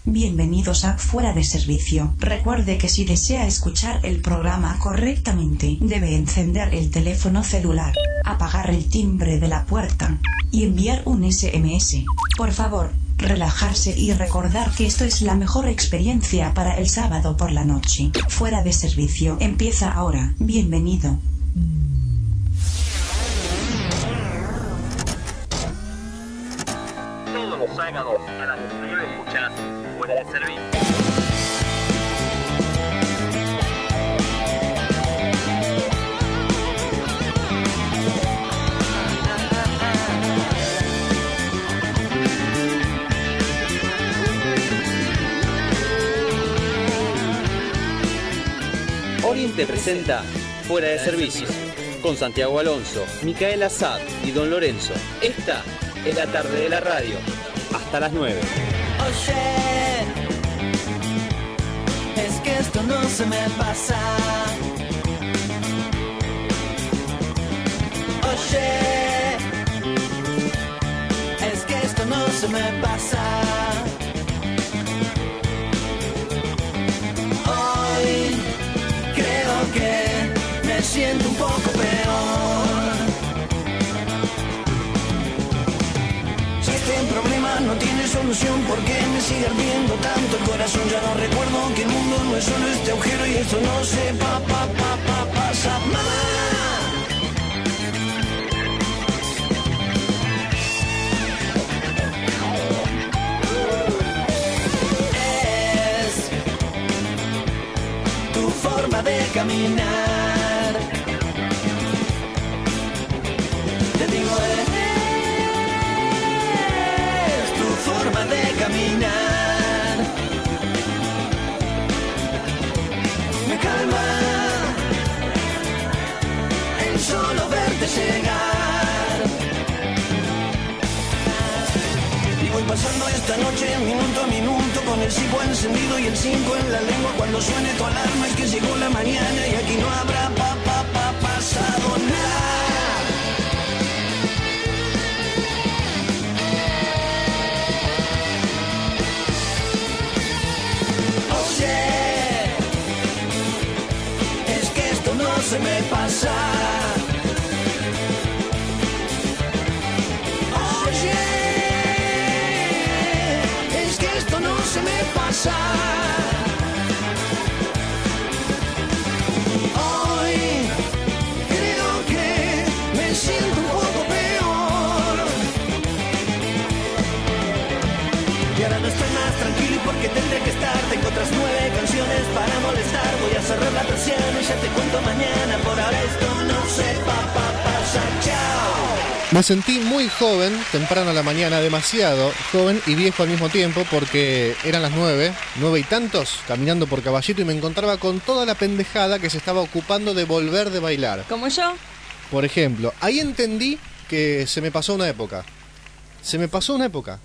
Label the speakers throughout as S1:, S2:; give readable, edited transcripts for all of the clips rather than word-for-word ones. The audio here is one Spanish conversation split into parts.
S1: Bienvenidos a Fuera de Servicio. Recuerde que si desea escuchar el programa correctamente, debe encender el teléfono celular, apagar el timbre de la puerta y enviar un SMS. Por favor, relajarse y recordar que esto es la mejor experiencia para el sábado por la noche. Fuera de Servicio empieza ahora. Bienvenido.
S2: Todos los sábados a las 9 escuchás Fuera de Servicio. Oriente presenta Fuera de Servicio con Santiago Alonso, Micaela Sad y Don Lorenzo. Esta es la tarde de la radio. Hasta las 9.
S3: Oye, es que esto no se me pasa. Oye, es que esto no se me pasa. Hoy creo que me siento un poco peor. Si este problema no tiene solución, ¿por qué me sigue ardiendo tanto el corazón? Ya no recuerdo que el mundo no es solo este agujero y esto no se pasa. ¡Mamá! Es tu forma de caminar. Te digo, es tu forma de caminar. Me calma el solo verte llegar. Y voy pasando esta noche minuto a minuto con el cipo encendido y el 5 en la lengua. Cuando suene tu alarma es que llegó la mañana y aquí no habrá pasado nada. Oye, es que esto no se me pasa. Oye, es que esto no se me pasa. Hoy creo que me siento un poco peor. Y ahora no estoy más tranquilo porque tendré que estar. Tengo otras 9 canciones para molestar. Voy a cerrar la persiana y ya te cuento mañana. Por ahora esto no se pasa. Chao.
S4: Me sentí muy joven, temprano a la mañana, demasiado joven y viejo al mismo tiempo, porque eran las 9 y tantos, caminando por Caballito, y me encontraba con toda la pendejada que se estaba ocupando de volver de bailar.
S5: ¿Como yo?
S4: Por ejemplo, ahí entendí que se me pasó una época. Se me pasó una época.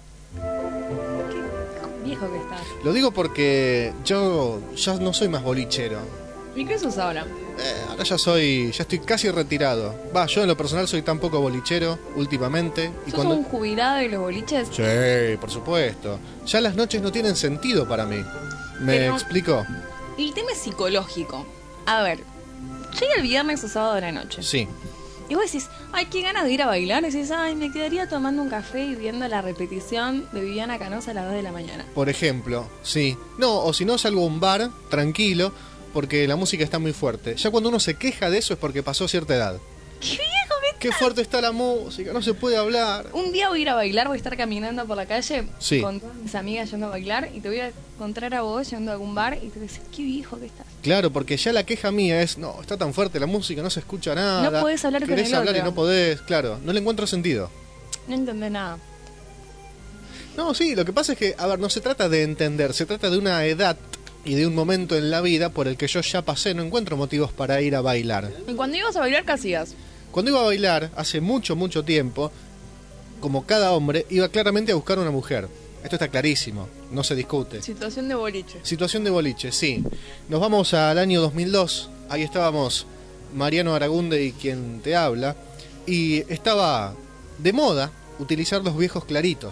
S5: Qué viejo que estás.
S4: Lo digo porque yo ya no soy más bolichero.
S5: ¿Y qué sos ahora?
S4: Ahora ya estoy casi retirado. Yo en lo personal soy tan poco bolichero últimamente.
S5: ¿Sos un jubilado de los boliches?
S4: Sí, por supuesto. Ya las noches no tienen sentido para mí. ¿Me explico?
S5: El tema es psicológico. A ver, llega el viernes o sábado de la noche.
S4: Sí.
S5: Y vos decís, ay, qué ganas de ir a bailar. Y decís, ay, me quedaría tomando un café y viendo la repetición de Viviana Canosa a las 2 de la mañana.
S4: Por ejemplo, sí. No, o si no salgo a un bar, tranquilo, porque la música está muy fuerte. Ya cuando uno se queja de eso es porque pasó cierta edad.
S5: ¡Qué viejo que estás!
S4: ¡Qué fuerte está la música! No se puede hablar.
S5: Un día voy a ir a bailar, voy a estar caminando por la calle
S4: Sí.
S5: con todas mis amigas yendo a bailar y te voy a encontrar a vos yendo a algún bar y te voy a decir, qué viejo que estás.
S4: Claro, porque ya la queja mía es, no, está tan fuerte la música, no se escucha nada.
S5: No podés hablar con
S4: Querés
S5: el
S4: hablar
S5: otro.
S4: y no podés, claro, no le encuentro sentido.
S5: No entendés nada.
S4: No, sí, lo que pasa es que, a ver, no se trata de entender, se trata de una edad y de un momento en la vida por el que yo ya pasé, no encuentro motivos para ir a bailar.
S5: ¿Y cuando ibas a bailar qué hacías?
S4: Cuando iba a bailar, hace mucho, mucho tiempo, como cada hombre, iba claramente a buscar una mujer. Esto está clarísimo, no se discute.
S5: Situación de boliche.
S4: Situación de boliche, sí. Nos vamos al año 2002, ahí estábamos Mariano Aragunde y quien te habla, y estaba de moda utilizar los viejos claritos.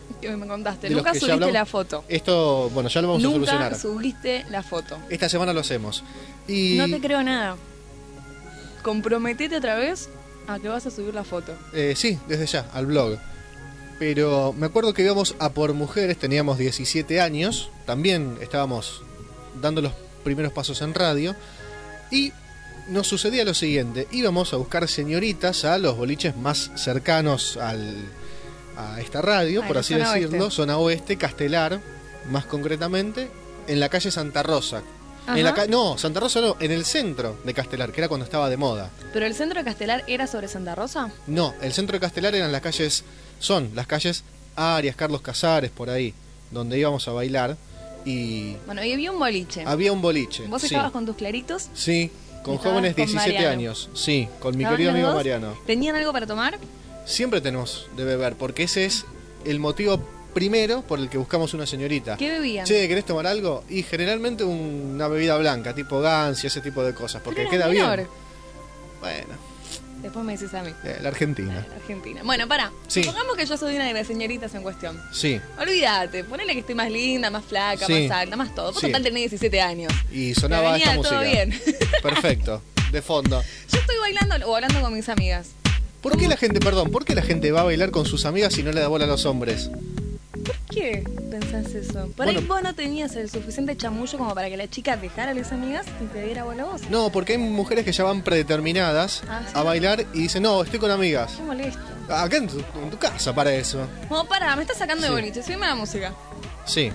S5: Que me contaste.
S4: de los
S5: Nunca
S4: que ya
S5: subiste
S4: hablamos.
S5: la foto.
S4: Esto, bueno, ya lo vamos a
S5: Nunca
S4: solucionar.
S5: subiste la foto.
S4: Esta semana lo hacemos. Y
S5: No te creo nada. Comprometete otra vez a que vas a subir la foto.
S4: sí, desde ya, al blog. Pero me acuerdo que íbamos a por mujeres, teníamos 17 años, también estábamos dando los primeros pasos en radio, y nos sucedía lo siguiente: íbamos a buscar señoritas a los boliches más cercanos a esta radio,
S5: Ah,
S4: por
S5: la
S4: así
S5: zona
S4: decirlo,
S5: oeste.
S4: zona oeste, Castelar, más concretamente, en la calle Santa Rosa.
S5: Ajá.
S4: No, Santa Rosa no, en el centro de Castelar, que era cuando estaba de moda.
S5: ¿Pero el centro de Castelar era sobre Santa Rosa?
S4: No, el centro de Castelar eran las calles, son las calles Arias, Carlos Casares, por ahí, donde íbamos a bailar, y
S5: Bueno, y había un boliche.
S4: había un boliche.
S5: ¿Vos
S4: sí.
S5: estabas con tus claritos?
S4: Sí, con
S5: Estabas
S4: jóvenes
S5: con
S4: 17
S5: Mariano.
S4: años, sí, con mi
S5: ¿Estaban
S4: querido
S5: los
S4: amigo
S5: dos?
S4: Mariano.
S5: ¿Tenían algo para tomar?
S4: Siempre tenemos de beber, porque ese es el motivo primero por el que buscamos una señorita.
S5: ¿Qué bebían?
S4: Che, ¿querés tomar algo? Y generalmente una bebida blanca, tipo Gansy, ese tipo de cosas, porque
S5: Pero
S4: queda
S5: eras menor.
S4: bien. Bueno,
S5: Después me decís a mí.
S4: la Argentina.
S5: Argentina. Bueno, pará.
S4: Sí.
S5: Supongamos que yo soy una de las señoritas en cuestión.
S4: Sí,
S5: Olvídate, ponele que estoy más linda, más flaca,
S4: Sí.
S5: más alta, más todo. Vos
S4: Sí.
S5: total tenés 17 años.
S4: y sonaba
S5: Me venía
S4: esta música.
S5: todo bien.
S4: Perfecto, de fondo.
S5: Yo estoy bailando o hablando con mis amigas.
S4: ¿Por qué la gente, perdón, por qué la gente va a bailar con sus amigas y no le da bola a los hombres?
S5: ¿Por qué pensás eso? Por
S4: Bueno.
S5: ahí vos no tenías el suficiente chamullo como para que la chica dejara a las amigas y te diera bola a vos.
S4: No, porque hay mujeres que ya van predeterminadas
S5: Ah, ¿sí?
S4: a bailar y dicen, no, estoy con amigas.
S5: Qué molesto.
S4: Acá en tu casa para eso.
S5: Como pará, me estás sacando
S4: Sí.
S5: de boliche, subime la música.
S4: Sí,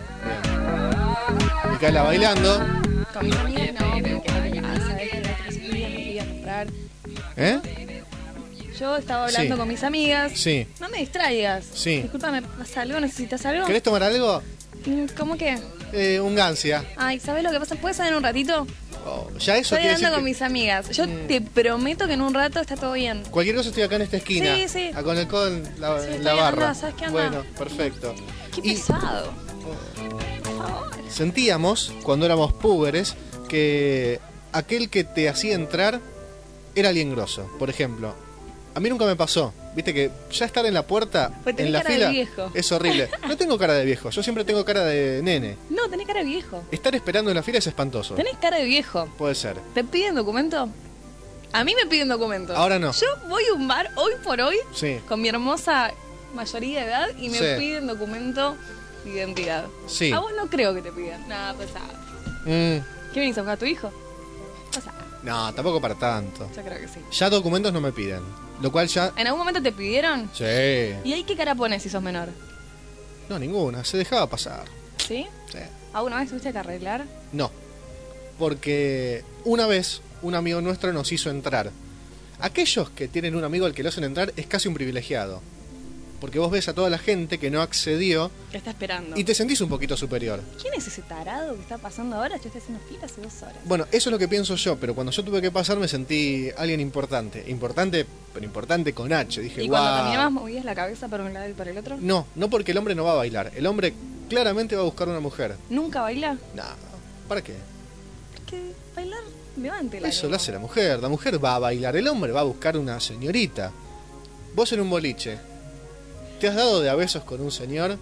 S4: bien. Micaela bailando.
S5: Con mis amigas no, porque sabés que la otra se quería comprar.
S4: ¿Eh?
S5: Yo estaba hablando
S4: Sí.
S5: con mis amigas.
S4: Sí.
S5: No me distraigas.
S4: Sí.
S5: Discúlpame, ¿pasa algo? ¿Necesitas algo?
S4: ¿Querés tomar algo?
S5: ¿Cómo que?
S4: Un Gancia.
S5: Ay, ¿sabes lo que pasa? ¿Puedes salir un ratito?
S4: Oh, ya eso
S5: Estoy
S4: quiere
S5: hablando
S4: decir
S5: con
S4: que
S5: mis amigas. Yo te prometo que en un rato está todo bien.
S4: cualquier cosa estoy acá en esta esquina.
S5: Sí, sí.
S4: Con el con la,
S5: Sí,
S4: la
S5: estoy,
S4: barra.
S5: anda, ¿sabes qué? Anda.
S4: Bueno, perfecto.
S5: Qué
S4: Y
S5: pesado. Por favor.
S4: sentíamos, cuando éramos púberes, que aquel que te hacía entrar era alguien grosso. Por ejemplo, a mí nunca me pasó. Viste que ya estar en la puerta,
S5: Pues tenés
S4: en la
S5: cara de
S4: fila,
S5: viejo.
S4: es horrible. No tengo cara de viejo, yo siempre tengo cara de nene.
S5: No, tenés cara de viejo.
S4: Estar esperando en la fila es espantoso.
S5: Tenés cara de viejo.
S4: Puede ser.
S5: ¿Te piden documento? A mí me piden documento.
S4: Ahora no.
S5: Yo voy a un bar hoy por hoy
S4: Sí,
S5: con mi hermosa mayoría de edad y me
S4: Sí.
S5: piden documento de identidad.
S4: sí.
S5: A vos no creo que te pidan. Nada, pesado.
S4: Mm,
S5: ¿Qué venís a buscar a tu hijo? Pesado.
S4: no, tampoco para tanto.
S5: Yo creo que sí.
S4: Ya documentos no me piden. Lo cual ya...
S5: ¿En algún momento te pidieron?
S4: Sí.
S5: ¿Y ahí qué cara pones si sos menor?
S4: No, ninguna. Se dejaba pasar.
S5: ¿Sí?
S4: Sí.
S5: ¿Alguna vez tuviste que arreglar?
S4: No. Porque una vez un amigo nuestro nos hizo entrar. Aquellos que tienen un amigo al que lo hacen entrar es casi un privilegiado. Porque vos ves a toda la gente que no accedió
S5: ¿Qué está esperando?
S4: y te sentís un poquito superior.
S5: ¿Quién es ese tarado que está pasando ahora? Yo estoy haciendo fila hace 2 horas.
S4: Bueno, eso es lo que pienso yo, pero cuando yo tuve que pasar me sentí alguien importante. Importante, pero importante con H. Dije,
S5: ¿Y cuando
S4: "Guau".
S5: te mirabas movías la cabeza para un lado y para el otro?
S4: No, no porque el hombre no va a bailar. El hombre claramente va a buscar una mujer.
S5: ¿Nunca baila?
S4: No, ¿para qué?
S5: Que bailar levante la
S4: Eso
S5: lengua.
S4: lo hace la mujer. La mujer va a bailar. El hombre va a buscar una señorita. Vos en un boliche, ¿te has dado de a besos con un señor?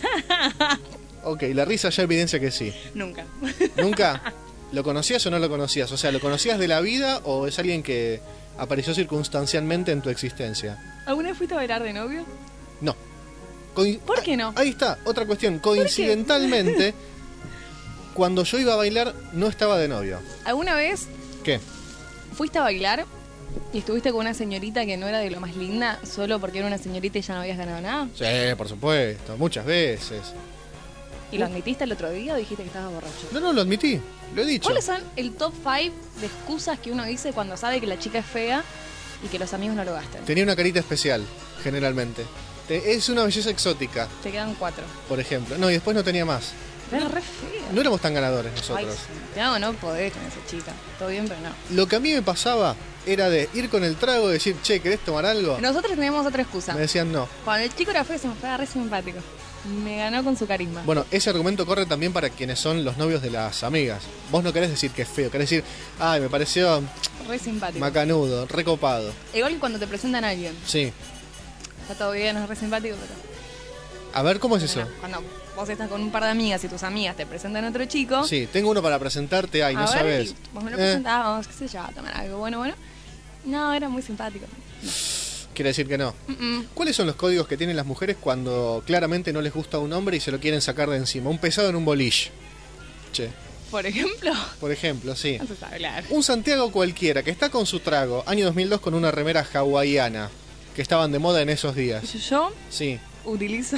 S4: Ok, la risa ya evidencia que sí.
S5: Nunca.
S4: ¿Nunca? ¿Lo conocías o no lo conocías? O sea, ¿lo conocías de la vida o es alguien que apareció circunstancialmente en tu existencia?
S5: ¿Alguna vez fuiste a bailar de novio?
S4: No.
S5: ¿Por qué no?
S4: Ahí está, otra cuestión. Coincidentalmente, cuando yo iba a bailar, no estaba de novio.
S5: ¿Alguna vez
S4: ¿Qué?
S5: fuiste a bailar y estuviste con una señorita que no era de lo más linda solo porque era una señorita y ya no habías ganado nada?
S4: Sí, por supuesto, muchas veces.
S5: ¿Y lo admitiste el otro día o dijiste que estabas borracho?
S4: No, lo admití, lo he dicho.
S5: ¿Cuáles son el top 5 de excusas que uno dice cuando sabe que la chica es fea y que los amigos no lo gastan?
S4: Tenía una carita especial, generalmente. Es una belleza exótica,
S5: Te quedan 4.
S4: por ejemplo. No, y después no tenía más.
S5: Era re fea.
S4: No éramos tan ganadores
S5: Ay,
S4: nosotros.
S5: sí. No, no podés con esa chica. Todo bien, pero no.
S4: Lo que a mí me pasaba era de ir con el trago y decir, che, ¿querés tomar algo?
S5: Nosotros teníamos otra excusa.
S4: Me decían no.
S5: Cuando el chico era feo, se me fue re simpático. Me ganó con su carisma.
S4: Bueno, ese argumento corre también para quienes son los novios de las amigas. Vos no querés decir que es feo, querés decir, ay, me pareció
S5: Re simpático.
S4: macanudo, recopado.
S5: Igual que cuando te presentan a alguien.
S4: Sí.
S5: Está todo bien, es re simpático, pero...
S4: A ver, ¿cómo es eso?
S5: Cuando vos estás con un par de amigas y tus amigas te presentan a otro chico.
S4: Sí, tengo uno para presentarte, ay, no
S5: a ver,
S4: sabes.
S5: y vos me lo presentábamos, qué sé yo, a tomar algo. Bueno. No, era muy simpático.
S4: Quiere decir que no. ¿Cuáles son los códigos que tienen las mujeres cuando claramente no les gusta a un hombre y se lo quieren sacar de encima? Un pesado en un boliche. Che.
S5: Por ejemplo.
S4: Por ejemplo, sí.
S5: No se sabe hablar.
S4: Un Santiago cualquiera que está con su trago, año 2002, con una remera hawaiana, que estaban de moda en esos días.
S5: Yo
S4: Sí.
S5: utilizo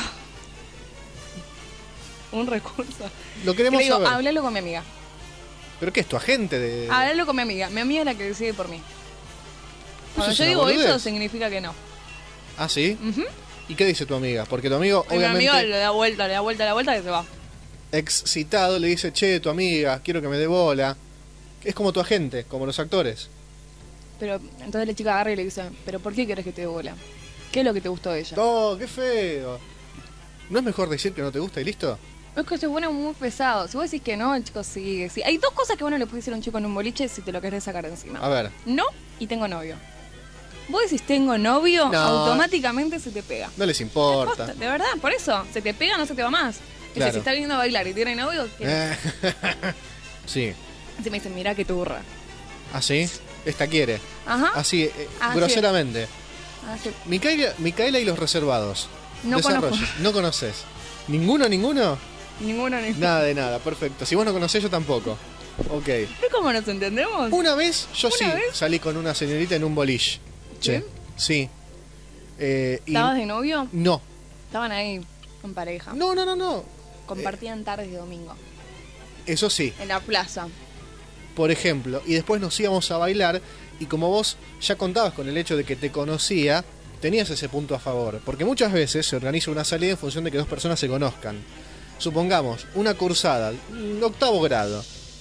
S5: un recurso.
S4: Lo queremos
S5: Le digo,
S4: saber.
S5: háblalo con mi amiga.
S4: ¿Pero qué es tu agente de...?
S5: Háblalo con mi amiga. Mi amiga es la que decide por mí. Cuando
S4: es
S5: yo
S4: una
S5: digo
S4: boludez.
S5: eso, significa que no.
S4: ¿Ah, sí?
S5: Ujú.
S4: ¿Y qué dice tu amiga? Porque tu amigo,
S5: Y mi
S4: obviamente,
S5: amiga le da vuelta y se va.
S4: excitado, le dice, che, tu amiga, quiero que me dé bola. Es como tu agente, como los actores.
S5: Pero entonces la chica agarra y le dice, ¿pero por qué quieres que te dé bola? ¿Qué es lo que te gustó de ella?
S4: ¡Oh, qué feo! ¿No es mejor decir que no te gusta y listo?
S5: Es que se pone muy pesado. Si vos decís que no, el chico sigue. Sí. Hay dos cosas que uno le puede decir a un chico en un boliche si te lo querés sacar de encima.
S4: A ver,
S5: No y tengo novio. Vos decís tengo novio,
S4: No.
S5: automáticamente se te pega.
S4: no les
S5: Posta,
S4: importa.
S5: de verdad, por eso. Se te pega, no se te va más.
S4: Claro.
S5: Si está viniendo a bailar y tiene novio, ¿qué?
S4: Sí.
S5: Si me dicen, mirá que turra.
S4: ¿Así? Esta quiere.
S5: Ajá.
S4: Así,
S5: Así
S4: groseramente.
S5: Así.
S4: Micaela y los reservados.
S5: No
S4: Desarrolle.
S5: conozco.
S4: ¿No conoces? ¿Ninguno?
S5: Ninguno.
S4: Nada de nada, perfecto. Si vos no conocés, yo tampoco. Ok.
S5: ¿Ves cómo nos entendemos?
S4: Una vez, yo
S5: ¿Una
S4: sí,
S5: vez?
S4: salí con una señorita en un boliche. Che. Sí. Y
S5: ¿Estabas de novio?
S4: no.
S5: Estaban ahí en pareja.
S4: No.
S5: Compartían tardes de domingo.
S4: Eso sí,
S5: En la plaza.
S4: por ejemplo. Y después nos íbamos a bailar y como vos ya contabas con el hecho de que te conocía, tenías ese punto a favor. Porque muchas veces se organiza una salida en función de que dos personas se conozcan. Supongamos, una cursada, 8º grado,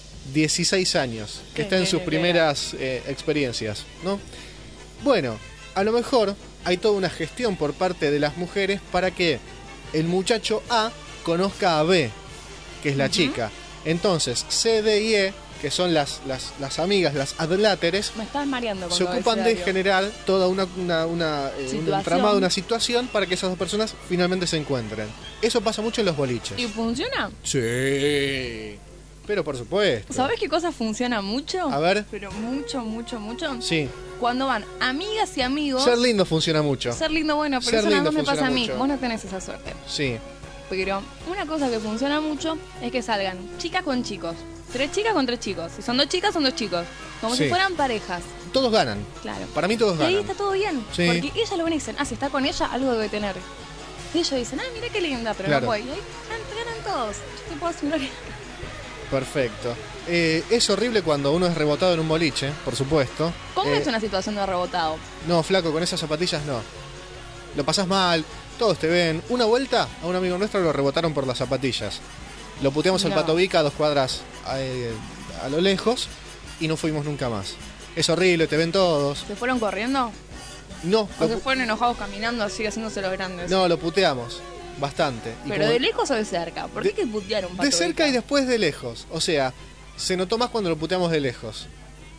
S4: 16 años, que está en sus primeras experiencias, ¿no? Bueno, a lo mejor hay toda una gestión por parte de las mujeres para que el muchacho A conozca a B, que es la chica. Entonces, C, D y E, que son las amigas, las adláteres,
S5: Me estás mareando con
S4: se
S5: todo
S4: ocupan
S5: ese
S4: de
S5: audio.
S4: generar toda un
S5: Situación.
S4: entramado, una situación para que esas dos personas finalmente se encuentren. Eso pasa mucho en los boliches.
S5: ¿Y funciona?
S4: Sí. Pero por supuesto.
S5: ¿Sabés qué cosa funciona mucho?
S4: A ver.
S5: Pero mucho.
S4: Sí.
S5: Cuando van amigas y amigos.
S4: Ser lindo funciona mucho.
S5: Ser lindo, bueno, pero
S4: Ser
S5: eso nada
S4: lindo
S5: más me pasa a mí.
S4: funciona mucho.
S5: Vos no tenés esa suerte.
S4: Sí.
S5: Pero una cosa que funciona mucho es que salgan chicas con chicos. 3 chicas con 3 chicos. Si son 2 chicas, son 2 chicos. Como
S4: Sí.
S5: si fueran parejas.
S4: Todos ganan.
S5: Claro.
S4: Para mí todos
S5: Y ahí
S4: ganan.
S5: está todo bien.
S4: Sí.
S5: Porque ellas lo ven y dicen, si está con ella, algo debe tener. Y ellos dicen, mira qué linda, pero
S4: Claro.
S5: no voy. Y ahí ganan todos. Yo te puedo asegurar que...
S4: Perfecto. Es horrible cuando uno es rebotado en un boliche, por supuesto.
S5: ¿Cómo es una situación de rebotado?
S4: No, flaco, con esas zapatillas no. Lo pasás mal, todos te ven. Una vuelta a un amigo nuestro lo rebotaron por las zapatillas. Lo puteamos al
S5: No.
S4: Pato Vica a 2 cuadras a lo lejos y no fuimos nunca más. Es horrible, te ven todos.
S5: ¿Se fueron corriendo?
S4: No,
S5: ¿O se fueron enojados caminando así, haciéndose los grandes?
S4: no, lo puteamos bastante. Y
S5: ¿Pero
S4: como-
S5: de lejos o de cerca? ¿Por qué
S4: De-
S5: hay que putear un Pato
S4: de cerca
S5: Vica?
S4: y después de lejos. O sea, se notó más cuando lo puteamos de lejos.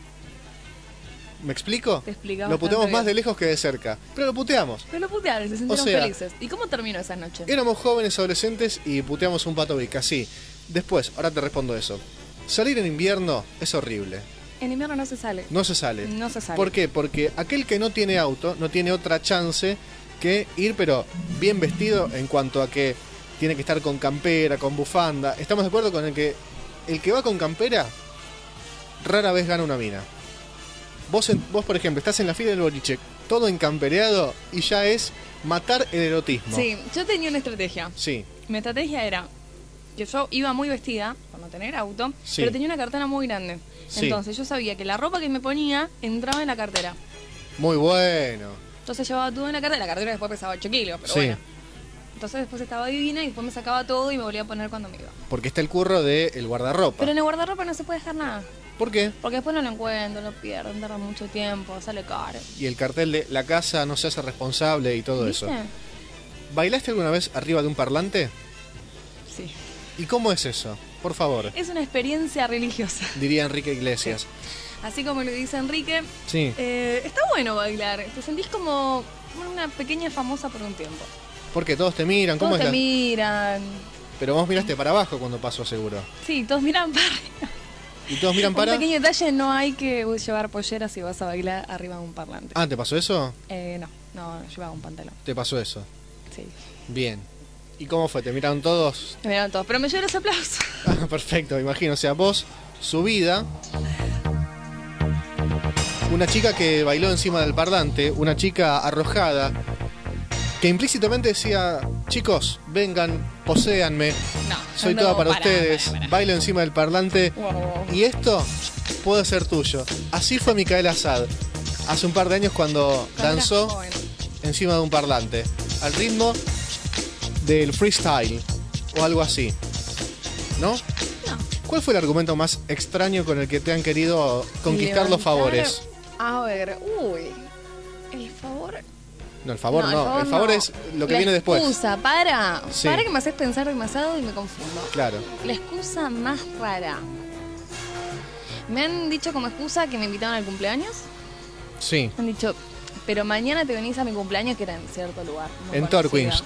S4: ¿Me explico?
S5: Te explica
S4: Lo
S5: bastante
S4: puteamos más
S5: bien.
S4: de lejos que de cerca. Pero lo puteamos.
S5: Pero lo putearon, se sintieron
S4: sea,
S5: felices. ¿Y cómo terminó esa noche?
S4: Éramos jóvenes adolescentes y puteamos un Pato Vica, sí. Después, ahora te respondo eso. Salir en invierno es horrible.
S5: En invierno no se sale.
S4: No se sale.
S5: No se sale.
S4: ¿Por qué? Porque aquel que no tiene auto no tiene otra chance que ir, pero bien vestido en cuanto a que tiene que estar con campera, con bufanda. ¿Estamos de acuerdo con el que va con campera rara vez gana una mina? Vos, por ejemplo, estás en la fila del boliche, todo encampereado y ya es matar el erotismo.
S5: Sí, yo tenía una estrategia.
S4: Sí.
S5: Mi estrategia era que yo iba muy vestida, por no tener auto,
S4: Sí.
S5: pero tenía una cartera muy grande.
S4: Sí.
S5: Entonces yo sabía que la ropa que me ponía entraba en la cartera.
S4: Muy bueno.
S5: Entonces llevaba todo en la cartera después pesaba 8 kilos, pero
S4: Sí.
S5: bueno. Entonces después estaba divina y después me sacaba todo y me volvía a poner cuando me iba.
S4: Porque está el curro del guardarropa.
S5: Pero en el guardarropa no se puede dejar nada.
S4: ¿Por qué?
S5: Porque después no lo encuentro, lo pierdo, tarda mucho tiempo, sale caro.
S4: Y el cartel de la casa no se hace responsable y todo
S5: ¿Viste?
S4: eso. ¿Bailaste alguna vez arriba de un parlante?
S5: Sí.
S4: ¿Y cómo es eso? Por favor,
S5: Es una experiencia religiosa.
S4: diría Enrique Iglesias.
S5: Así como lo dice Enrique,
S4: Sí.
S5: está bueno bailar. Te sentís como una pequeña famosa por un tiempo.
S4: Porque todos te miran, ¿cómo
S5: Todos
S4: es
S5: te
S4: la...?
S5: miran.
S4: Pero vos miraste para abajo cuando pasó, seguro.
S5: Sí, todos miran para arriba.
S4: ¿Y todos miran para...?
S5: Un pequeño detalle, no hay que llevar polleras si vas a bailar arriba de un parlante.
S4: Ah, ¿te pasó eso?
S5: No, llevaba un pantalón.
S4: ¿Te pasó eso?
S5: Sí.
S4: Bien. ¿Y cómo fue? ¿Te miraron todos?
S5: Me miraron todos, pero me llevé los aplausos.
S4: Ah, perfecto, me imagino. O sea, vos, subida, una chica que bailó encima del parlante, una chica arrojada, que implícitamente decía, chicos, vengan, poséanme,
S5: No,
S4: soy
S5: no,
S4: toda para
S5: pará,
S4: ustedes,
S5: pará.
S4: bailo encima del parlante,
S5: Wow.
S4: y esto puede ser tuyo. Así fue Micaela Sad, hace un par de años cuando
S5: Cuando
S4: danzó
S5: era joven.
S4: encima de un parlante, al ritmo del freestyle, o algo así. ¿No?
S5: No.
S4: ¿Cuál fue el argumento más extraño con el que te han querido conquistar los
S5: Levantar-
S4: favores?
S5: A ver, el favor.
S4: No, el favor
S5: No,
S4: no. El favor
S5: no.
S4: es lo que
S5: La
S4: viene después.
S5: excusa, para
S4: Sí.
S5: que me haces pensar demasiado y me confundo.
S4: Claro.
S5: La excusa más rara. Me han dicho como excusa que me invitaron al cumpleaños.
S4: Sí.
S5: Me han dicho, pero mañana te venís a mi cumpleaños, que era en cierto lugar. muy
S4: En
S5: conocido.
S4: Torquist.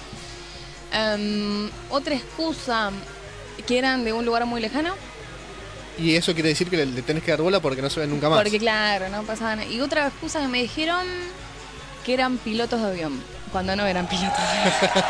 S5: Otra excusa que eran de un lugar muy lejano.
S4: Y eso quiere decir que le tenés que dar bola porque no se ven nunca más.
S5: Porque claro, no pasaban. Y otra excusa que me dijeron que eran pilotos de avión. Cuando no eran pilotos de avión.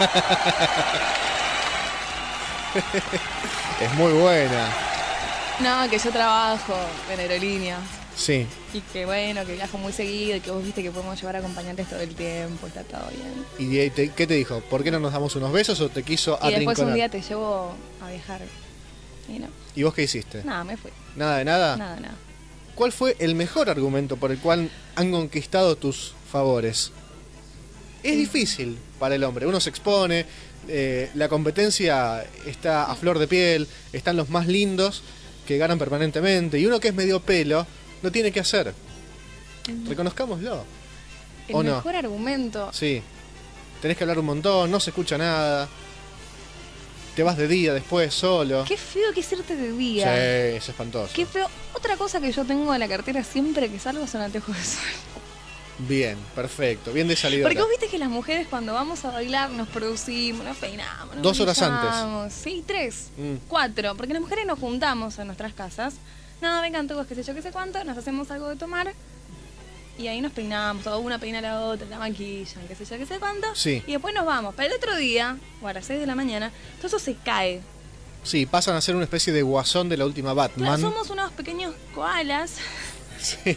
S4: Es muy buena.
S5: No, que yo trabajo en aerolíneas.
S4: Sí.
S5: Y que bueno, que viajo muy seguido y que vos viste que podemos llevar acompañantes todo el tiempo, está todo bien.
S4: ¿Y qué te dijo? ¿Por qué no nos damos unos besos o te quiso
S5: Y después
S4: atrinconar?
S5: un día te llevo a viajar. Y no,
S4: ¿Y vos qué hiciste?
S5: nada, me fui.
S4: ¿Nada de nada?
S5: Nada.
S4: ¿Cuál fue el mejor argumento por el cual han conquistado tus favores? Es difícil para el hombre. Uno se expone, la competencia está a flor de piel, están los más lindos que ganan permanentemente y uno que es medio pelo no tiene que hacer. Reconozcámoslo.
S5: El
S4: ¿O no?
S5: mejor argumento.
S4: Sí. Tenés que hablar un montón, no se escucha nada. Te vas de día después solo.
S5: Qué feo que es irte de día.
S4: Sí, es espantoso.
S5: Qué feo. Otra cosa que yo tengo en la cartera siempre que salgo son anteojos de sol.
S4: Bien, perfecto, bien de salida.
S5: Porque vos viste que las mujeres cuando vamos a bailar nos producimos, nos peinamos, nos
S4: 2 horas
S5: maquillamos. Sí, 3,
S4: Mm.
S5: 4. Porque las mujeres nos juntamos en nuestras casas. No, vengan todos, qué sé yo, qué sé cuánto. Nos hacemos algo de tomar. Y ahí nos peinamos, toda una peina a la otra, la maquillan, qué sé yo, qué sé cuánto.
S4: Sí.
S5: Y después nos vamos. Para el otro día, o a las 6 de la mañana, todo eso se cae.
S4: Sí, pasan a ser una especie de guasón de la última
S5: Claro,
S4: Batman.
S5: somos unos pequeños koalas,
S4: Sí.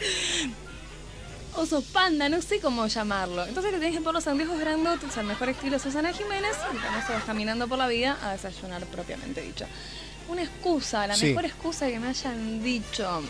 S5: osos panda, no sé cómo llamarlo. Entonces le tenés que poner los anteojos grandotes al mejor estilo Susana Jiménez y con eso vas caminando por la vida a desayunar propiamente dicho. Una excusa, la
S4: Sí.
S5: mejor excusa que me hayan dicho.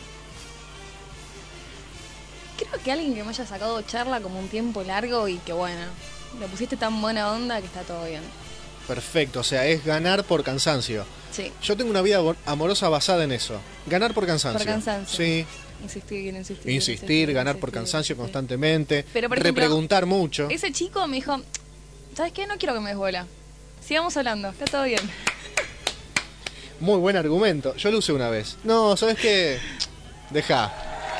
S5: Creo que alguien que me haya sacado charla como un tiempo largo y que bueno, le pusiste tan buena onda que está todo bien.
S4: Perfecto, o sea, es ganar por cansancio.
S5: Sí,
S4: Yo tengo una vida amorosa basada en eso. Ganar por cansancio.
S5: Por cansancio.
S4: Sí.
S5: insistir,
S4: ganar por cansancio
S5: sí.
S4: constantemente.
S5: Pero, por ejemplo,
S4: repreguntar mucho.
S5: Ese chico me dijo, ¿sabes qué? No quiero que me des bola. Sigamos hablando, está todo bien.
S4: Muy buen argumento. Yo lo usé una vez. No, ¿sabes qué? Deja.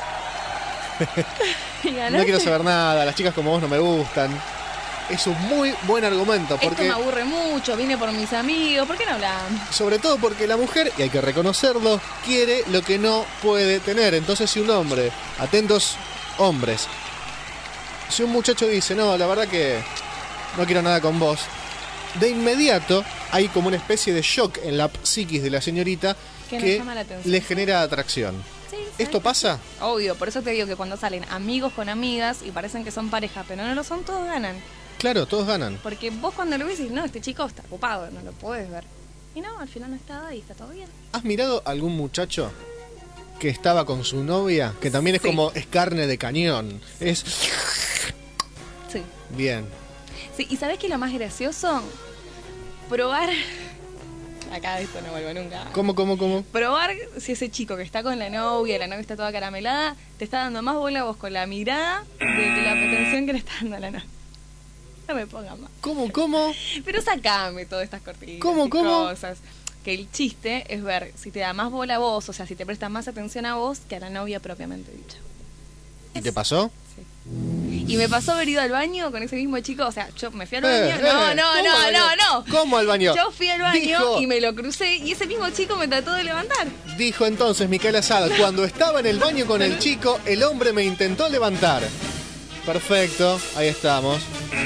S5: Y
S4: No
S5: ganaste.
S4: quiero saber nada. Las chicas como vos no me gustan. Es un muy buen argumento.
S5: Esto
S4: Porque,
S5: me aburre mucho, vine por mis amigos, ¿por qué no hablan?
S4: sobre todo porque la mujer, y hay que reconocerlo, quiere lo que no puede tener. Entonces si un hombre, atentos hombres, si un muchacho dice, no, la verdad que no quiero nada con vos, de inmediato hay como una especie de shock en la psiquis de la señorita
S5: Que nos
S4: que
S5: llama la atención.
S4: le genera atracción.
S5: Sí,
S4: ¿Esto
S5: ¿sabes?
S4: pasa?
S5: Obvio, por eso te digo que cuando salen amigos con amigas y parecen que son pareja, pero no lo son, todos ganan.
S4: Claro, todos ganan.
S5: Porque vos cuando lo ves decís, no, este chico está ocupado, no lo puedes ver. Y no, al final no estaba y está todo bien.
S4: ¿Has mirado algún muchacho que estaba con su novia? Que también es
S5: Sí.
S4: como, es carne de cañón. Es
S5: Sí.
S4: bien.
S5: Sí, ¿y sabés qué es lo más gracioso? Probar... Acá esto no vuelvo nunca.
S4: ¿Cómo?
S5: Probar si ese chico que está con la novia está toda caramelada, te está dando más bola a vos con la mirada de que la atención que le está dando a la novia. No me pongan más.
S4: ¿Cómo?
S5: Pero sacame todas estas cortinas
S4: ¿Cómo?
S5: y cosas. Que el chiste es ver si te da más bola a vos, o sea, si te presta más atención a vos que a la novia propiamente dicha.
S4: ¿Y te pasó?
S5: Sí. Y me pasó haber ido al baño con ese mismo chico. O sea, yo me fui al baño. No.
S4: ¿Cómo al baño?
S5: Yo fui al baño y me lo crucé. Y ese mismo chico me trató de levantar.
S4: Dijo entonces Micaela Sada, cuando estaba en el baño con el chico, el hombre me intentó levantar. Perfecto, ahí estamos.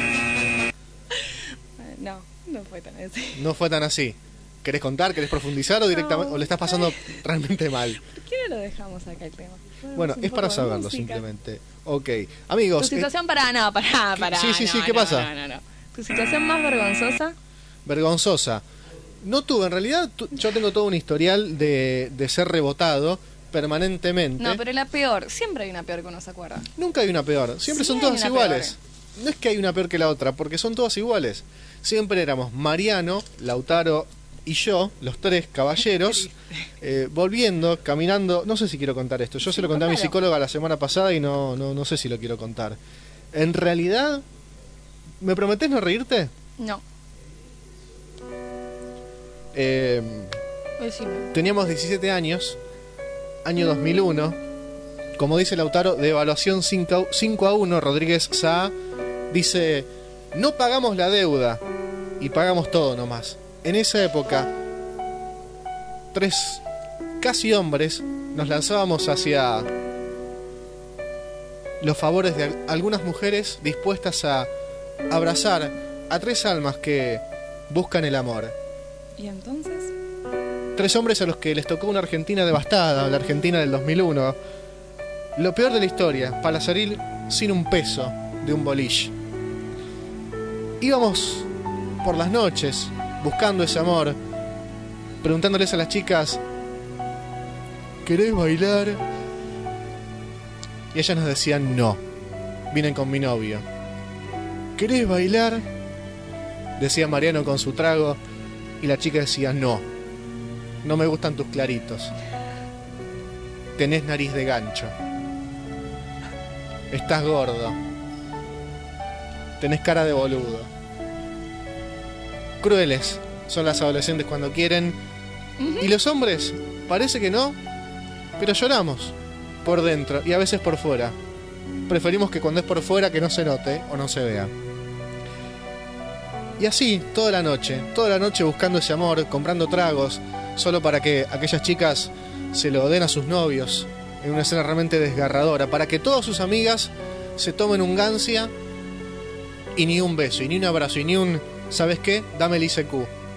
S5: No fue tan así.
S4: No fue tan así. ¿Querés contar? ¿Querés profundizar o directamente o le estás pasando realmente mal?
S5: ¿Por qué no lo dejamos acá el tema?
S4: Bueno, es para saberlo simplemente. Ok, amigos.
S5: Tu situación para.
S4: Sí, ¿qué pasa?
S5: No. Tu situación más vergonzosa.
S4: Vergonzosa. No tuve, en realidad yo tengo todo un historial de ser rebotado permanentemente.
S5: No, pero la peor. Siempre hay una peor que uno se acuerda.
S4: Nunca hay una peor. Siempre son todas iguales. No es que hay una peor que la otra, porque son todas iguales. Siempre éramos Mariano, Lautaro y yo, los tres caballeros, volviendo, caminando. No sé si quiero contar esto. Yo se lo conté a mi psicóloga la semana pasada y no sé si lo quiero contar. En realidad, ¿me prometés no reírte?
S5: No.
S4: Teníamos 17 años, año 2001. Como dice Lautaro, de evaluación 5-1, Rodríguez Saá dice: no pagamos la deuda y pagamos todo nomás. En esa época, 3 casi hombres nos lanzábamos hacia los favores de algunas mujeres dispuestas a abrazar a 3 almas que buscan el amor.
S5: ¿Y entonces?
S4: 3 hombres a los que les tocó una Argentina devastada, la Argentina del 2001. Lo peor de la historia, Palazaril sin un peso de un boliche. Íbamos por las noches buscando ese amor, preguntándoles a las chicas: ¿querés bailar? Y ellas nos decían: no, vienen con mi novio. ¿Querés bailar? Decía Mariano con su trago. Y la chica decía: no me gustan tus claritos. Tenés nariz de gancho. Estás gordo. Tenés cara de boludo. Crueles son las adolescentes cuando quieren. Y los hombres, parece que no, pero lloramos por dentro y a veces por fuera. Preferimos que cuando es por fuera que no se note o no se vea. Y así, toda la noche buscando ese amor, comprando tragos, solo para que aquellas chicas se lo den a sus novios, en una escena realmente desgarradora, para que todas sus amigas se tomen un gancia y ni un beso, y ni un abrazo, y ni un ¿sabes qué? Dame el ICQ.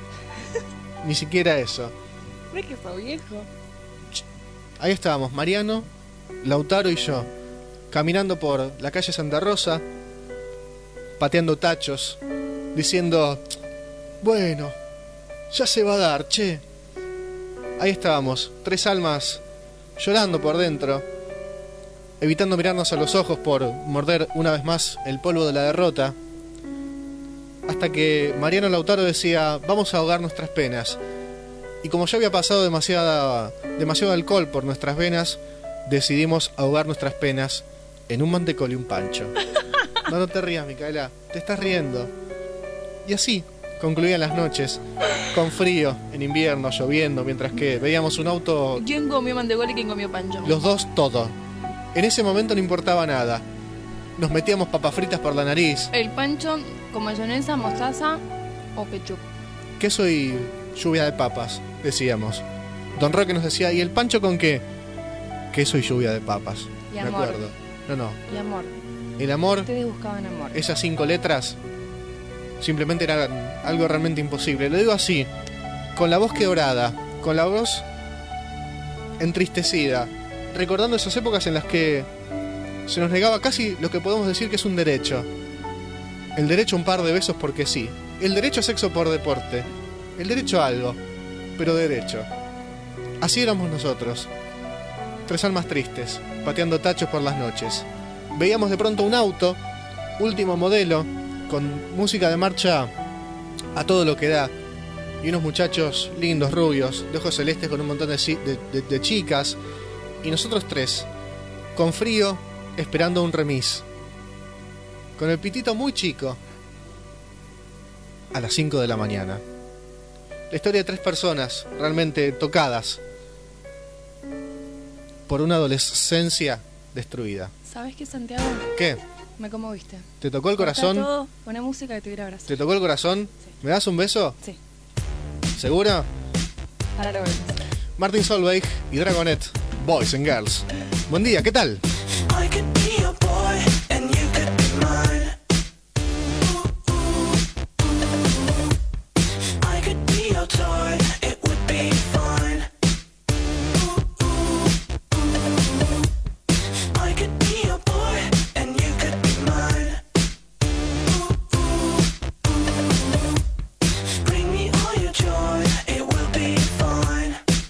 S4: Ni siquiera eso.
S5: ¿Ves que sos viejo?
S4: Ahí estábamos, Mariano, Lautaro y yo, caminando por la calle Santa Rosa, pateando tachos, diciendo: bueno, ya se va a dar, che. Ahí estábamos, 3 almas llorando por dentro, evitando mirarnos a los ojos por morder una vez más el polvo de la derrota, hasta que Mariano Lautaro decía: vamos a ahogar nuestras penas. Y como ya había pasado demasiado alcohol por nuestras venas, decidimos ahogar nuestras penas en un mantecol y un pancho. No te rías, Micaela, te estás riendo. Y así concluían las noches, con frío, en invierno, lloviendo, mientras que veíamos un auto.
S5: ¿Quién comió mantecol y quién comió pancho?
S4: Los dos, todo. En ese momento no importaba nada. Nos metíamos papas fritas por la nariz.
S5: El pancho con mayonesa, mostaza o ketchup.
S4: Queso y lluvia de papas, decíamos. Don Roque nos decía: ¿y el pancho con qué? Queso y lluvia de papas.
S5: Y
S4: me
S5: amor.
S4: acuerdo. No.
S5: Y amor.
S4: El amor.
S5: Ustedes buscaban amor.
S4: Esas 5 letras simplemente eran algo realmente imposible. Lo digo así, con la voz quebrada, con la voz entristecida, recordando esas épocas en las que se nos negaba casi lo que podemos decir que es un derecho. El derecho a un par de besos porque sí. El derecho a sexo por deporte. El derecho a algo, pero derecho. Así éramos nosotros. 3 almas tristes, pateando tachos por las noches. Veíamos de pronto un auto, último modelo, con música de marcha a todo lo que da, y unos muchachos lindos, rubios, de ojos celestes, con un montón de chicas, y nosotros 3, con frío, esperando un remis, con el pitito muy chico, a las 5 de la mañana. La historia de 3 personas realmente tocadas por una adolescencia destruida.
S5: ¿Sabes qué, Santiago?
S4: ¿Qué?
S5: Me conmoviste.
S4: ¿Te tocó el
S5: Cortá
S4: corazón?
S5: todo, poné música y te voy a abrazar.
S4: ¿Te tocó el corazón?
S5: Sí.
S4: ¿Me das un beso?
S5: Sí.
S4: ¿Segura?
S5: Ahora lo vemos.
S4: Martin Solveig y Dragonet, Boys and Girls. Buen día, ¿qué tal?
S3: I could be your boy and you could be mine. I could be your toy, it would be fine. I could be your boy and you could be mine. Bring me all your joy, it will be fine.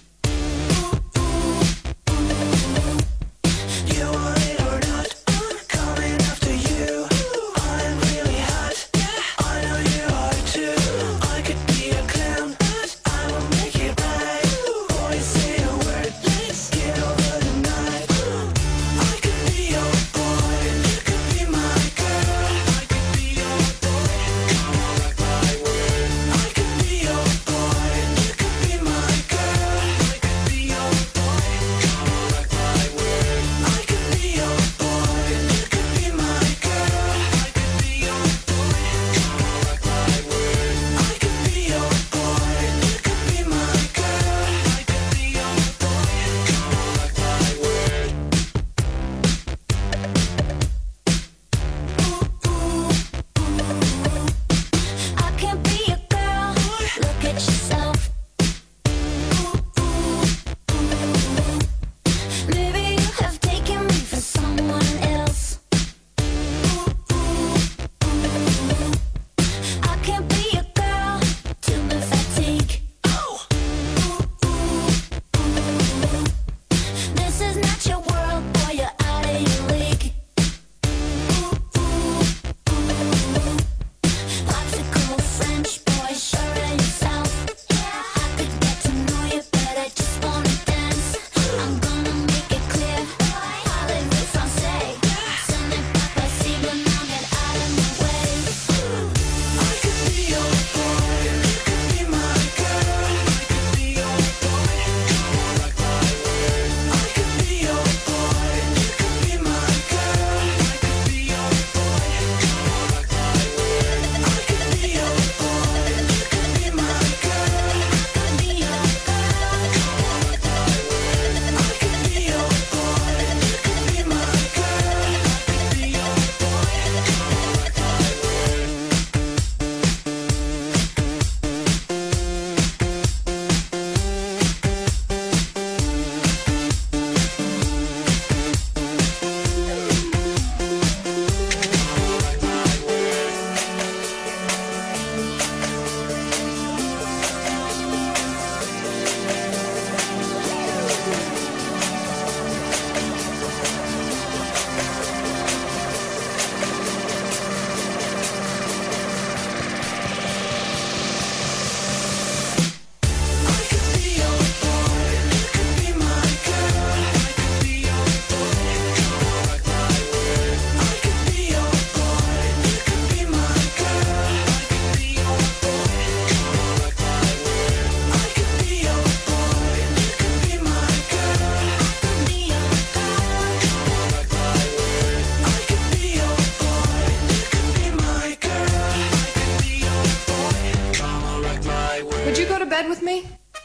S3: You want it or not, I'm coming after you. I'm really hot, I know you are too. I could be a clown, but I will make it right. Boys, say a word, let's get over the night. I could be your boy, you could be my girl. I could be your boy, come on, rock my world. I could be your boy, you could be my girl. I could be your boy, come on, rock my world. I could be your boy, you could be my girl. I could be your boy, come on, rock my world. I could be your boy, you could be my girl. I could be your boy, come on, rock my world.
S6: I can't be a girl. Look at yourself. Maybe you have taken me for someone else. I can't be a girl. Too much fatigue. This is not your world, boy. You're out of your league. Popsicle French boy, sure of yourself. I could get to know you, but I just wanna dance. I'm gonna make it clear. Parlez-vous français? Ce n'est pas possible, now get out of my way.
S3: I could be your boy, you could be my girl. I could be your boy, come on, rock my world. I could be your boy, you could be my girl. I could be your boy, come on, rock my world. I could be your boy, you could be my girl. I could be your girl, come on, rock my world. I could be your boy, you could be my girl. I could be your boy, come on, rock my world. I could be your boy, you could be my girl. I could be your boy, come on, rock my world. I could be your boy, you could be my girl. I could be your boy, come on, rock my world. I could be your boy, you could be my girl. I could be your girl, come on, rock my world. I could be your boy, you could be my girl. I could be your boy, come on, rock my world.
S7: Would you go to bed with me?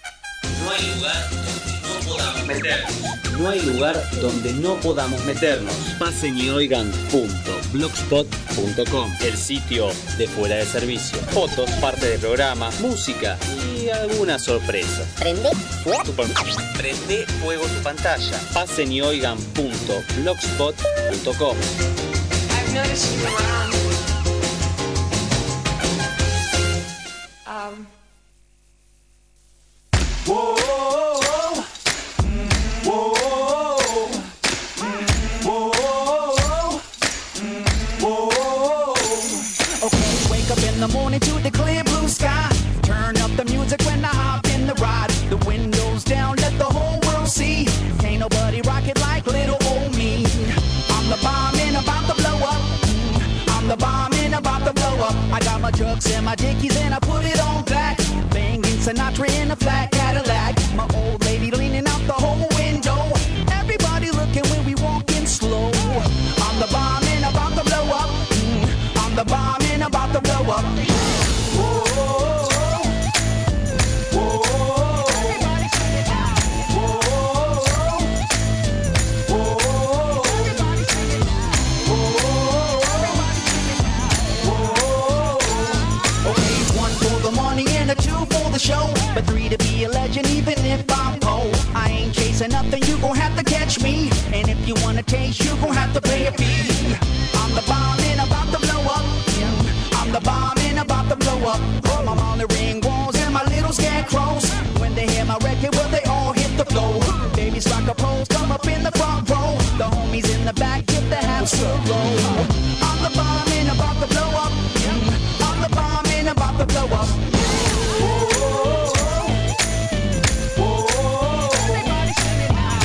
S2: No hay lugar donde no podamos meternos. Pasen y oigan.blogspot.com, el sitio de Fuera de Servicio. Fotos, parte del programa, música y algunas sorpresas. Prende fuego tu pantalla. Pasen y oigan.blogspot.com.
S7: I've noticed you around.
S3: Okay, wake up in the morning to the clear blue sky. Turn up the music when I hop in the ride. The windows down, let the whole world see. Ain't nobody rock it like little old me. I'm the bomb and about to blow up. I'm the bomb and about to blow up. I got my trucks and my dickies and I put it on black. Banging Sinatra in a flat Cadillac. My old lady leaning out the whole window. Everybody looking when we walking slow. I'm the bomb and about to blow up. show. But 3 to be a legend, even if I'm poor. I ain't chasing nothing, you gon' have to catch me. And if you wanna taste, you gon' have to pay a fee. I'm the bomb and about to blow up. I'm the bomb and about to blow up. I'm on the ring walls and my little scarecrows. When they hear my record, well, they all hit the floor. Babies rock a pose, come up in the front row. The homies in the back get the house to roll. I'm the bomb and about to blow up. I'm the bomb and about to blow up. Everybody sing it now.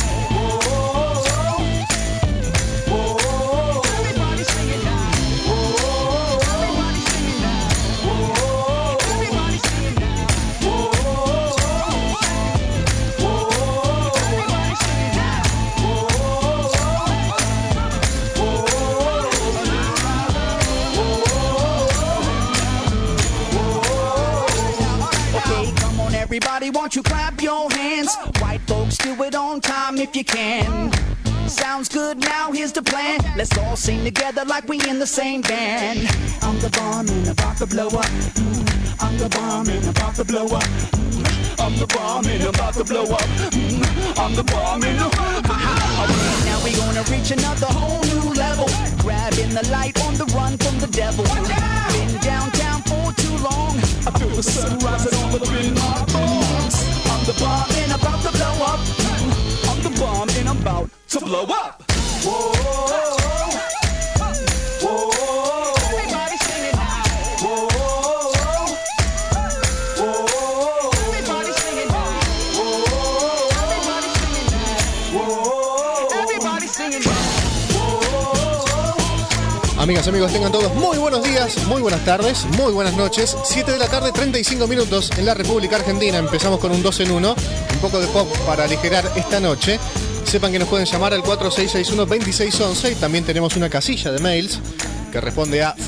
S3: Everybody sing it now. Everybody sing it now. Everybody sing it now. Everybody sing it now. Okay, come on everybody, won't you clap your hands? White folks, do it on time if you can. Sounds good, now here's the plan. Let's all sing together like we in the same band. I'm the bomb and about to blow up. I'm the bomb and about to blow up. I'm the bomb and about to blow up. I'm the bomb and now we gonna reach another whole new level. Grabbing the light on the run from the devil. Been downtown for too long. I feel the sun rising all up in my bones. I'm the bomb and about to blow up. I'm the bomb and I'm about to blow up. Whoa, whoa, everybody sing it now. Whoa, whoa, everybody sing it now. Whoa, everybody sing it now. Whoa, everybody sing it now.
S4: Amigas, amigos, tengan todos muy buenos días, muy buenas tardes, muy buenas noches. 7 de la tarde, 35 minutos en la República Argentina. Empezamos con un 2 en 1, un poco de pop para aligerar esta noche. Sepan que nos pueden llamar al 4661-2611 y también tenemos una casilla de mails que responde a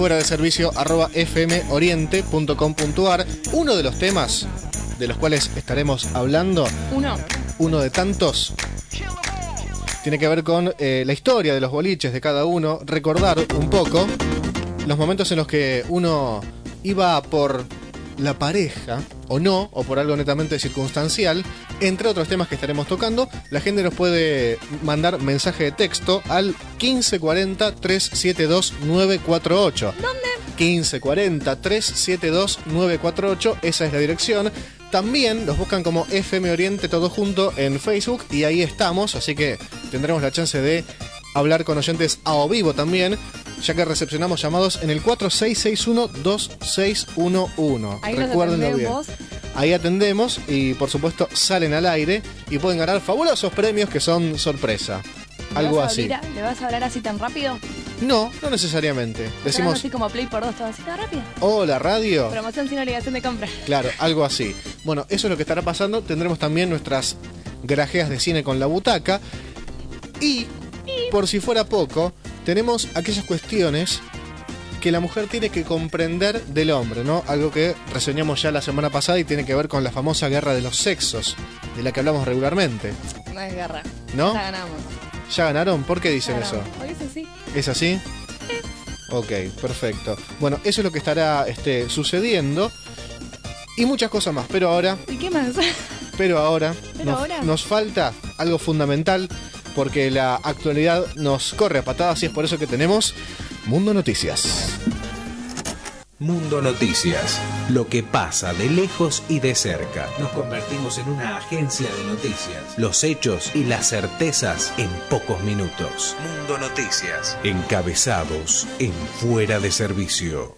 S4: fueradeservicio@fmoriente.com.ar. Uno de los temas de los cuales estaremos hablando, uno de tantos, tiene que ver con la historia de los boliches de cada uno, recordar un poco los momentos en los que uno iba por la pareja, o no, o por algo netamente circunstancial, entre otros temas que estaremos tocando. La gente nos puede mandar mensaje de texto al 1540-372-948.
S5: ¿Dónde?
S4: 1540-372-948, esa es la dirección. También los buscan como FM Oriente todo junto en Facebook y ahí estamos, así que tendremos la chance de hablar con oyentes a o vivo también, ya que recepcionamos llamados en el 4661-2611.
S5: Ahí
S4: Recuérdenlo bien. Ahí atendemos y por supuesto salen al aire y pueden ganar fabulosos premios que son sorpresa. Algo así.
S5: ¿Le vas a hablar así tan rápido?
S4: No, no necesariamente.
S5: Decimos así como Play por 2, todo así tan rápido.
S4: Hola, radio.
S5: Promoción sin obligación de compra.
S4: Claro, algo así. Bueno, eso es lo que estará pasando. Tendremos también nuestras grajeas de cine con la butaca. Y, por si fuera poco, tenemos aquellas cuestiones que la mujer tiene que comprender del hombre, ¿no? Algo que reseñamos ya la semana pasada y tiene que ver con la famosa guerra de los sexos, de la que hablamos regularmente.
S5: No es guerra.
S4: ¿No?
S5: Ya ganamos.
S4: ¿Ya ganaron? ¿Por qué dicen
S5: Ganamos.
S4: eso?
S5: Hoy es así.
S4: ¿Es así? Ok, perfecto. Bueno, eso es lo que estará sucediendo y muchas cosas más, pero ahora...
S5: ¿Y qué más?
S4: Pero ahora,
S5: ahora
S4: nos falta algo fundamental porque la actualidad nos corre a patadas y es por eso que tenemos Mundo Noticias.
S8: Mundo Noticias, lo que pasa de lejos y de cerca. Nos convertimos en una agencia de noticias. Los hechos y las certezas en pocos minutos. Mundo Noticias, encabezados en Fuera de Servicio.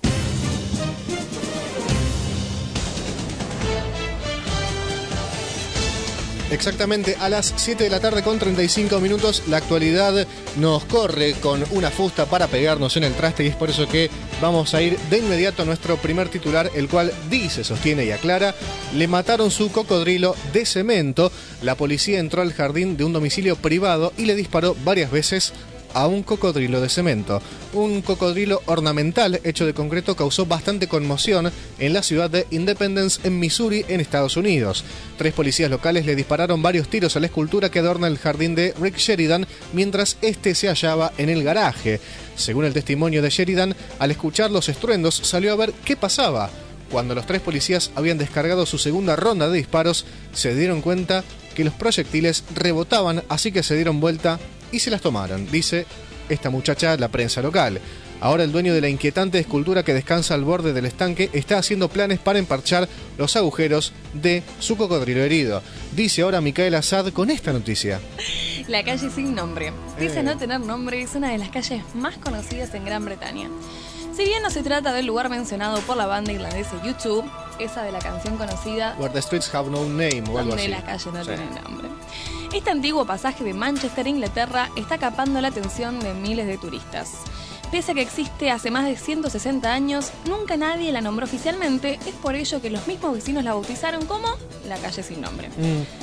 S4: Exactamente a las 7 de la tarde con 35 minutos, la actualidad nos corre con una fusta para pegarnos en el traste y es por eso que vamos a ir de inmediato a nuestro primer titular, el cual dice, sostiene y aclara: le mataron su cocodrilo de cemento. La policía entró al jardín de un domicilio privado y le disparó varias veces a un cocodrilo de cemento. Un cocodrilo ornamental hecho de concreto causó bastante conmoción en la ciudad de Independence, en Missouri, en Estados Unidos. 3 policías locales le dispararon varios tiros a la escultura que adorna el jardín de Rick Sheridan mientras este se hallaba en el garaje. Según el testimonio de Sheridan, al escuchar los estruendos salió a ver qué pasaba. Cuando los 3 policías habían descargado su segunda ronda de disparos, se dieron cuenta que los proyectiles rebotaban, así que se dieron vuelta y se las tomaron, dice esta muchacha, la prensa local. Ahora el dueño de la inquietante escultura que descansa al borde del estanque está haciendo planes para emparchar los agujeros de su cocodrilo herido. Dice ahora Micaela Assad con esta noticia.
S5: La calle sin nombre. Pese a no tener nombre, es una de las calles más conocidas en Gran Bretaña. Si bien no se trata del lugar mencionado por la banda irlandesa YouTube, esa de la canción conocida
S4: Where the Streets Have No Name o algo
S5: donde
S4: así.
S5: la calle no
S4: Sí.
S5: tiene nombre. Este antiguo pasaje de Manchester, Inglaterra, está capando la atención de miles de turistas. Pese a que existe hace más de 160 años, nunca nadie la nombró oficialmente, es por ello que los mismos vecinos la bautizaron como la calle sin nombre.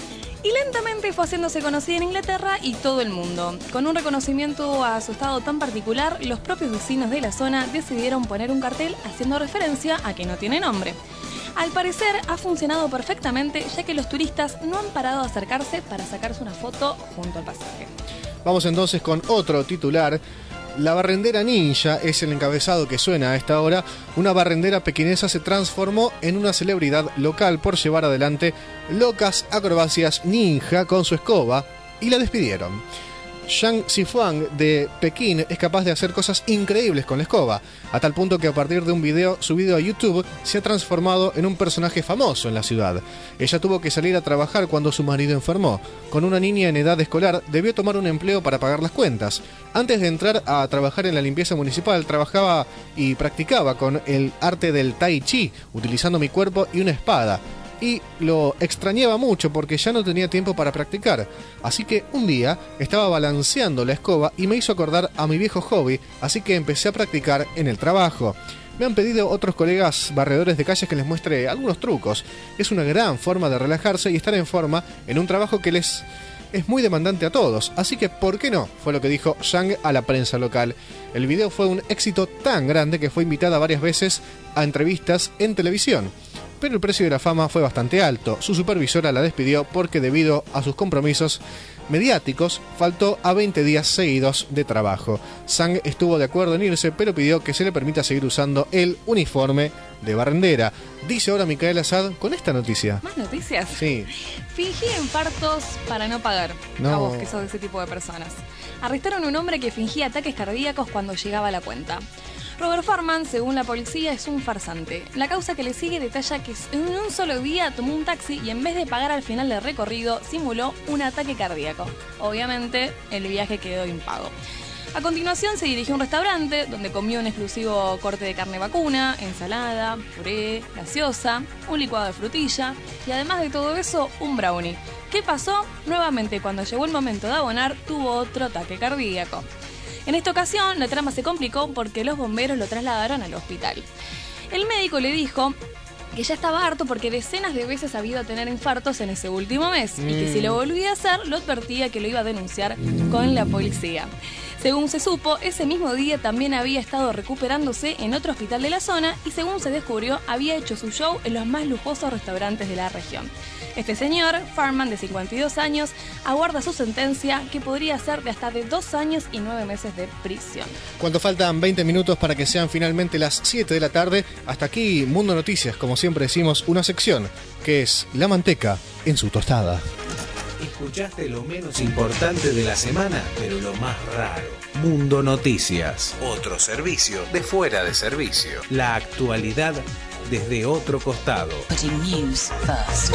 S5: Y lentamente fue haciéndose conocida en Inglaterra y todo el mundo. Con un reconocimiento a su estado tan particular, los propios vecinos de la zona decidieron poner un cartel haciendo referencia a que no tiene nombre. Al parecer ha funcionado perfectamente, ya que los turistas no han parado de acercarse para sacarse una foto junto al pasaje.
S4: Vamos entonces con otro titular. La barrendera ninja es el encabezado que suena a esta hora. Una barrendera pequinesa se transformó en una celebridad local por llevar adelante locas acrobacias ninja con su escoba y la despidieron. Zhang Zifuang de Pekín es capaz de hacer cosas increíbles con la escoba, a tal punto que a partir de un video subido a YouTube se ha transformado en un personaje famoso en la ciudad. Ella tuvo que salir a trabajar cuando su marido enfermó. Con una niña en edad escolar debió tomar un empleo para pagar las cuentas. Antes de entrar a trabajar en la limpieza municipal, trabajaba y practicaba con el arte del Tai Chi, utilizando mi cuerpo y una espada. Y lo extrañaba mucho porque ya no tenía tiempo para practicar. Así que un día estaba balanceando la escoba y me hizo acordar a mi viejo hobby, así que empecé a practicar en el trabajo. Me han pedido otros colegas barredores de calles que les muestre algunos trucos. Es una gran forma de relajarse y estar en forma en un trabajo que les es muy demandante a todos, así que ¿por qué no? Fue lo que dijo Zhang a la prensa local. El video fue un éxito tan grande que fue invitada varias veces a entrevistas en televisión. Pero el precio de la fama fue bastante alto. Su supervisora la despidió porque debido a sus compromisos mediáticos faltó a 20 días seguidos de trabajo. Zhang estuvo de acuerdo en irse, pero pidió que se le permita seguir usando el uniforme de barrendera. Dice ahora Micaela Assad con esta noticia.
S5: ¿Más noticias?
S4: Sí.
S5: Fingí infartos para no pagar.
S4: No.
S5: A vos, que sos de ese tipo de personas. Arrestaron a un hombre que fingía ataques cardíacos cuando llegaba a la cuenta. Robert Farman, según la policía, es un farsante. La causa que le sigue detalla que en un solo día tomó un taxi y en vez de pagar al final del recorrido, simuló un ataque cardíaco. Obviamente, el viaje quedó impago. A continuación se dirigió a un restaurante donde comió un exclusivo corte de carne vacuna, ensalada, puré, gaseosa, un licuado de frutilla y además de todo eso, un brownie. ¿Qué pasó? Nuevamente, cuando llegó el momento de abonar, tuvo otro ataque cardíaco. En esta ocasión, la trama se complicó porque los bomberos lo trasladaron al hospital. El médico le dijo que ya estaba harto porque decenas de veces había ido a tener infartos en ese último mes y que si lo volvía a hacer, lo advertía que lo iba a denunciar con la policía. Según se supo, ese mismo día también había estado recuperándose en otro hospital de la zona y según se descubrió, había hecho su show en los más lujosos restaurantes de la región. Este señor, Farman, de 52 años, aguarda su sentencia que podría ser de hasta de 2 años y 9 meses de prisión.
S4: Cuando faltan 20 minutos para que sean finalmente las 7 de la tarde, hasta aquí Mundo Noticias, como siempre decimos, una sección que es la manteca en su tostada.
S8: Escuchaste lo menos importante de la semana, pero lo más raro. Mundo Noticias. Otro servicio de fuera de servicio. La actualidad desde otro costado.
S1: Putting news first.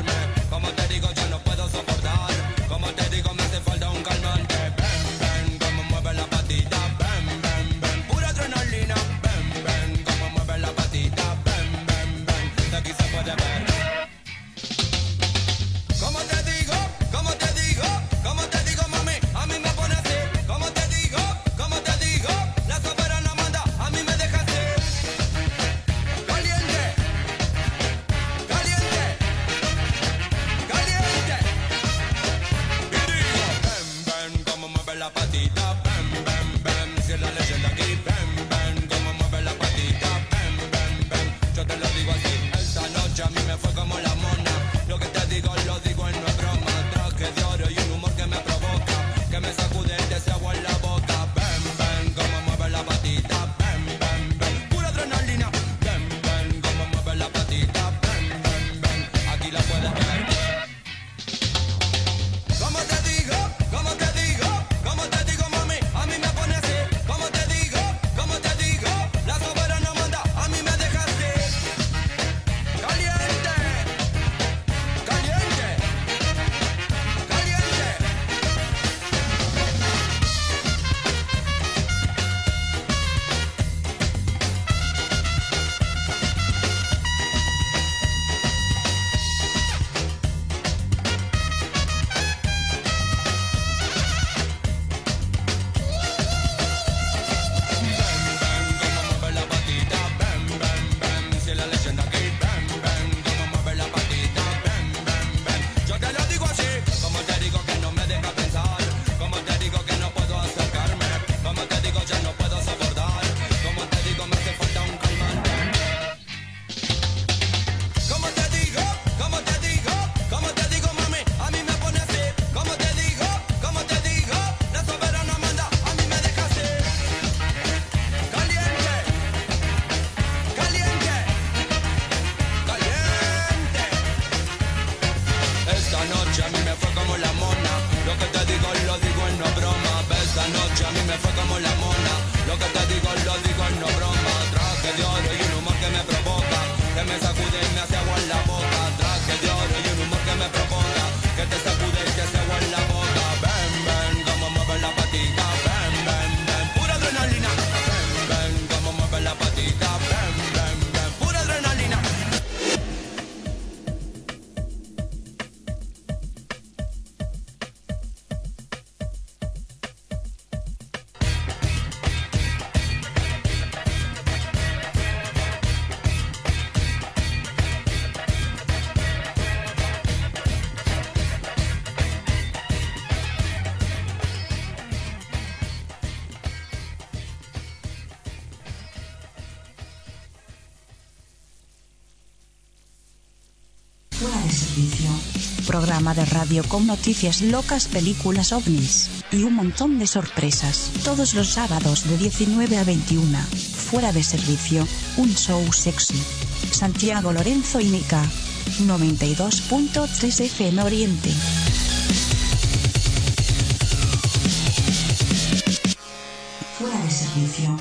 S3: Como te digo, me hace falta un calmante. Ven, ven,
S9: noche a mí me fue como la mona. Lo que te digo, lo digo, no broma. Traje de oro y un humor que me provoca, que me sacude y me hace agua en la boca. Traje de oro y un humor que me provoca, que te sacude y te hace agua en la boca. Ven, ven, como mueve la patita. Ven, ven, ven, pura adrenalina. Ven, ven, como mueve la patita. Ven, ven, ven, pura adrenalina.
S1: Fuera de servicio. Programa de radio con noticias locas, películas ovnis y un montón de sorpresas. Todos los sábados de 19 a 21. Fuera de servicio. Un show sexy. Santiago Lorenzo y Mica. 92.3 FM Oriente. Fuera de servicio.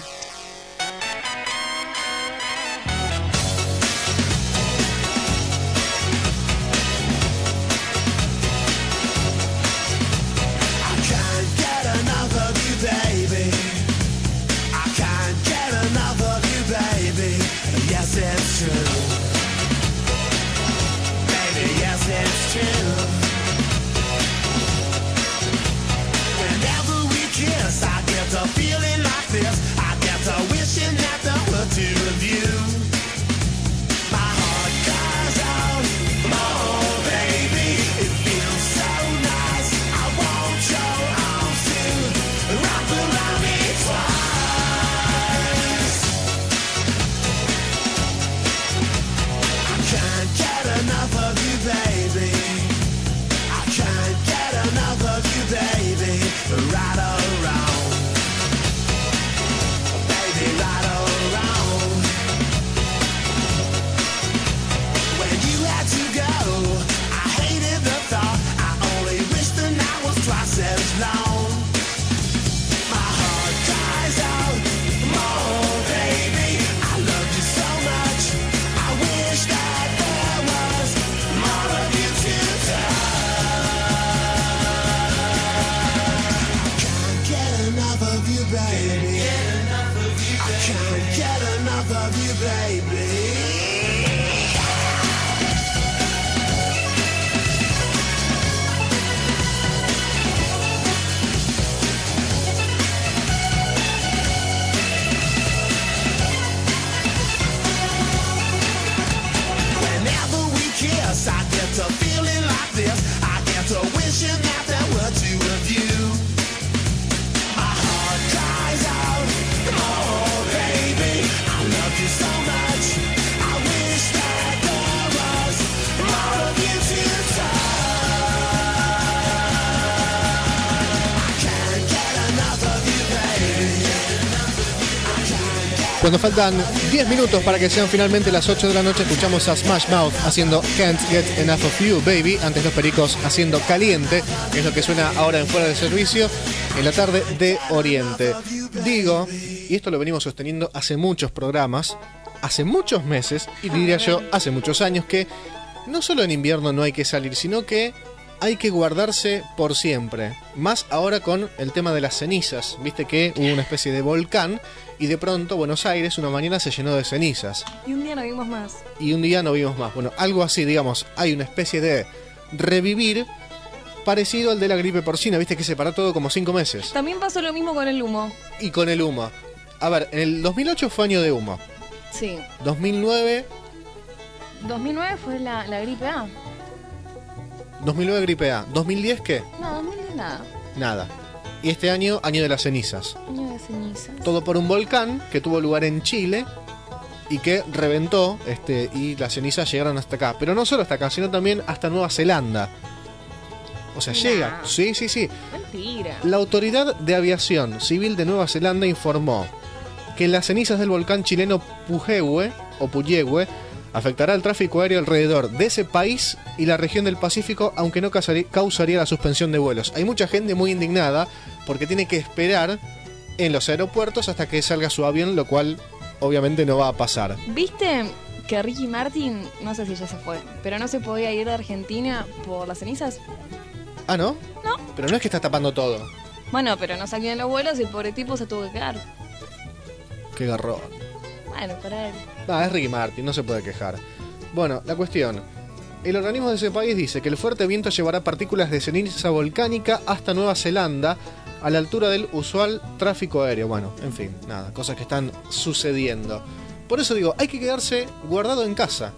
S4: Cuando faltan 10 minutos para que sean finalmente las 8 de la noche, escuchamos a Smash Mouth haciendo Can't Get Enough of You, Baby. Antes Los Pericos haciendo Caliente, que es lo que suena ahora en Fuera de Servicio, en la tarde de Oriente. Digo, y esto lo venimos sosteniendo hace muchos programas, hace muchos meses, y diría yo, hace muchos años, que no solo en invierno no hay que salir, sino que hay que guardarse por siempre. Más ahora con el tema de las cenizas. Viste que hubo una especie de volcán y de pronto Buenos Aires una mañana se llenó de cenizas.
S5: Y un día no vimos más.
S4: Y un día no vimos más. Bueno, algo así, digamos, hay una especie de revivir parecido al de la gripe porcina. Viste que se paró todo como 5 meses.
S5: También pasó lo mismo con el humo.
S4: Y con el humo. A ver, en el 2008 fue año de humo.
S5: Sí.
S4: 2009...
S5: 2009 fue la gripe A.
S4: 2009 gripe A. ¿2010 qué?
S5: No, 2010 nada.
S4: Nada. Y este año, año de las cenizas.
S5: Año de cenizas.
S4: Todo por un volcán que tuvo lugar en Chile y que reventó, y las cenizas llegaron hasta acá. Pero no solo hasta acá, sino también hasta Nueva Zelanda. O sea, llega. Sí.
S5: Mentira.
S4: La Autoridad de Aviación Civil de Nueva Zelanda informó que las cenizas del volcán chileno Puyehue afectará el tráfico aéreo alrededor de ese país y la región del Pacífico, aunque no causaría la suspensión de vuelos. Hay mucha gente muy indignada porque tiene que esperar en los aeropuertos hasta que salga su avión, lo cual obviamente no va a pasar.
S5: ¿Viste que Ricky Martin, no sé si ya se fue, pero no se podía ir de Argentina por las cenizas?
S4: ¿Ah, no?
S5: No.
S4: Pero no es que está tapando todo.
S5: Bueno, pero no salían los vuelos y el pobre tipo se tuvo que quedar.
S4: Qué garrón.
S5: Bueno, para él.
S4: Es Ricky Martin, no se puede quejar. Bueno, la cuestión. El organismo de ese país dice que el fuerte viento llevará partículas de ceniza volcánica hasta Nueva Zelanda a la altura del usual tráfico aéreo. Bueno, en fin, nada, cosas que están sucediendo. Por eso digo, hay que quedarse guardado en casa.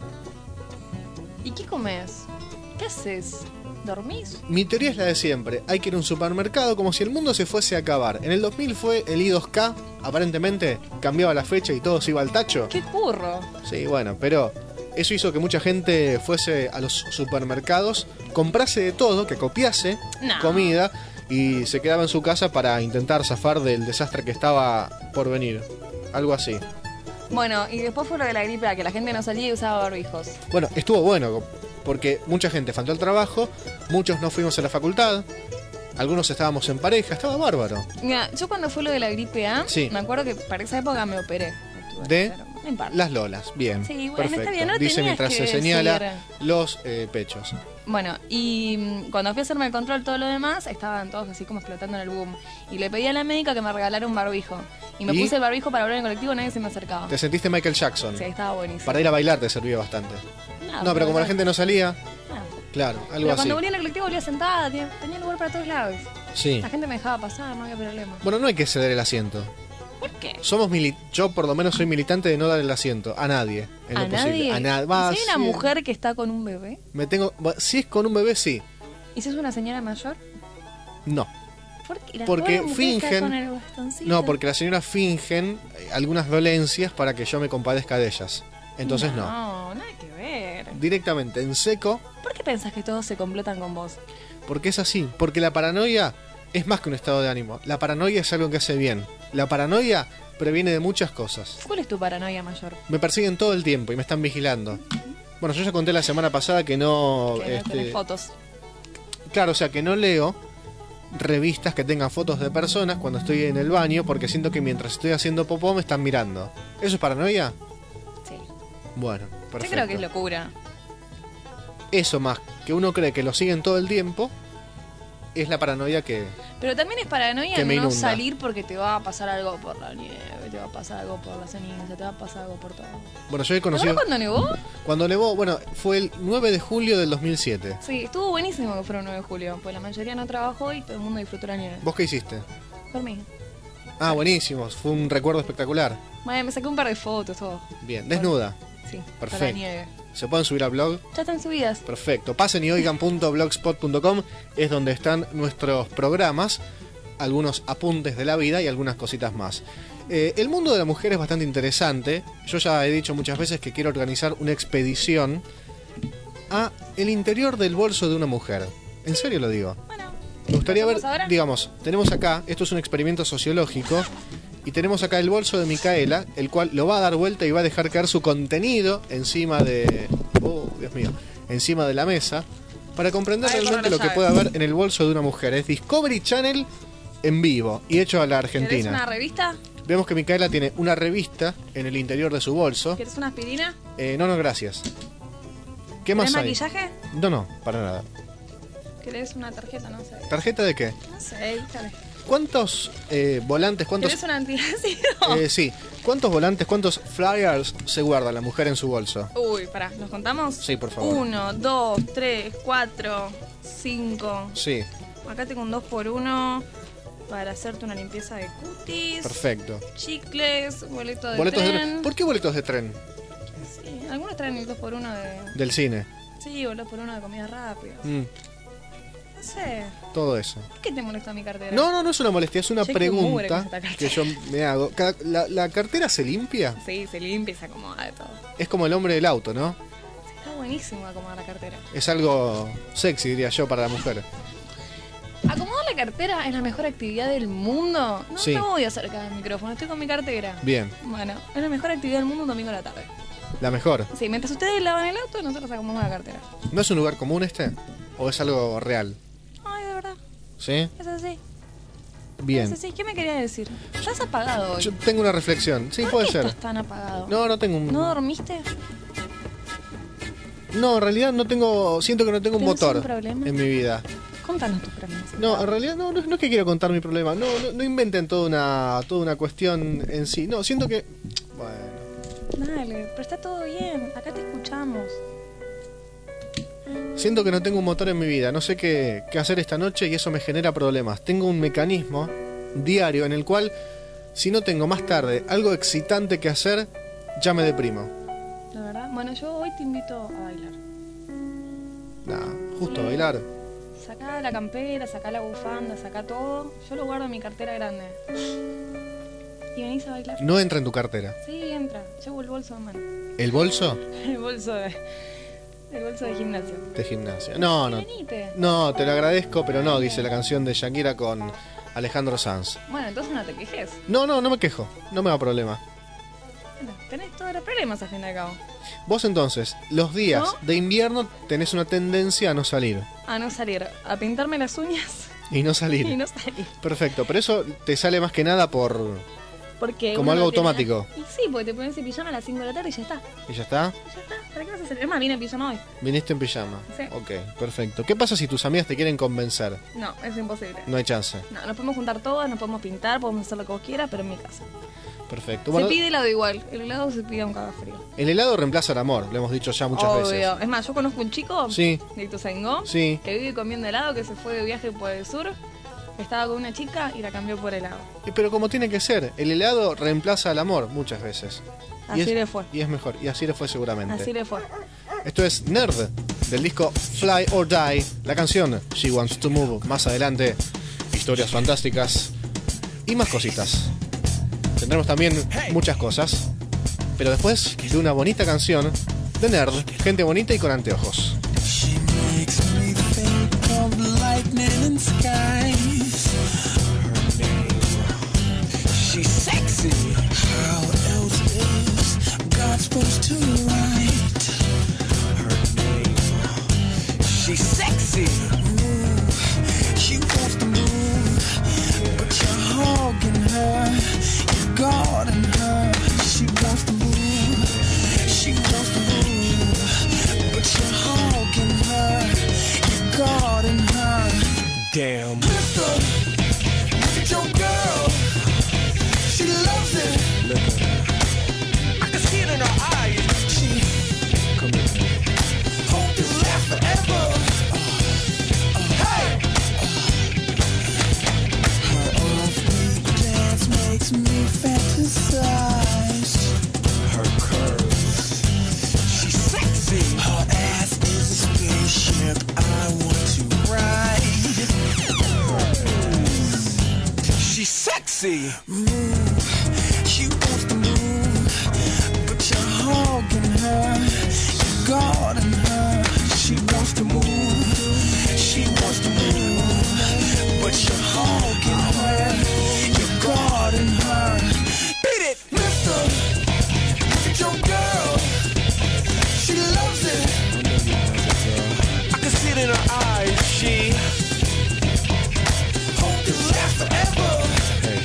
S5: ¿Y qué comes? ¿Qué haces? ¿Dormís?
S4: Mi teoría es la de siempre. Hay que ir a un supermercado como si el mundo se fuese a acabar. En el 2000 fue el I2K, aparentemente cambiaba la fecha y todo se iba al tacho.
S5: ¡Qué curro!
S4: Sí, bueno, pero eso hizo que mucha gente fuese a los supermercados, comprase de todo, que copiase
S5: No.
S4: comida y se quedaba en su casa para intentar zafar del desastre que estaba por venir. Algo así.
S5: Bueno, y después fue lo de la gripe, que la gente no salía y usaba barbijos.
S4: Bueno, estuvo bueno, porque mucha gente faltó al trabajo, muchos no fuimos a la facultad, algunos estábamos en pareja, estaba bárbaro.
S5: Mira, yo cuando fue lo de la gripe A,
S4: Sí.
S5: me acuerdo que para esa época me operé.
S4: De
S5: No importa.
S4: las lolas, bien.
S5: Sí, bueno,
S4: perfecto.
S5: está bien, no
S4: Dice
S5: tenías
S4: mientras
S5: que
S4: se señala
S5: seguir.
S4: los pechos.
S5: Bueno, y cuando fui a hacerme el control, todo lo demás, estaban todos así como explotando en el boom. Y le pedí a la médica que me regalara un barbijo. Y me
S4: ¿Y?
S5: puse el barbijo para hablar en colectivo, nadie se me acercaba.
S4: Te sentiste Michael Jackson.
S5: Sí, estaba buenísimo.
S4: Para ir a bailar te servía bastante.
S5: No,
S4: No, pero como la gente no salía,
S5: no.
S4: claro, algo
S5: Pero
S4: así.
S5: cuando volví en el colectivo volvía sentada, tenía lugar para todos lados.
S4: Sí.
S5: La gente me dejaba pasar, no había problema.
S4: Bueno, no hay que ceder el asiento.
S5: ¿Por qué?
S4: Yo por lo menos soy militante de no dar el asiento a nadie. En
S5: ¿A
S4: lo posible.
S5: nadie?
S4: A nadie.
S5: ¿Y si hay una mujer que está con un bebé?
S4: Si es con un bebé, sí.
S5: ¿Y si es una señora mayor?
S4: No.
S5: ¿Por qué? La
S4: Porque
S5: pobre mujer está
S4: fingen-
S5: con el bastoncito.
S4: No, porque las señoras fingen algunas dolencias para que yo me compadezca de ellas. Entonces no.
S5: No, nada que ver.
S4: Directamente, en seco,
S5: ¿Por qué pensás que todos se complotan con vos?
S4: porque es así. Porque la paranoia es más que un estado de ánimo. La paranoia es algo que hace bien. La paranoia previene de muchas cosas.
S5: ¿Cuál es tu paranoia mayor?
S4: Me persiguen todo el tiempo y me están vigilando. Bueno, yo ya conté la semana pasada que no...
S5: Que no tenés fotos.
S4: Claro, o sea, que no leo revistas que tengan fotos de personas cuando estoy en el baño porque siento que mientras estoy haciendo popó me están mirando. ¿Eso es paranoia?
S5: Sí.
S4: Bueno, perfecto.
S5: Yo creo que es locura.
S4: Eso más, que uno cree que lo siguen todo el tiempo, es la paranoia que...
S5: Pero también es paranoia
S4: Que me
S5: no
S4: inunda.
S5: salir porque te va a pasar algo por la nieve, te va a pasar algo por la ceniza, te va a pasar algo por todo.
S4: Bueno, yo he
S5: ¿Te
S4: conocido...
S5: acuerdas cuando nevó?
S4: Cuando nevó, bueno, fue el 9 de julio del 2007.
S5: Sí, estuvo buenísimo que fuera un 9 de julio, pues la mayoría no trabajó y todo el mundo disfrutó la nieve.
S4: ¿Vos qué hiciste?
S5: Dormí.
S4: Ah, buenísimo, fue un recuerdo espectacular.
S5: Bueno, me saqué un par de fotos, todo.
S4: Bien, desnuda.
S5: Sí, para la
S4: Perfecto.
S5: nieve.
S4: ¿Se pueden subir al blog?
S5: Ya están subidas.
S4: Perfecto. Pasen y oigan.blogspot.com, es donde están nuestros programas, algunos apuntes de la vida y algunas cositas más. El mundo de la mujer es bastante interesante. Yo ya he dicho muchas veces que quiero organizar una expedición a el interior del bolso de una mujer. En serio lo digo.
S5: Bueno,
S4: Me gustaría
S5: ¿lo
S4: ver,
S5: hacemos ahora?
S4: digamos, tenemos acá, esto es un experimento sociológico, y tenemos acá el bolso de Micaela, el cual lo va a dar vuelta y va a dejar caer su contenido encima de... Oh, Dios mío. Encima de la mesa, para comprender
S5: Ay,
S4: realmente
S5: corre la
S4: lo que
S5: llave.
S4: puede haber en el bolso de una mujer. Es Discovery Channel en vivo y hecho a la
S5: ¿Querés
S4: Argentina.
S5: una revista?
S4: Vemos que Micaela tiene una revista en el interior de su bolso.
S5: ¿Querés una aspirina?
S4: No, gracias. ¿Qué más
S5: ¿Querés
S4: hay?
S5: maquillaje?
S4: No, para nada.
S5: ¿Querés una tarjeta? No sé.
S4: ¿Tarjeta de qué?
S5: No sé, dale.
S4: ¿Cuántos volantes, cuántos...
S5: ¿Querés un antiácido?
S4: Sí. ¿Cuántos volantes, cuántos flyers se guarda la mujer en su bolso?
S5: Uy, pará, ¿nos contamos?
S4: Sí, por favor.
S5: 1, 2, 3, 4, 5.
S4: Sí,
S5: Acá tengo un 2x1 para hacerte una limpieza de cutis.
S4: perfecto.
S5: Chicles, boleto de
S4: Boletos
S5: tren.
S4: de... ¿Por qué boletos de tren?
S5: Sí, algunos traen el 2x1 de...
S4: Del cine.
S5: Sí, o el 2x1 de comida rápida.
S4: Mm,
S5: No sé.
S4: todo eso.
S5: ¿Por qué te molesta mi cartera?
S4: No es una molestia, es una
S5: Che, qué mugre
S4: pregunta
S5: que es esta
S4: que yo me hago. ¿La cartera se limpia?
S5: Sí, se limpia y se acomoda de todo.
S4: Es como el hombre del auto, ¿no?
S5: Sí, está buenísimo acomodar la cartera.
S4: Es algo sexy, diría yo, para la mujer.
S5: ¿Acomodar la cartera es la mejor actividad del mundo? No
S4: Sí.
S5: me voy a acercar al micrófono, estoy con mi cartera.
S4: Bien,
S5: Bueno, es la mejor actividad del mundo un domingo a la tarde.
S4: la mejor.
S5: Sí, mientras ustedes lavan el auto, nosotros acomodamos la cartera.
S4: ¿No es un lugar común este? ¿O es algo real?
S5: Ay, de verdad,
S4: ¿Sí?
S5: es así.
S4: Bien.
S5: Sí, ¿qué me querías decir? Estás apagado hoy.
S4: Yo tengo una reflexión. Sí,
S5: ¿Por
S4: puede
S5: qué
S4: ser.
S5: estás tan apagado?
S4: No tengo un...
S5: ¿No dormiste?
S4: No, en realidad no tengo... Siento que no tengo un
S5: ¿Tenés
S4: motor
S5: un problema?
S4: en mi vida.
S5: Contanos tus problemas.
S4: No, en realidad no es que quiero contar mi problema. No inventen toda una cuestión en sí. No, siento que... Bueno.
S5: Dale, pero está todo bien. Acá te escuchamos.
S4: Siento que no tengo un motor en mi vida. No sé qué hacer esta noche y eso me genera problemas. Tengo un mecanismo diario en el cual, si no tengo más tarde algo excitante que hacer, ya me deprimo.
S5: ¿La verdad? Bueno, yo hoy te invito a bailar.
S4: Justo a bailar.
S5: Sacá la campera, sacá la bufanda, sacá todo. Yo lo guardo en mi cartera grande. ¿Y venís a bailar?
S4: No entra en tu cartera.
S5: Sí, entra. Llevo el bolso en mano.
S4: ¿El bolso?
S5: El bolso de gimnasio.
S4: De gimnasia. No.
S5: Venite.
S4: No, te lo agradezco, pero no, dice la canción de Shakira con Alejandro Sanz.
S5: Bueno, entonces no te quejes.
S4: No me quejo. No me da problema.
S5: Bueno, tenés todos los problemas al fin y al cabo.
S4: Vos entonces, los días
S5: ¿No?
S4: de invierno tenés una tendencia a no salir.
S5: A no salir, a pintarme las uñas
S4: Y no salir.
S5: y no salir.
S4: Perfecto, pero eso te sale más que nada por...
S5: Porque
S4: Como
S5: uno
S4: algo
S5: no tiene-
S4: automático.
S5: Y sí, porque te pones en pijama a las 5 de la tarde y ya está.
S4: ¿Y ya está?
S5: Ya está. ¿Para qué vas a hacer? Es más, vine en pijama hoy.
S4: Viniste en pijama.
S5: Sí.
S4: Ok, perfecto. ¿Qué pasa si tus amigas te quieren convencer?
S5: No, es imposible.
S4: No hay chance.
S5: No, nos podemos juntar todas, nos podemos pintar, podemos hacer lo que vos quieras, pero en mi casa.
S4: Perfecto.
S5: Se
S4: Bueno,
S5: pide helado igual. El helado se pide aunque haga frío.
S4: el helado reemplaza el amor, lo hemos dicho ya muchas
S5: Obvio.
S4: veces.
S5: Es más, yo conozco un chico
S4: Sí.
S5: de Ituzaingó
S4: Sí.
S5: que vive comiendo helado, que se fue de viaje por el sur, estaba con una chica y la cambió por helado.
S4: Pero como tiene que ser, el helado reemplaza al amor muchas veces.
S5: Así
S4: es,
S5: le fue.
S4: Y es mejor, y así le fue seguramente.
S5: Así le fue.
S4: Esto es Nerd, del disco Fly or Die, la canción She Wants to Move. Más adelante, historias fantásticas y más cositas. Tendremos también muchas cosas, pero después de una bonita canción de Nerd, gente bonita y con anteojos.
S3: She makes me think of lightning and skies. Her name, she's sexy. How else is God supposed to write her name? She's sexy. She wants to move, but you're hogging her. You're guarding her. She wants to move. She wants to move, but you're hogging her. You're guarding her. Damn. Mister, look at your girl. She loves it. Look at her. I can see it in her eyes. She come here. Hope this lasts forever. Hey. Her off-beat dance makes me fantasize. Her curves, she's sexy. Her ass is a spaceship I want to ride. She's sexy. Move, she wants to move, but you're hogging her, you're guarding her. She wants to move, she wants to move, but you're hogging her, you're guarding her. Beat it, mister. Look at your girl. She loves it. I can see it in her eyes. She hope this lasts forever. Hey.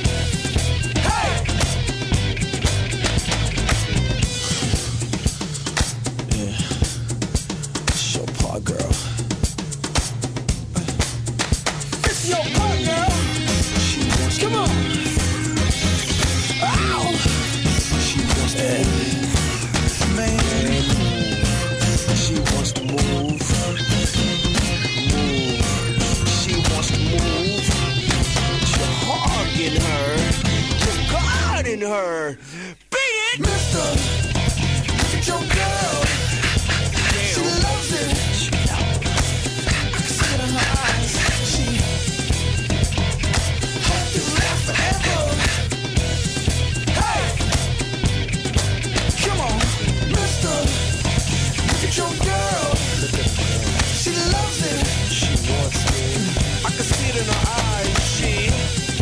S3: Yeah. It's your part, girl. It's your part, girl. She wants to. Come on. Ow. She wants to move. Man. She wants to move. Move. She wants to move. You're hogging her. You're guarding her. Beat it! Mister, look at your girl. She loves it. I can see it in her eyes. She hope this lasts forever. Hey! Come on, mister. Look at your girl. She loves it. She wants it. I can see it in her eyes. She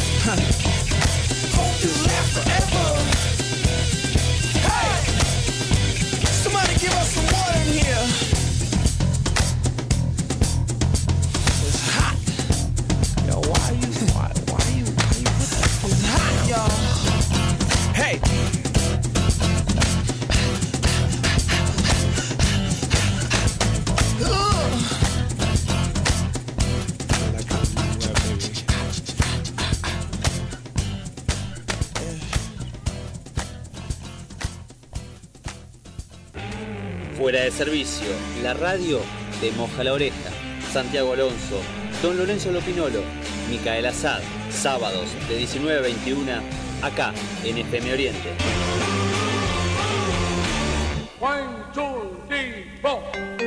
S3: hope this lasts forever. Hey! Somebody give us
S2: Fuera de servicio, la radio te moja la oreja. Santiago Alonso, Don Lorenzo Lopinolo, Micaela Sad, sábados de 19 a 21, acá en FM Oriente.
S10: 1, 2, 3, 4.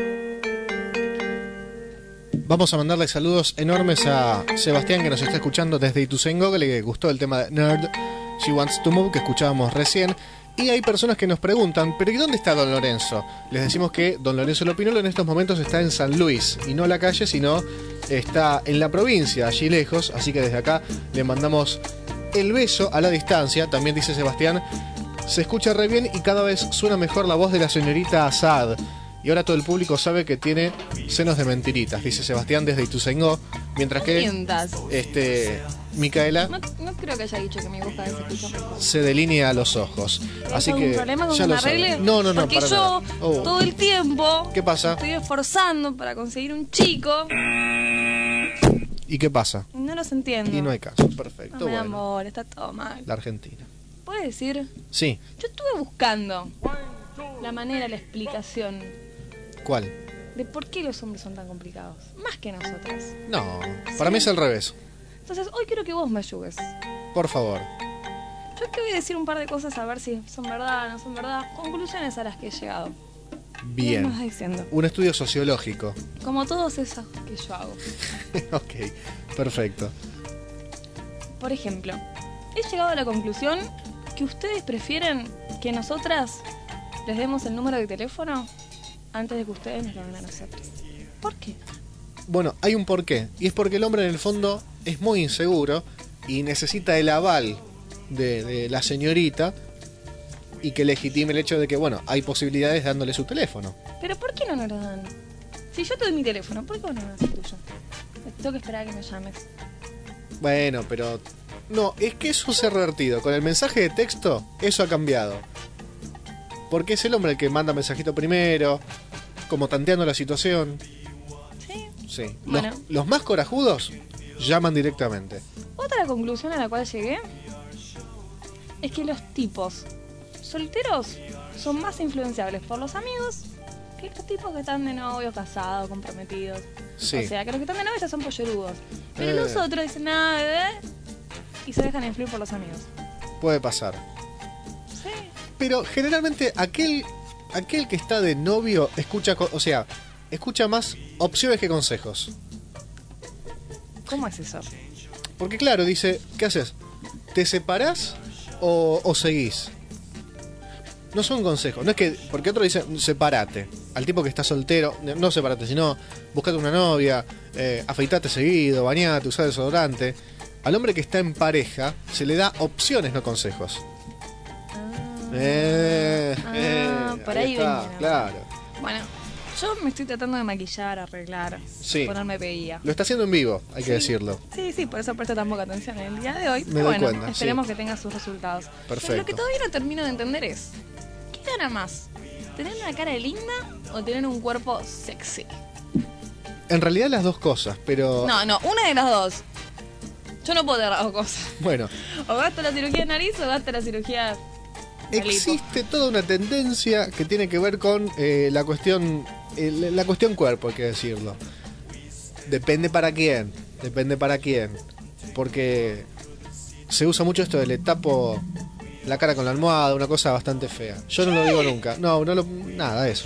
S4: Vamos a mandarle saludos enormes a Sebastián, que nos está escuchando desde Ituzaingó, que le gustó el tema de Nerd, She Wants to Move, que escuchábamos recién. Y hay personas que nos preguntan, ¿pero y dónde está Don Lorenzo? Les decimos que Don Lorenzo Lopinolo en estos momentos está en San Luis, y no la calle, sino está en la provincia, allí lejos, así que desde acá le mandamos el beso a la distancia. También dice Sebastián, se escucha re bien y cada vez suena mejor la voz de la señorita Assad. Y ahora todo el público sabe que tiene senos de mentiritas, dice Sebastián desde Ituzaingó. Mientras que Micaela
S5: No creo que haya dicho que mi voz cada vez se escucha mejor.
S4: se delinea los ojos. Así que
S5: ¿Un problema con
S4: ya
S5: que
S4: lo
S5: me arregle?
S4: saben. No,
S5: Porque
S4: para
S5: yo
S4: nada. Oh.
S5: todo el tiempo
S4: ¿Qué pasa?
S5: estoy esforzando para conseguir un chico
S4: ¿Y qué pasa?
S5: y no los entiendo.
S4: Y no hay caso. Perfecto.
S5: No, mi
S4: Bueno,
S5: amor, está todo mal.
S4: la Argentina.
S5: ¿Puedes decir?
S4: Sí.
S5: Yo estuve buscando la manera, la explicación
S4: ¿Cuál?
S5: de por qué los hombres son tan complicados. Más que nosotras.
S4: No, para mí es al revés.
S5: Entonces, hoy quiero que vos me ayudes.
S4: Por favor.
S5: Yo te voy a decir un par de cosas a ver si son verdad, no son verdad. Conclusiones a las que he llegado. ¿Qué me
S4: Bien.
S5: vas diciendo?
S4: Un estudio sociológico.
S5: Como todos esos que yo hago.
S4: Ok, perfecto.
S5: Por ejemplo, he llegado a la conclusión que ustedes prefieren que nosotras les demos el número de teléfono antes de que ustedes nos lo den a nosotros. ¿Por qué?
S4: Bueno, hay un porqué. Y es porque el hombre en el fondo es muy inseguro y necesita el aval de la señorita y que legitime el hecho de que, bueno, hay posibilidades dándole su teléfono.
S5: ¿Pero por qué no nos lo dan? Si yo te doy mi teléfono, ¿por qué vos no me das el tuyo? Tengo que esperar a que me llames.
S4: Bueno, pero... No, es que eso se ha revertido. Con el mensaje de texto, eso ha cambiado. Porque es el hombre el que manda mensajito primero, como tanteando la situación.
S5: ¿Sí?
S4: Sí.
S5: Bueno.
S4: Los más corajudos llaman directamente.
S5: Otra conclusión a la cual llegué es que los tipos solteros son más influenciables por los amigos que los tipos que están de novios, casados, comprometidos.
S4: Sí.
S5: O sea, que los que están de novios ya son pollerudos. Pero
S4: Eh.
S5: los otros dicen nada, y se dejan influir por los amigos.
S4: Puede pasar.
S5: Sí.
S4: Pero generalmente aquel que está de novio escucha, escucha más opciones que consejos.
S5: ¿Cómo es eso?
S4: Porque claro, dice, ¿qué haces? ¿Te separás o seguís? No son consejos, no es que, porque otro dice, separate. Al tipo que está soltero, no separate, sino buscate una novia, afeitate seguido, bañate, usá desodorante. Al hombre que está en pareja se le da opciones, no consejos.
S5: Por ahí
S4: está,
S5: venía.
S4: claro.
S5: Bueno, yo me estoy tratando de maquillar, arreglar,
S4: Sí.
S5: ponerme peguilla.
S4: Lo está haciendo en vivo, hay que
S5: Sí.
S4: decirlo.
S5: Sí, por eso presto tan poca atención en el día de hoy.
S4: Me
S5: Pero
S4: doy
S5: bueno,
S4: cuenta,
S5: esperemos
S4: sí.
S5: que tenga sus resultados.
S4: Perfecto.
S5: Pero lo que todavía no termino de entender es, ¿qué gana más? ¿Tener una cara linda o tener un cuerpo sexy?
S4: En realidad las dos cosas, pero...
S5: No, una de las dos. Yo no puedo tener las dos cosas.
S4: Bueno,
S5: O gasto la cirugía de nariz o gasto la cirugía de lipo.
S4: existe toda una tendencia que tiene que ver con la cuestión cuerpo, hay que decirlo. Depende para quién, porque se usa mucho esto de le tapo la cara con la almohada, una cosa bastante fea. Yo no lo digo nunca, nada de eso.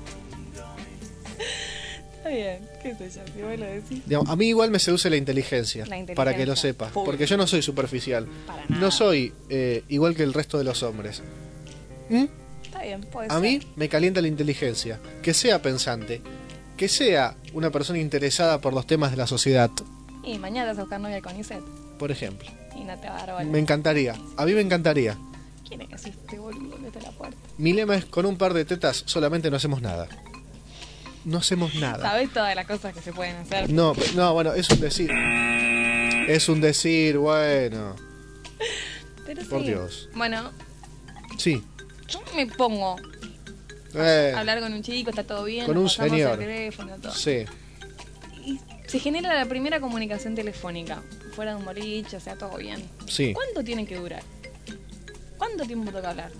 S5: Está bien, qué sé yo, si vos lo decís.
S4: Digamos, a mí igual me seduce la inteligencia,
S5: La inteligencia,
S4: para que lo sepas,
S5: full.
S4: porque yo no soy superficial,
S5: Para nada.
S4: no soy igual que el resto de los hombres.
S5: Está bien, puede
S4: A
S5: ser.
S4: mí me calienta la inteligencia, que sea pensante, que sea una persona interesada por los temas de la sociedad,
S5: Y mañana te vas a buscar novia con Iset.
S4: por ejemplo.
S5: Y no te va a dar bola.
S4: Me encantaría, a mí me encantaría.
S5: ¿Quién es este boludo que está en la puerta?
S4: Mi lema es, con un par de tetas solamente no hacemos nada. No hacemos nada.
S5: ¿Sabés todas las cosas que se pueden hacer?
S4: No, bueno, es un decir. Es un decir, bueno.
S5: Pero
S4: Por
S5: sí.
S4: Dios.
S5: Bueno,
S4: Sí.
S5: yo me pongo
S4: Eh,
S5: a hablar con un chico, está todo bien.
S4: Con
S5: nos
S4: un
S5: pasamos
S4: señor.
S5: el teléfono, todo.
S4: sí.
S5: Y se genera la primera comunicación telefónica. Fuera de un boliche, o sea, todo bien.
S4: Sí.
S5: ¿Cuánto tiene que durar? ¿Cuánto tiempo toca hablar?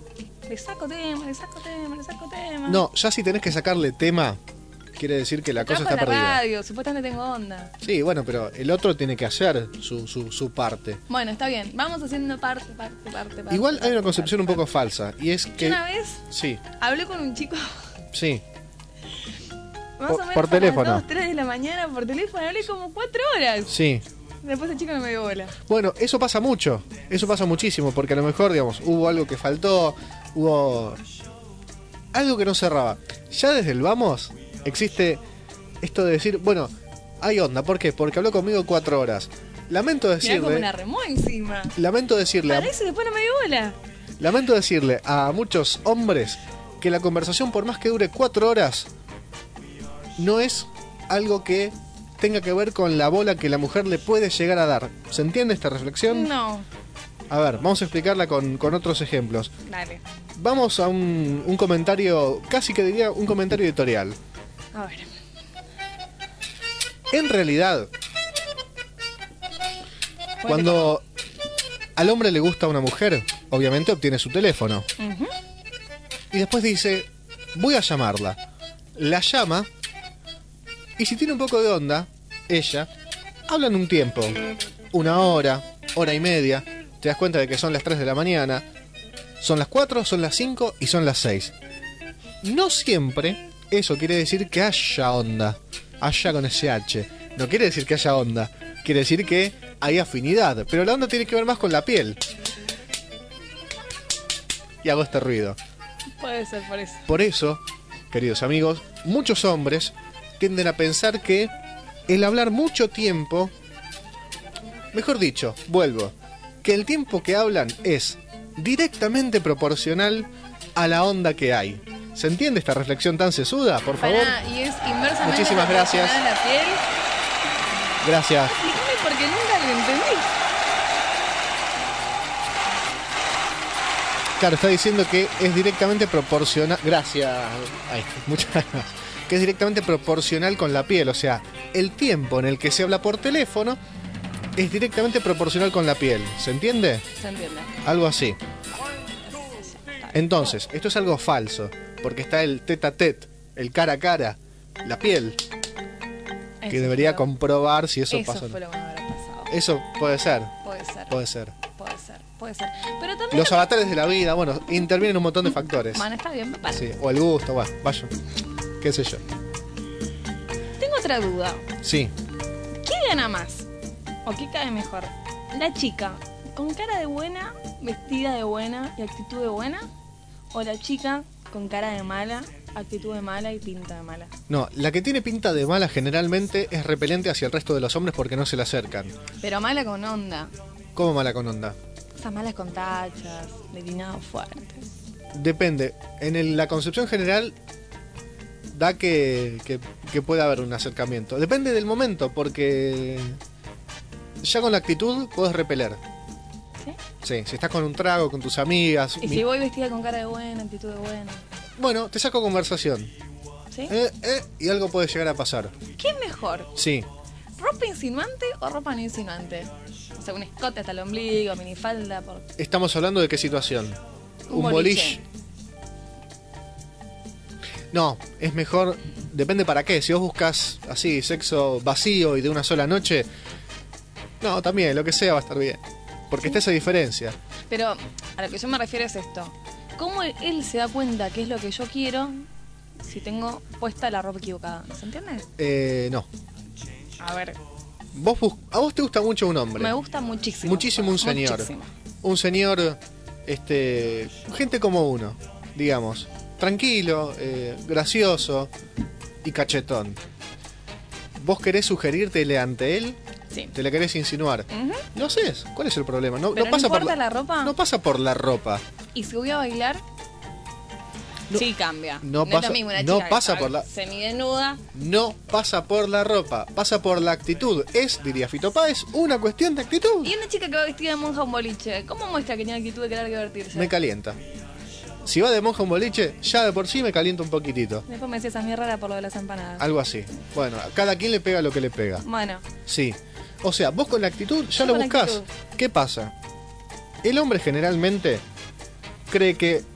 S5: Le saco tema, le saco tema, le saco tema.
S4: No, ya si tenés que sacarle tema, quiere decir que la cosa está
S5: Trabajo en
S4: perdida.
S5: la radio, supuestamente tengo onda.
S4: Sí, bueno, pero el otro tiene que hacer su parte.
S5: Bueno, está bien. Vamos haciendo parte.
S4: Igual hay una concepción un poco falsa, y es que...
S5: Una vez
S4: Sí,
S5: hablé con un chico
S4: sí.
S5: más o menos
S4: por teléfono.
S5: a las 2, 3 de la mañana por teléfono. Hablé como 4 horas.
S4: Sí.
S5: Después el chico no me dio bola.
S4: Bueno, eso pasa mucho. Eso pasa muchísimo, porque a lo mejor, digamos, hubo algo que faltó, hubo algo que no cerraba. Ya desde el vamos existe esto de decir, bueno, hay onda. ¿Por qué? Porque habló conmigo 4 horas. Lamento
S5: Mirá como me
S4: decirle...
S5: la remó encima.
S4: Lamento decirle...
S5: Para eso después no me dio bola.
S4: Lamento decirle a muchos hombres que la conversación, por más que dure 4 horas, no es algo que tenga que ver con la bola que la mujer le puede llegar a dar. ¿Se entiende esta reflexión?
S5: No.
S4: A ver, vamos a explicarla con otros ejemplos.
S5: Dale.
S4: Vamos a un comentario, casi que diría un comentario editorial.
S5: A ver.
S4: En realidad, cuando al hombre le gusta a una mujer, obviamente obtiene su teléfono.
S5: Ujú.
S4: Y después dice, voy a llamarla. La llama, y si tiene un poco de onda, ella, hablan un tiempo. 1 hora, hora y media. Te das cuenta de que son las 3 de la mañana. Son las 4, son las 5 y son las 6. No siempre eso quiere decir que haya onda. Haya con ese H. No quiere decir que haya onda. Quiere decir que hay afinidad. Pero la onda tiene que ver más con la piel. Y hago este ruido.
S5: Puede ser por eso.
S4: Por eso, queridos amigos, muchos hombres tienden a pensar que el hablar mucho tiempo, mejor dicho, vuelvo, que el tiempo que hablan es directamente proporcional a la onda que hay. ¿Se entiende esta reflexión tan sesuda? Por favor.
S5: Pará, y es inversamente
S4: Muchísimas gracias.
S5: proporcional a la piel.
S4: Gracias.
S5: Explícame porque nunca lo entendí.
S4: Claro, está diciendo que es directamente proporcional. Gracias. Ay, muchas gracias. Que es directamente proporcional con la piel. O sea, el tiempo en el que se habla por teléfono es directamente proporcional con la piel. ¿Se entiende?
S5: Se entiende.
S4: Algo así. Entonces, esto es algo falso. Porque está el tete a tete, el cara a cara, la piel. Que
S5: Eso
S4: debería
S5: fue lo-
S4: comprobar si eso
S5: Eso
S4: pasa.
S5: fue lo que me habrá pasado.
S4: Eso puede ser.
S5: Puede ser.
S4: Puede ser.
S5: Puede ser. Puede ser. Pero también.
S4: Los avatares de la vida, bueno, intervienen un montón de factores.
S5: Bueno, está bien, papá.
S4: Sí, o el gusto, bueno, vaya. Qué sé yo.
S5: Tengo otra duda.
S4: Sí.
S5: ¿Qué gana más? ¿O qué cae mejor? ¿La chica con cara de buena, vestida de buena y actitud de buena? ¿O la chica con cara de mala, actitud de mala y pinta de mala?
S4: No, la que tiene pinta de mala generalmente es repelente hacia el resto de los hombres porque no se le acercan.
S5: Pero mala con onda.
S4: ¿Cómo mala con onda?
S5: Esas malas con tachas, declinados fuertes.
S4: Depende. La concepción general da que puede haber un acercamiento. Depende del momento, porque ya con la actitud puedes repeler.
S5: ¿Sí?
S4: Sí, si estás con un trago, con tus amigas.
S5: Y si voy vestida con cara de buena, actitud de buena.
S4: Bueno, te saco conversación.
S5: ¿Sí?
S4: Y algo puede llegar a pasar.
S5: ¿Qué es mejor?
S4: Sí.
S5: ¿Ropa insinuante o ropa no insinuante? O sea, un escote hasta el ombligo, minifalda.
S4: Estamos hablando de qué situación.
S5: Un boliche.
S4: No, es mejor. Depende para qué. Si vos buscas así, sexo vacío y de una sola noche. No, también, lo que sea va a estar bien. Porque está esa diferencia.
S5: Pero a lo que yo me refiero es esto. ¿Cómo él se da cuenta que es lo que yo quiero si tengo puesta la ropa equivocada? ¿Se entiende?
S4: No.
S5: A ver,
S4: A vos te gusta mucho un hombre.
S5: me gusta muchísimo.
S4: Muchísimo un señor.
S5: Muchísimo.
S4: Un señor, gente como uno, digamos. Tranquilo, gracioso y cachetón. ¿Vos querés sugerirtele ante él?
S5: Sí.
S4: ¿Te le querés insinuar?
S5: Ujú.
S4: Lo haces. ¿Cuál es el problema? No,
S5: Pero
S4: no pasa
S5: no importa la ropa.
S4: No pasa por la ropa.
S5: ¿Y si voy a bailar?
S4: No-
S5: Sí, cambia.
S4: no
S5: es
S4: pasa-
S5: lo mismo una
S4: no
S5: chica que
S4: pasa
S5: está
S4: por la-
S5: semidesnuda.
S4: No pasa por la ropa, pasa por la actitud. Es, diría Fito Páez, una cuestión de actitud.
S5: Y una chica que va vestida de monja a un boliche, ¿cómo muestra que tiene actitud de querer divertirse?
S4: Me calienta. Si va de monja a un boliche, ya de por sí me calienta un poquitito.
S5: Después me decías a mí rara por lo de las empanadas.
S4: Algo así. Bueno, a cada quien le pega lo que le pega.
S5: Bueno,
S4: Sí. O sea, vos con la actitud ya
S5: Yo
S4: lo
S5: con la
S4: buscás.
S5: actitud.
S4: ¿Qué pasa? El hombre generalmente cree que,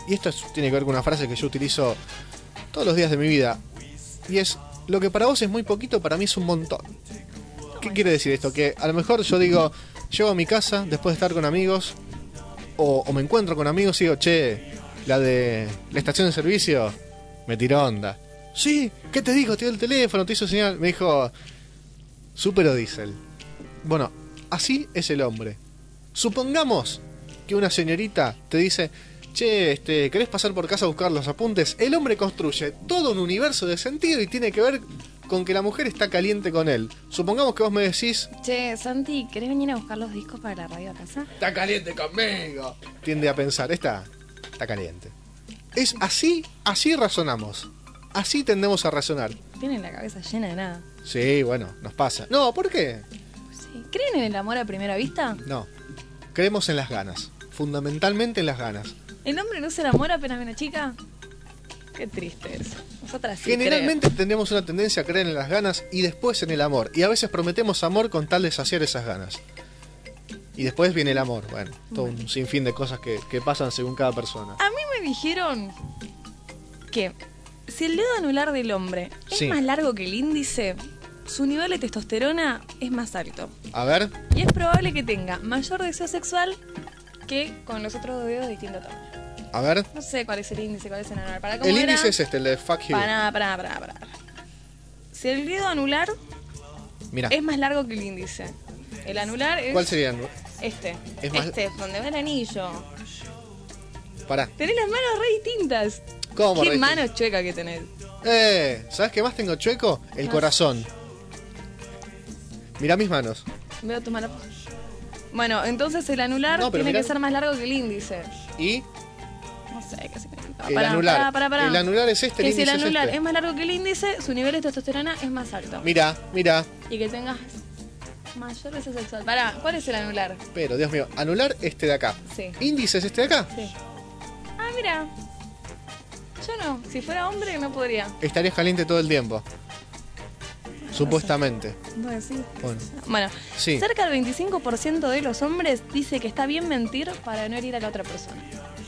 S4: y esto tiene que ver con una frase que yo utilizo todos los días de mi vida, y es: lo que para vos es muy poquito, para mí es un montón. ¿Qué quiere decir esto? Que a lo mejor yo digo, llego a mi casa después de estar con amigos, o me encuentro con amigos y digo, che, la de la estación de servicio me tiró onda. Sí, ¿qué te dijo? Te dio el teléfono, te hizo señal. Me dijo, super o diésel. Bueno, así es el hombre. Supongamos que una señorita te dice, che, ¿querés pasar por casa a buscar los apuntes? El hombre construye todo un universo de sentido y tiene que ver con que la mujer está caliente con él. Supongamos que vos me decís,
S5: Che, Santi, ¿querés venir a buscar los discos para la radio a casa?
S4: está caliente conmigo. Tiende a pensar, está caliente. Es así razonamos. Así tendemos a razonar.
S5: Tienen la cabeza llena de nada.
S4: Sí, bueno, nos pasa. No, ¿por qué?
S5: Sí. ¿Creen en el amor a primera vista?
S4: No. Creemos en las ganas. Fundamentalmente en las ganas.
S5: ¿El hombre no se enamora apenas ve una chica? Qué triste eso. Nosotras sí
S4: Generalmente tenemos una tendencia a creer en las ganas y después en el amor. Y a veces prometemos amor con tal de saciar esas ganas. Y después viene el amor. Bueno, todo un sinfín de cosas que pasan según cada persona.
S5: A mí me dijeron que si el dedo anular del hombre es
S4: Sí.
S5: más largo que el índice, su nivel de testosterona es más alto.
S4: A ver,
S5: Y es probable que tenga mayor deseo sexual que con los otros dedos de distinto tamaño.
S4: a ver.
S5: No sé cuál es el índice, cuál es el anular. ¿Para cómo
S4: El
S5: era?
S4: índice es este, el de fuck you.
S5: Pará. Si el dedo anular
S4: Mira,
S5: es más largo que el índice. El anular es
S4: ¿cuál sería?
S5: este.
S4: Es más-
S5: Donde va el anillo.
S4: Pará.
S5: Tenés las manos re distintas.
S4: ¿Cómo?
S5: Qué
S4: re-
S5: mano chueca que tenés.
S4: ¿Sabes qué más tengo chueco? El
S5: No.
S4: corazón. Mirá mis manos.
S5: Veo tu mano. Bueno, entonces el anular
S4: No, pero
S5: tiene
S4: mirá-
S5: que ser más largo que el índice.
S4: Y
S5: No sé qué significa.
S4: el anular.
S5: Pará.
S4: El anular es este, el
S5: Que si el
S4: índice es
S5: anular
S4: este.
S5: es más largo que el índice, su nivel de testosterona es más alto.
S4: Mirá.
S5: Y que tengas mayor deseo sexual. Pará, ¿cuál es el anular?
S4: Pero, Dios mío, anular este de acá.
S5: Sí.
S4: Índice es este de acá.
S5: Sí. Ah, mira. Yo no. Si fuera hombre, no podría.
S4: Estarías caliente todo el tiempo. Supuestamente.
S5: Bueno, sí.
S4: Bueno.
S5: Bueno,
S4: Sí.
S5: cerca del 25% de los hombres dice que está bien mentir para no herir a la otra persona.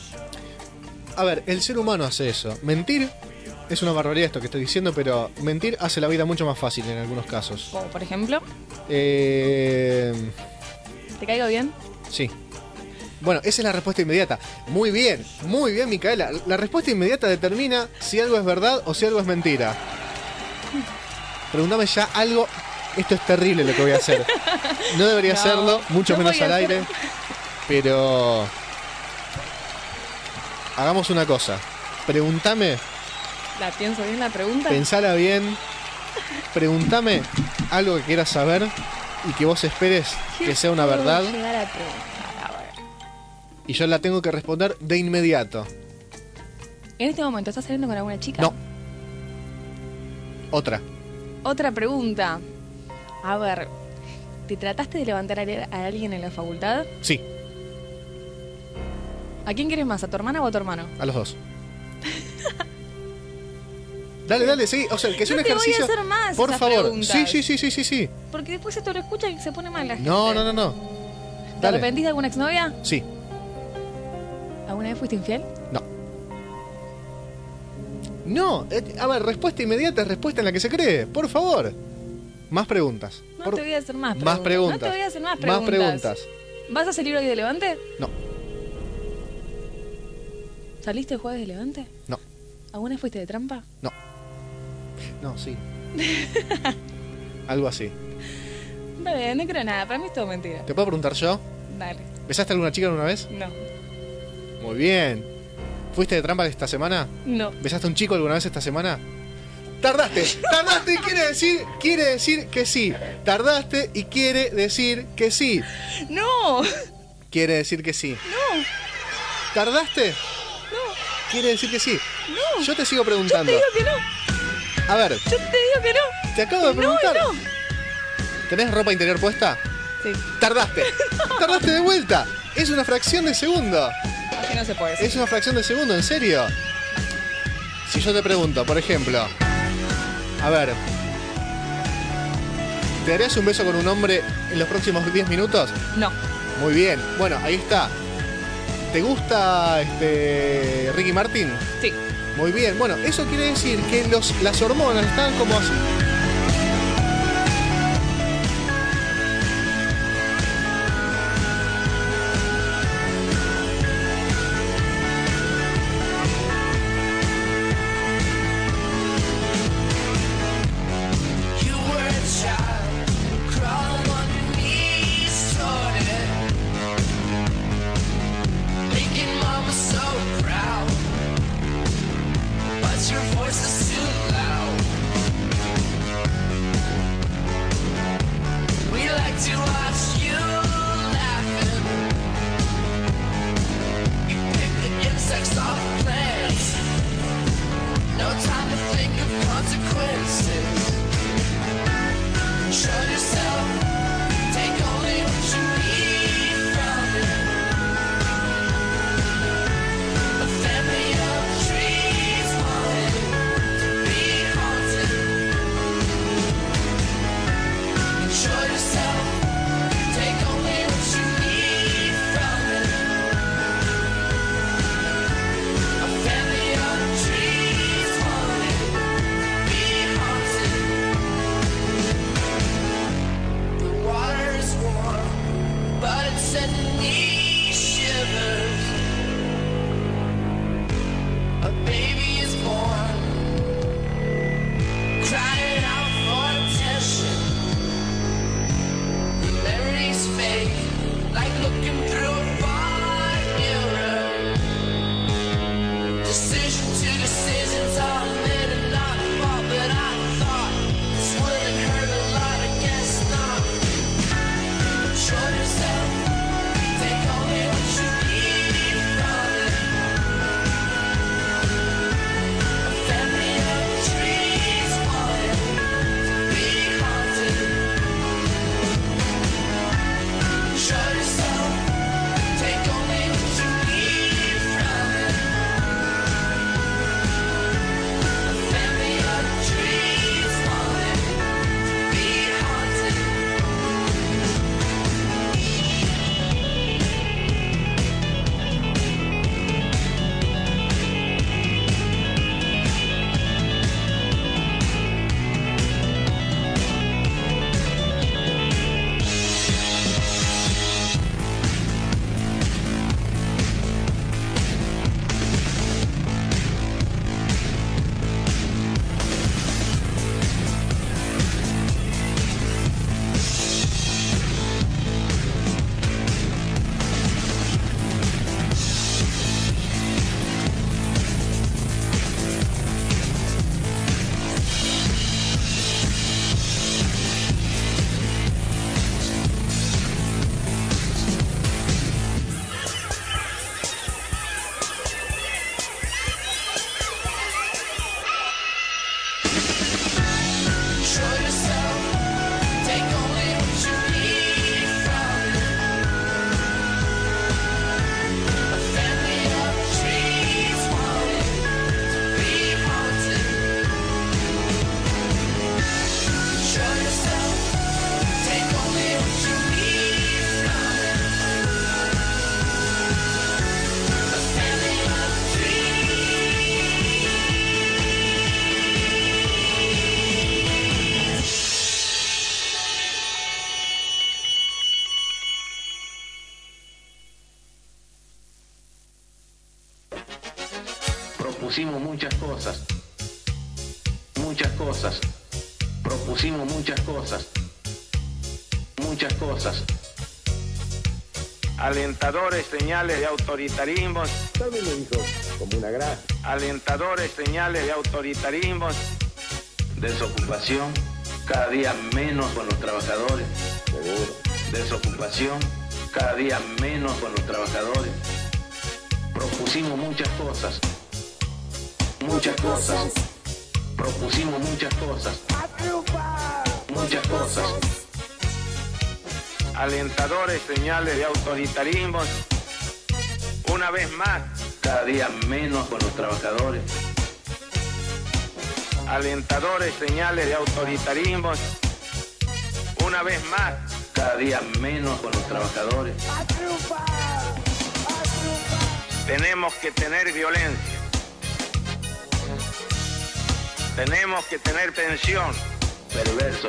S4: A ver, el ser humano hace eso. Mentir es una barbaridad esto que estoy diciendo, pero mentir hace la vida mucho más fácil en algunos casos.
S5: Como por ejemplo,
S4: ¿Te
S5: ¿te caigo bien?
S4: Sí. Bueno, esa es la respuesta inmediata. Muy bien, Micaela. La respuesta inmediata determina si algo es verdad o si algo es mentira. Pregúntame ya algo. Esto es terrible lo que voy a hacer. No debería
S5: No,
S4: hacerlo, mucho
S5: no
S4: menos
S5: voy a
S4: al
S5: hacer-
S4: aire. Pero hagamos una cosa. Pregúntame,
S5: La pienso bien la pregunta.
S4: pensala bien. Pregúntame algo que quieras saber y que vos esperes que sea una
S5: ¿Qué puedo
S4: verdad.
S5: llegar a preguntar? A ver.
S4: Y yo la tengo que responder de inmediato.
S5: En este momento, ¿estás saliendo con alguna chica?
S4: No. Otra.
S5: Otra pregunta. A ver, ¿te trataste de levantar a alguien en la facultad?
S4: Sí,
S5: ¿A quién quieres más? ¿A tu hermana o a tu hermano?
S4: a los dos. Dale, sí. O sea, que sea
S5: No
S4: un
S5: te voy a
S4: ejercicio.
S5: hacer más
S4: Por
S5: esas
S4: favor.
S5: preguntas.
S4: Sí.
S5: Porque después esto lo escucha y se pone mal la gente.
S4: No.
S5: ¿Te
S4: Dale.
S5: arrepentís de alguna exnovia?
S4: Sí.
S5: ¿Alguna vez fuiste infiel?
S4: No. A ver, respuesta inmediata es respuesta en la que se cree. Por favor. Más preguntas.
S5: No te voy a hacer más preguntas.
S4: Más preguntas.
S5: No te voy a hacer más
S4: Más
S5: preguntas.
S4: preguntas.
S5: ¿Vas a salir hoy de Levante?
S4: No.
S5: ¿Saliste el jueves de Levante?
S4: No.
S5: ¿Alguna vez fuiste de trampa?
S4: No, sí. Algo así.
S5: Está bien, no creo nada. Para mí es todo mentira.
S4: ¿Te puedo preguntar yo?
S5: Dale.
S4: ¿Besaste a alguna chica alguna vez?
S5: No.
S4: Muy bien. ¿Fuiste de trampa esta semana?
S5: No.
S4: ¿Besaste a un chico alguna vez esta semana? Tardaste y quiere decir que sí. Tardaste y quiere decir que sí.
S5: ¡No!
S4: Quiere decir que sí.
S5: ¡No!
S4: ¿Tardaste?
S5: No.
S4: Quiere decir que sí.
S5: No.
S4: Yo te sigo
S5: Yo
S4: preguntando.
S5: te digo que no.
S4: A ver,
S5: Yo te digo que no.
S4: te acabo de preguntar.
S5: No.
S4: ¿Tenés ropa interior puesta?
S5: Sí.
S4: Tardaste. Tardaste de vuelta. Es una fracción de segundo.
S5: Así no se puede decir.
S4: Es una fracción de segundo, ¿en serio? Si yo te pregunto, por ejemplo, a ver, ¿te darías un beso con un hombre en los próximos 10 minutos?
S5: No.
S4: Muy bien, bueno, ahí está. ¿Te gusta Ricky Martin?
S5: Sí.
S4: Muy bien. Bueno, eso quiere decir que las hormonas están como así.
S3: You were a child, crawling on your knees toward it, making mama so proud, but your voice is too loud. We like to watch you laughing. You pick the insects off plants, no time to think of consequences. Show yourself, take only what you need from it. A family of trees wanted to be haunted. Show yourself, take only what you need from it. A family of trees wanted to be haunted. The water is warm, but it's sending me shivers. A baby is born, crying out for attention. The memories fade, like looking through a fog mirror. Decision to decisions are made and not fought, but I thought this wouldn't hurt a lot, I guess not. Show yourself, take only what you need from it. A family of trees wanted to be haunted. Show yourself, take only what you need from it. A family of trees wanted to be haunted. Show yourself, take only what you need from it. A family of trees wanted to be haunted. Show yourself, take only what you need from it. A family of
S11: Propusimos muchas cosas, propusimos muchas cosas. Alentadores señales de autoritarismos.
S12: También lo dijo como una gracia.
S11: Alentadores señales de autoritarismos. Desocupación, cada día menos con los trabajadores.
S12: Seguro.
S11: Desocupación, cada día menos con los trabajadores. Propusimos muchas cosas. Propusimos muchas cosas. Alentadores señales de autoritarismos. Una vez más, cada día menos con los trabajadores. Alentadores señales de autoritarismos. Una vez más, cada día menos con los trabajadores.
S3: A triunfar, a triunfar.
S11: Tenemos que tener violencia. Tenemos que tener tensión.
S12: Perverso,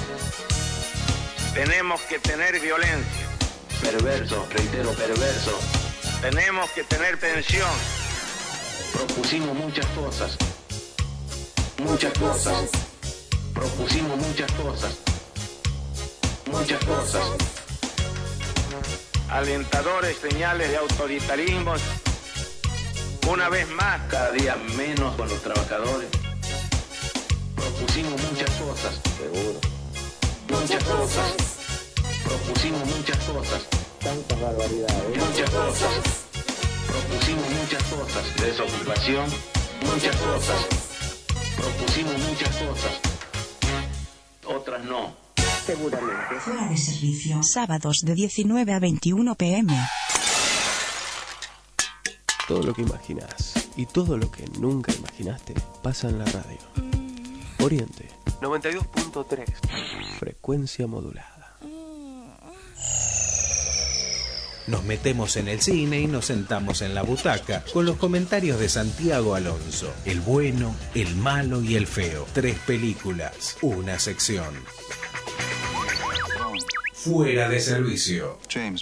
S11: Tenemos que tener violencia.
S12: perverso, reitero, perverso.
S11: Tenemos que tener tensión.
S12: Propusimos muchas cosas. Muchas cosas. Propusimos muchas cosas. Muchas cosas.
S11: Alentadores señales de autoritarismo. Una vez más,
S12: Cada día menos con los trabajadores. Propusimos muchas cosas. Seguro. Muchas cosas. Propusimos muchas cosas. Tantas barbaridades. Muchas cosas. Propusimos muchas cosas. Desocupación. Muchas cosas. Propusimos muchas cosas. Otras no. Seguramente.
S1: Fuera de servicio. Sábados de 19 a 21 p.m.
S13: Todo lo que imaginas y todo lo que nunca imaginaste pasa en la radio. Oriente 92.3. Frecuencia modulada.
S8: Nos metemos en el cine y nos sentamos en la butaca con los comentarios de Santiago Alonso. El bueno, el malo y el feo. 3 películas, una sección. Fuera de servicio.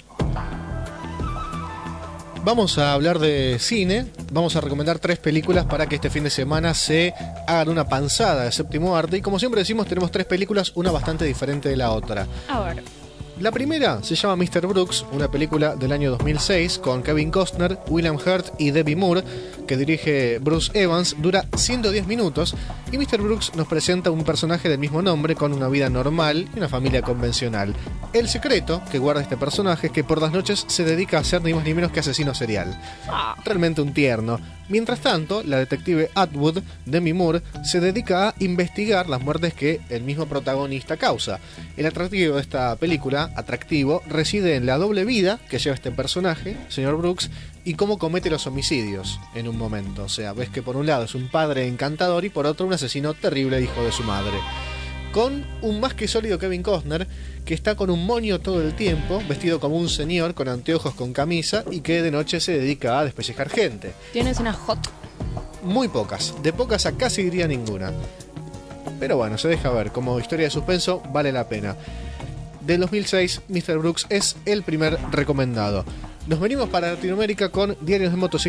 S4: Vamos a hablar de cine, vamos a recomendar 3 películas para que este fin de semana se hagan una panzada de séptimo arte. Y como siempre decimos, tenemos 3 películas, una bastante diferente de la otra.
S5: A ver.
S4: La primera se llama Mr. Brooks, una película del año 2006 con Kevin Costner, William Hurt y Debbie Moore, que dirige Bruce Evans. Dura 110 minutos y Mr. Brooks nos presenta un personaje del mismo nombre con una vida normal y una familia convencional. El secreto que guarda este personaje es que por las noches se dedica a ser ni más ni menos que asesino serial. Realmente un tierno. Mientras tanto, la detective Atwood, Demi Moore, se dedica a investigar las muertes que el mismo protagonista causa. El atractivo de esta película, reside en la doble vida que lleva este personaje, señor Brooks, y cómo comete los homicidios en un momento. O sea, ves que por un lado es un padre encantador y por otro un asesino terrible, hijo de su madre. Con un más que sólido Kevin Costner, que está con un moño todo el tiempo, vestido como un señor, con anteojos, con camisa, y que de noche se dedica a despellejar gente.
S5: Tienes una hot.
S4: Muy pocas, de pocas a casi diría ninguna. Pero bueno, se deja ver, como historia de suspenso vale la pena. Del 2006, Mr. Brooks es el primer recomendado. Nos venimos para Latinoamérica con Diarios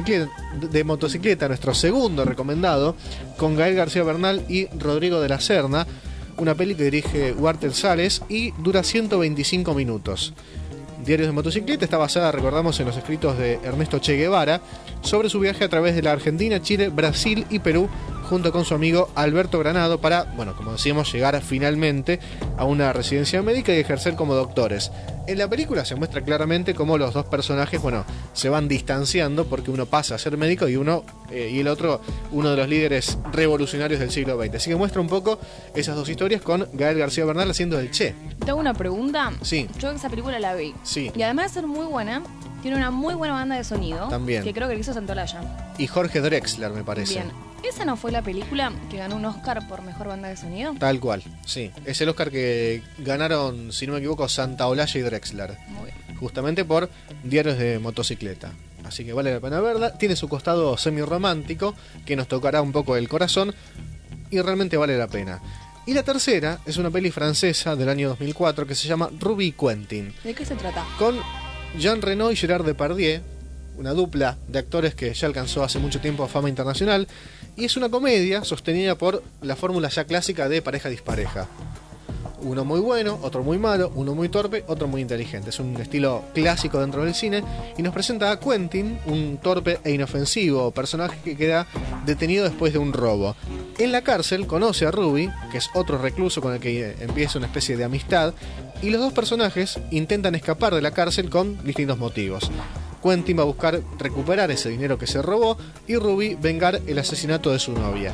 S4: de motocicleta, nuestro segundo recomendado, con Gael García Bernal y Rodrigo de la Serna, una peli que dirige Walter Sales y dura 125 minutos. Diarios de motocicleta está basada, recordamos, en los escritos de Ernesto Che Guevara sobre su viaje a través de la Argentina, Chile, Brasil y Perú junto con su amigo Alberto Granado para, bueno, como decíamos, llegar finalmente a una residencia médica y ejercer como doctores. En la película se muestra claramente cómo los dos personajes, bueno, se van distanciando porque uno pasa a ser médico y el otro uno de los líderes revolucionarios del siglo XX. Así que muestra un poco esas dos historias con Gael García Bernal haciendo el Che.
S5: Te hago una pregunta.
S4: Sí.
S5: Yo esa película la vi.
S4: Sí.
S5: Y además de ser muy buena, tiene una muy buena banda de sonido.
S4: También.
S5: Que creo que la hizo Santolaya.
S4: Y Jorge Drexler, me parece.
S5: Bien. ¿Esa no fue la película que ganó un Oscar por mejor banda de sonido?
S4: Tal cual, sí. Es el Oscar que ganaron, si no me equivoco, Santaolalla y Drexler.
S5: Muy bien.
S4: Justamente por Diarios de motocicleta. Así que vale la pena verla. Tiene su costado semi-romántico, que nos tocará un poco el corazón. Y realmente vale la pena. Y la tercera es una peli francesa del año 2004 que se llama Ruby Quentin.
S5: ¿De qué se trata?
S4: Con Jean Reno y Gerard Depardieu, una dupla de actores que ya alcanzó hace mucho tiempo fama internacional. Y es una comedia sostenida por la fórmula ya clásica de pareja-dispareja. Uno muy bueno, otro muy malo, uno muy torpe, otro muy inteligente. Es un estilo clásico dentro del cine y nos presenta a Quentin, un torpe e inofensivo personaje que queda detenido después de un robo. En la cárcel conoce a Ruby, que es otro recluso con el que empieza una especie de amistad, y los dos personajes intentan escapar de la cárcel con distintos motivos. Quentin va a buscar recuperar ese dinero que se robó y Ruby vengar el asesinato de su novia.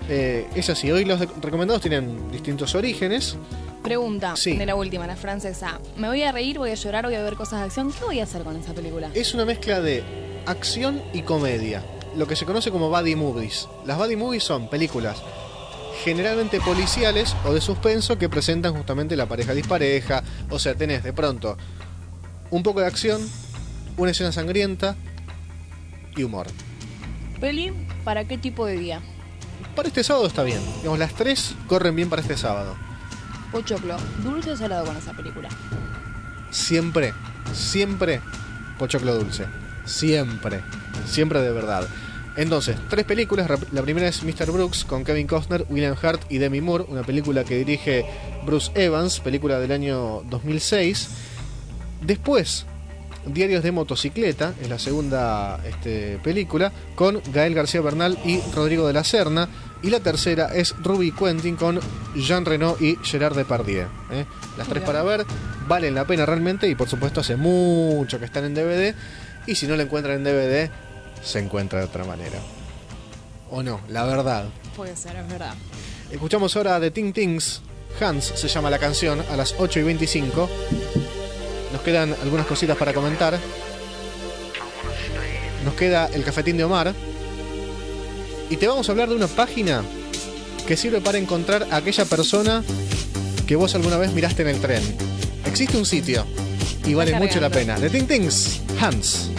S4: Es así, hoy los recomendados tienen distintos orígenes.
S5: Pregunta
S4: Sí.
S5: de la última, la francesa. ¿Me voy a reír, voy a llorar, voy a ver cosas de acción? ¿Qué voy a hacer con esa película?
S4: Es una mezcla de acción y comedia, lo que se conoce como buddy movies. Las buddy movies son películas generalmente policiales o de suspenso que presentan justamente la pareja dispareja. O sea, tenés de pronto un poco de acción, una escena sangrienta, y humor.
S5: ¿Peli para qué tipo de día?
S4: Para este sábado está bien. Digamos, las 3 corren bien para este sábado.
S5: Pochoclo, dulce o salado con esa película.
S4: Siempre pochoclo dulce. Siempre de verdad. Entonces, 3 películas. La primera es Mr. Brooks con Kevin Costner, William Hurt y Demi Moore, una película que dirige Bruce Evans, película del año 2006. Después, Diarios de motocicleta, es la segunda película, con Gael García Bernal y Rodrigo de la Serna. Y la tercera es Ruby Quentin con Jean Reno y Gerard Depardieu. Las 3 para ver, valen la pena realmente, y por supuesto hace mucho que están en DVD, y si no la encuentran en DVD, se encuentra de otra manera. ¿O no? La verdad.
S5: Puede ser, es verdad.
S4: Escuchamos ahora de Ting Tings, Hans se llama la canción, a las 8:25. Nos quedan algunas cositas para comentar. Nos queda el cafetín de Omar. Y te vamos a hablar de una página que sirve para encontrar a aquella persona que vos alguna vez miraste en el tren. Existe un sitio y vale mucho la pena. De Ting Tings, Hans.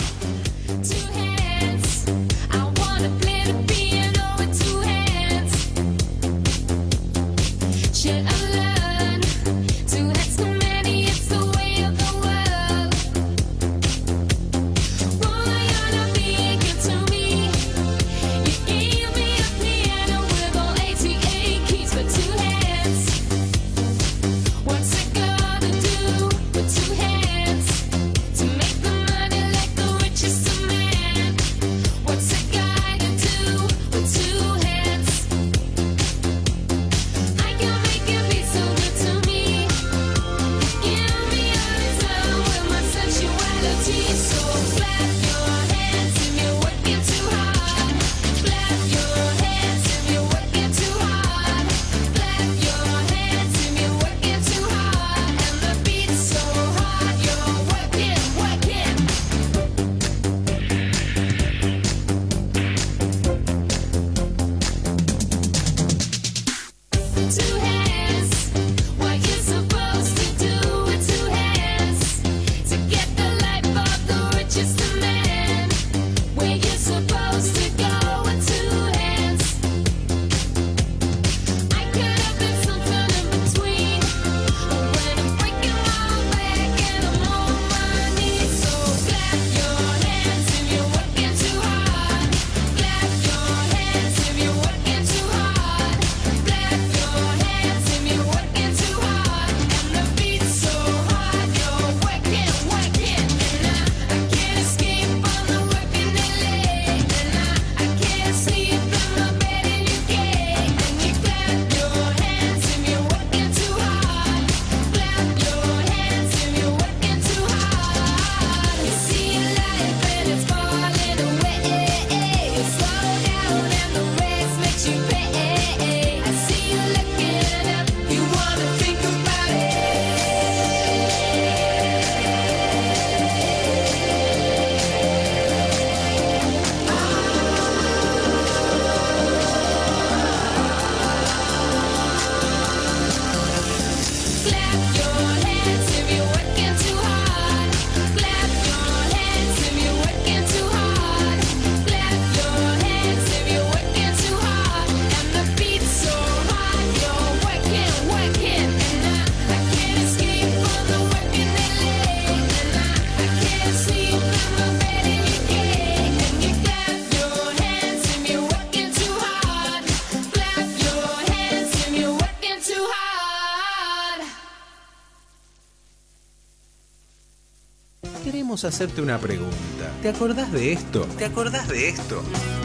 S8: Queremos hacerte una pregunta. ¿Te acordás de esto? ¿Te acordás de esto?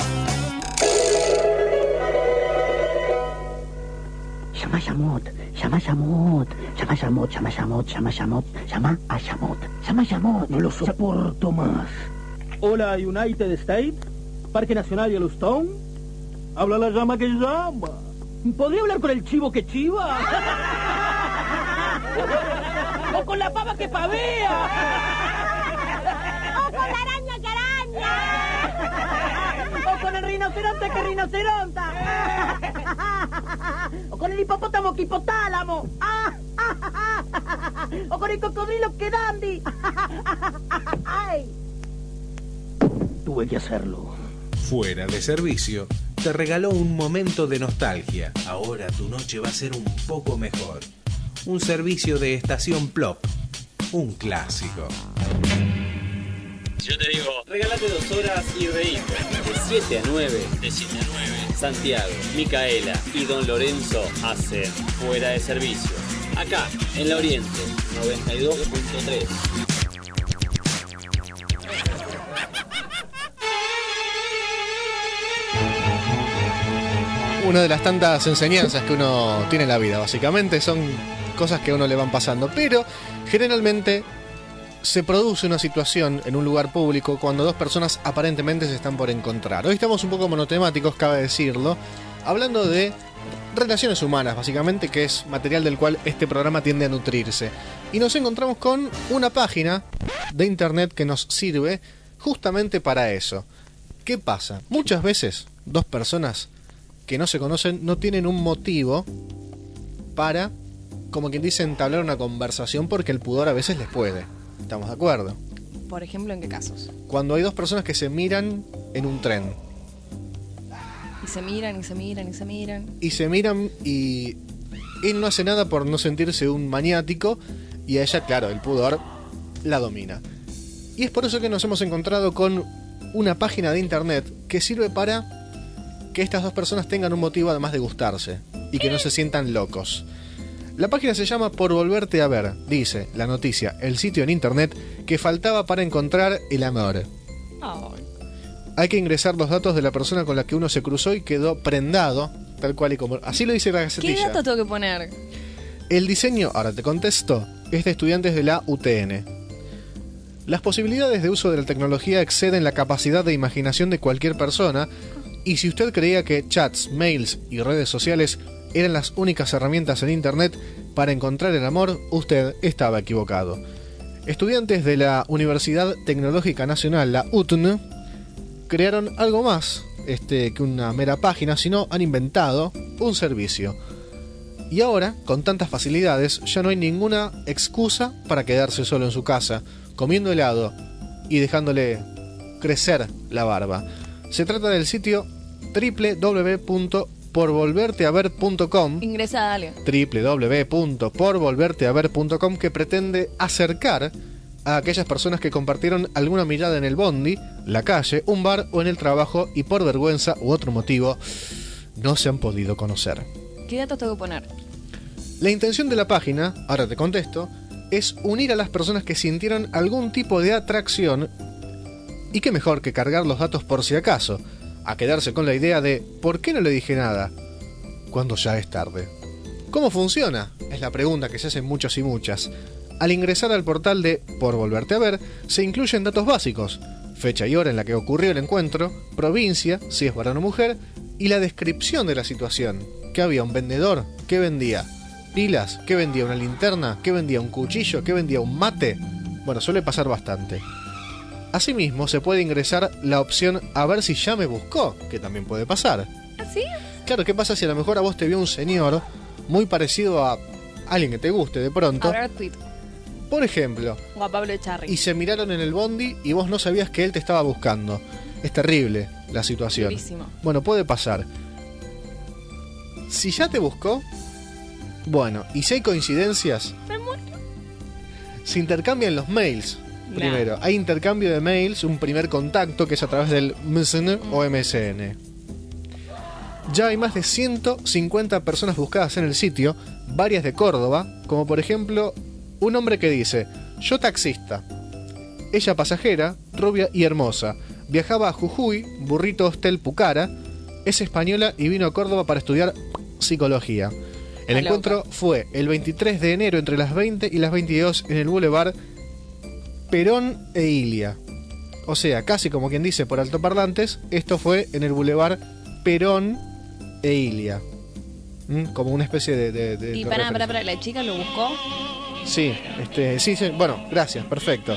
S14: Llama a Yamot, llama a Yamot, llama a Yamot, llama a Yamot, llama a Yamot, llama a Yamot, llama a Yamot. No lo soporto más.
S15: Hola, United States, Parque Nacional Yellowstone. Habla la llama que llama. ¿Podría hablar con el chivo que chiva? ¡O con la pava que pavea!
S16: ¡O con la araña que araña!
S15: ¡O con el rinoceronte que rinoceronta! ¡O con el hipopótamo que hipotálamo! ¡O con el cocodrilo que dandy! ¡Ay! tuve que hacerlo.
S8: Fuera de servicio, te regaló un momento de nostalgia. Ahora tu noche va a ser un poco mejor. Un servicio de estación Plop. Un clásico.
S2: Yo te digo, regálate 2 horas y reíte. De 7 a 9. De 7 a 9. Santiago, Micaela y Don Lorenzo hacen Fuera de Servicio. Acá, en La Oriente, 92.3.
S4: Una de las tantas enseñanzas que uno tiene en la vida, básicamente, son cosas que a uno le van pasando. Pero, generalmente, se produce una situación en un lugar público cuando dos personas aparentemente se están por encontrar. Hoy estamos un poco monotemáticos, cabe decirlo, hablando de relaciones humanas, básicamente, que es material del cual este programa tiende a nutrirse. Y nos encontramos con una página de internet que nos sirve justamente para eso. ¿Qué pasa? Muchas veces, dos personas que no se conocen no tienen un motivo para, como quien dice, entablar una conversación, porque el pudor a veces les puede. ¿Estamos de acuerdo?
S5: Por ejemplo, ¿en qué casos?
S4: Cuando hay dos personas que se miran en un tren.
S5: Y se miran, y se miran, y se miran.
S4: Y se miran y él no hace nada por no sentirse un maniático y a ella, claro, el pudor la domina. Y es por eso que nos hemos encontrado con una página de internet que sirve para que estas dos personas tengan un motivo además de gustarse y que no se sientan locos. La página se llama Por Volverte a Ver. Dice la noticia, el sitio en internet que faltaba para encontrar el amor.
S5: Oh.
S4: Hay que ingresar los datos de la persona con la que uno se cruzó y quedó prendado, tal cual y como... Así lo dice la Gacetilla.
S5: ¿Qué datos tengo que poner?
S4: El diseño, ahora te contesto, es de estudiantes de la UTN. Las posibilidades de uso de la tecnología exceden la capacidad de imaginación de cualquier persona, y si usted creía que chats, mails y redes sociales eran las únicas herramientas en internet para encontrar el amor, usted estaba equivocado. Estudiantes de la Universidad Tecnológica Nacional, la UTN, crearon algo más que una mera página, sino han inventado un servicio. Y ahora, con tantas facilidades, ya no hay ninguna excusa para quedarse solo en su casa, comiendo helado y dejándole crecer la barba. Se trata del sitio www.porvolverteaver.com.
S5: Ingresa, dale.
S4: www.porvolverteaver.com, que pretende acercar a aquellas personas que compartieron alguna mirada en el bondi, la calle, un bar o en el trabajo y por vergüenza u otro motivo no se han podido conocer.
S5: ¿Qué datos tengo que poner?
S4: La intención de la página, ahora te contesto, es unir a las personas que sintieron algún tipo de atracción, y qué mejor que cargar los datos por si acaso, a quedarse con la idea de ¿por qué no le dije nada? Cuando ya es tarde. ¿Cómo funciona? Es la pregunta que se hacen muchos y muchas. Al ingresar al portal de Por Volverte a Ver, se incluyen datos básicos: fecha y hora en la que ocurrió el encuentro, provincia, si es varón o mujer, y la descripción de la situación. ¿Qué había? ¿Un vendedor? ¿Qué vendía? ¿Pilas? ¿Qué vendía? ¿Una linterna? ¿Qué vendía? ¿Un cuchillo? ¿Qué vendía? ¿Un mate? Bueno, suele pasar bastante. Asimismo, se puede ingresar la opción a ver si ya me buscó, que también puede pasar.
S5: ¿Ah, sí?
S4: Claro, ¿qué pasa si a lo mejor a vos te vio un señor muy parecido a alguien que te guste de pronto?
S5: A ver, tweet.
S4: Por ejemplo.
S5: O a Pablo Echarri.
S4: Y se miraron en el bondi y vos no sabías que él te estaba buscando. Es terrible la situación.
S5: Durísimo.
S4: Bueno, puede pasar. Si ya te buscó, bueno, y si hay coincidencias,
S5: Me muero.
S4: se intercambian los mails. Primero, hay intercambio de mails, un primer contacto que es a través del MSN o MSN. Ya hay más de 150 personas buscadas en el sitio, varias de Córdoba, como por ejemplo un hombre que dice: yo taxista, ella pasajera, rubia y hermosa, viajaba a Jujuy, burrito hostel Pucara, es española y vino a Córdoba para estudiar psicología. El encuentro fue el 23 de enero entre las 20 y las 22 en el Boulevard Perón e Ilia. O sea, casi como quien dice por altoparlantes, esto fue en el Boulevard Perón e Ilia. Como una especie de
S5: Y para, ¿la chica lo buscó?
S4: Sí, sí, bueno, gracias, perfecto.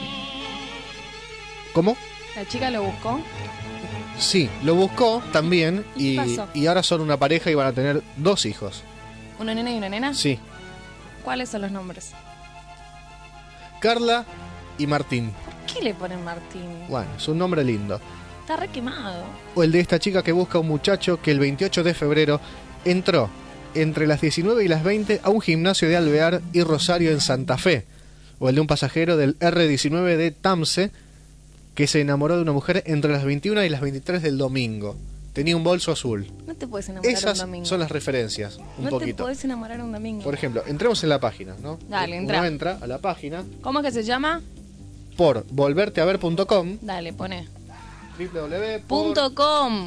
S4: ¿Cómo?
S5: ¿La chica lo buscó?
S4: Sí, lo buscó también
S5: ¿Y qué pasó?
S4: y ahora son una pareja y van a tener 2 hijos.
S5: ¿Una nena y una nena?
S4: Sí,
S5: ¿Cuáles son los nombres?
S4: Carla y Martín.
S5: qué le ponen Martín?
S4: Bueno, es un nombre lindo.
S5: Está re quemado.
S4: O el de esta chica que busca a un muchacho que el 28 de febrero entró entre las 19 y las 20 a un gimnasio de Alvear y Rosario en Santa Fe. O el de un pasajero del R19 de Tamse que se enamoró de una mujer entre las 21 y las 23 del domingo. Tenía un bolso azul.
S5: No te puedes enamorar
S4: Esas
S5: un domingo.
S4: son las referencias, un
S5: no
S4: poquito.
S5: te puedes enamorar un domingo.
S4: Por ejemplo, entremos en la página, ¿no?
S5: Dale,
S4: Uno
S5: entra.
S4: entra a la página
S5: ¿Cómo es que se llama?
S4: por volverteaver.com.
S5: Dale, pone.
S4: www.por
S5: .com.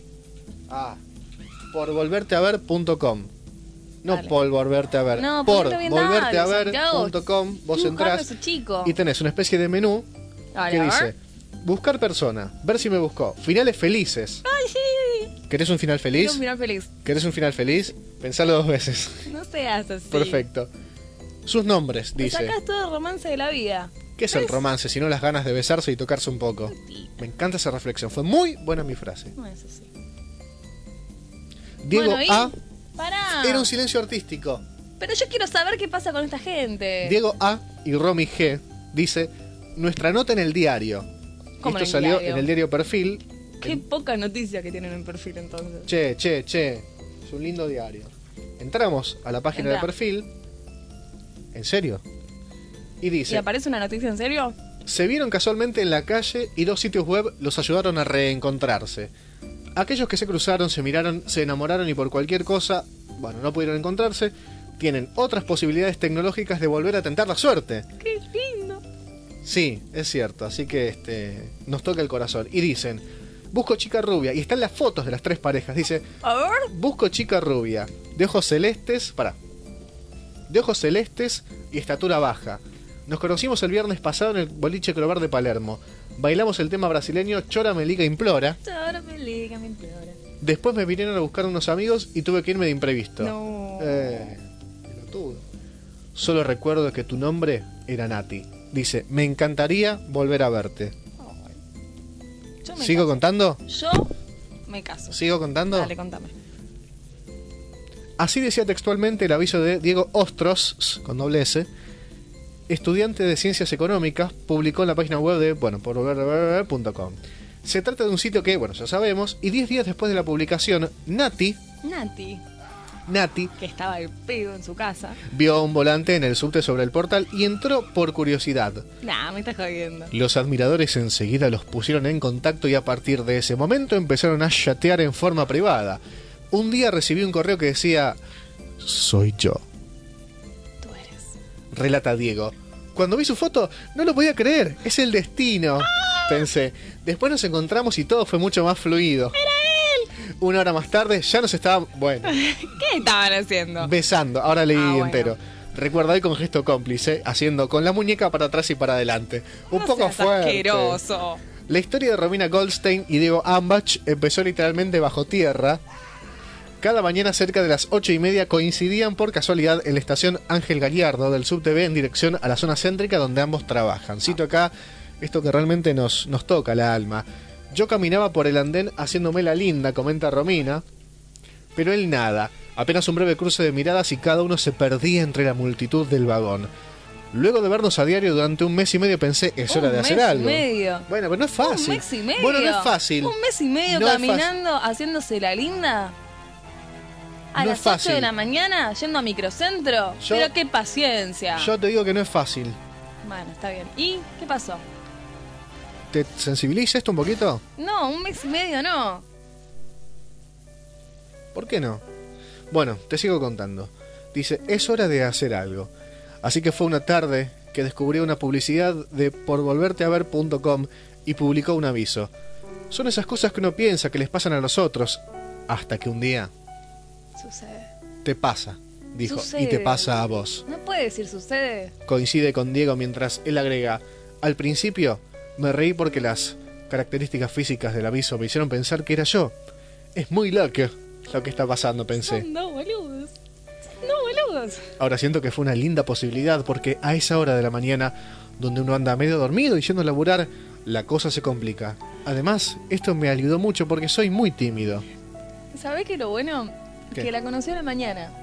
S4: por volverteaver.com. No
S5: Dale.
S4: por volverte a ver.
S5: No,
S4: por
S5: ponelo bien, dale,
S4: volverteaver.com. Vos
S5: Qué
S4: entrás
S5: ese chico.
S4: y tenés una especie de menú
S5: Dale,
S4: que
S5: a
S4: dice:
S5: ver.
S4: buscar persona, ver si me buscó, finales felices.
S5: ¡Ay, sí!
S4: ¿Querés un final feliz?
S5: Quiero un final feliz.
S4: ¿Querés un final feliz? Pensalo 2 veces.
S5: No seas así.
S4: Perfecto. Sus nombres,
S5: Me
S4: dice.
S5: sacás todo el romance de la vida.
S4: ¿Qué es el romance si no las ganas de besarse y tocarse un poco? Me encanta esa reflexión. Fue muy buena mi frase.
S5: No es así.
S4: Diego
S5: Bueno, ¿y?
S4: A.
S5: Pará.
S4: Era un silencio artístico.
S5: Pero yo quiero saber qué pasa con esta gente.
S4: Diego A. y Romy G. dice: nuestra nota en el diario.
S5: ¿Cómo
S4: Esto
S5: en el
S4: salió
S5: diario?
S4: en el diario Perfil.
S5: Qué poca noticia que tienen en perfil entonces.
S4: Che. Es un lindo diario. Entramos a la página
S5: Entra.
S4: de Perfil. ¿En serio? Y
S5: ¿Y
S4: dice:
S5: aparece una noticia en serio?
S4: se vieron casualmente en la calle y 2 sitios web los ayudaron a reencontrarse. Aquellos que se cruzaron, se miraron, se enamoraron y por cualquier cosa, bueno, no pudieron encontrarse, tienen otras posibilidades tecnológicas de volver a tentar la suerte.
S5: ¡Qué lindo!
S4: Sí, es cierto, así que nos toca el corazón. Y dicen: busco chica rubia. Y están las fotos de las 3 parejas. Dice:
S5: A ver.
S4: busco chica rubia, de ojos celestes, de ojos celestes y estatura baja. Nos conocimos el viernes pasado en el boliche Clover de Palermo. Bailamos el tema brasileño Chora Melica Implora.
S5: Ahora me liga, me implora.
S4: Después me vinieron a buscar unos amigos y tuve que irme de imprevisto.
S5: No.
S4: Pelotudo. Solo recuerdo que tu nombre era Nati. Dice: me encantaría volver a verte.
S5: Yo me
S4: ¿Sigo
S5: caso.
S4: contando?
S5: Yo me caso.
S4: ¿Sigo contando?
S5: Dale, contame.
S4: Así decía textualmente el aviso de Diego Ostros, con doble S, estudiante de Ciencias Económicas, publicó en la página web de, por.com. Se trata de un sitio que, ya sabemos, y 10 días después de la publicación, Nati,
S5: que estaba el pedo en su casa.
S4: vio un volante en el subte sobre el portal y entró por curiosidad.
S5: Nah, me estás jodiendo.
S4: Los admiradores enseguida los pusieron en contacto y a partir de ese momento empezaron a chatear en forma privada. Un día recibí un correo que decía: soy yo.
S5: Tú eres.
S4: Relata Diego. Cuando vi su foto, no lo podía creer. Es el destino. Pensé. Después nos encontramos y todo fue mucho más fluido.
S5: ¡Era él!
S4: Una hora más tarde ya nos estaban,
S5: ¿Qué estaban haciendo?
S4: besando. Ahora leí
S5: Bueno.
S4: entero. Recuerda hoy con gesto cómplice, haciendo con la muñeca para atrás y para adelante. Un
S5: No
S4: poco
S5: seas
S4: fuerte.
S5: asqueroso.
S4: La historia de Romina Goldstein y Diego Ambach empezó literalmente bajo tierra. Cada mañana cerca de las 8:30 coincidían por casualidad en la estación Ángel Gallardo del SubTV en dirección a la zona céntrica donde ambos trabajan. Cito acá esto que realmente nos toca la alma. Yo caminaba por el andén haciéndome la linda, comenta Romina, pero él nada. Apenas un breve cruce de miradas y cada uno se perdía entre la multitud del vagón. Luego de vernos a diario durante 1 mes y medio pensé, es hora de hacer algo.
S5: Un mes y medio.
S4: Bueno, pero no es fácil.
S5: Un mes y medio.
S4: Bueno, no es fácil.
S5: 1 mes y medio
S4: No es
S5: caminando, haciéndose la linda. A
S4: No
S5: las
S4: es fácil.
S5: 8 de la mañana, yendo a microcentro.
S4: Yo-
S5: Pero qué paciencia.
S4: Yo te digo que no es fácil.
S5: Bueno, está bien. ¿Y qué pasó?
S4: ¿Te sensibiliza esto un poquito?
S5: No, 1 mes y medio no.
S4: ¿Por qué no? Bueno, te sigo contando. Dice, es hora de hacer algo. Así que fue una tarde que descubrí una publicidad de porvolverteaver.com y publicó un aviso. Son esas cosas que uno piensa que les pasan a los otros, hasta que un día
S5: Sucede.
S4: te pasa, dijo,
S5: Sucede.
S4: y te pasa a vos.
S5: No puede decir sucede.
S4: Coincide con Diego mientras él agrega, al principio me reí porque las características físicas del aviso me hicieron pensar que era yo. Es muy loco lo que está pasando, pensé.
S5: Son dos boludos. Son dos boludos.
S4: Ahora siento que fue una linda posibilidad porque a esa hora de la mañana, donde uno anda medio dormido y yendo a laburar, la cosa se complica. Además, esto me ayudó mucho porque soy muy tímido.
S5: ¿Sabés qué es lo bueno?
S4: ¿Qué?
S5: Que la conocí a la mañana.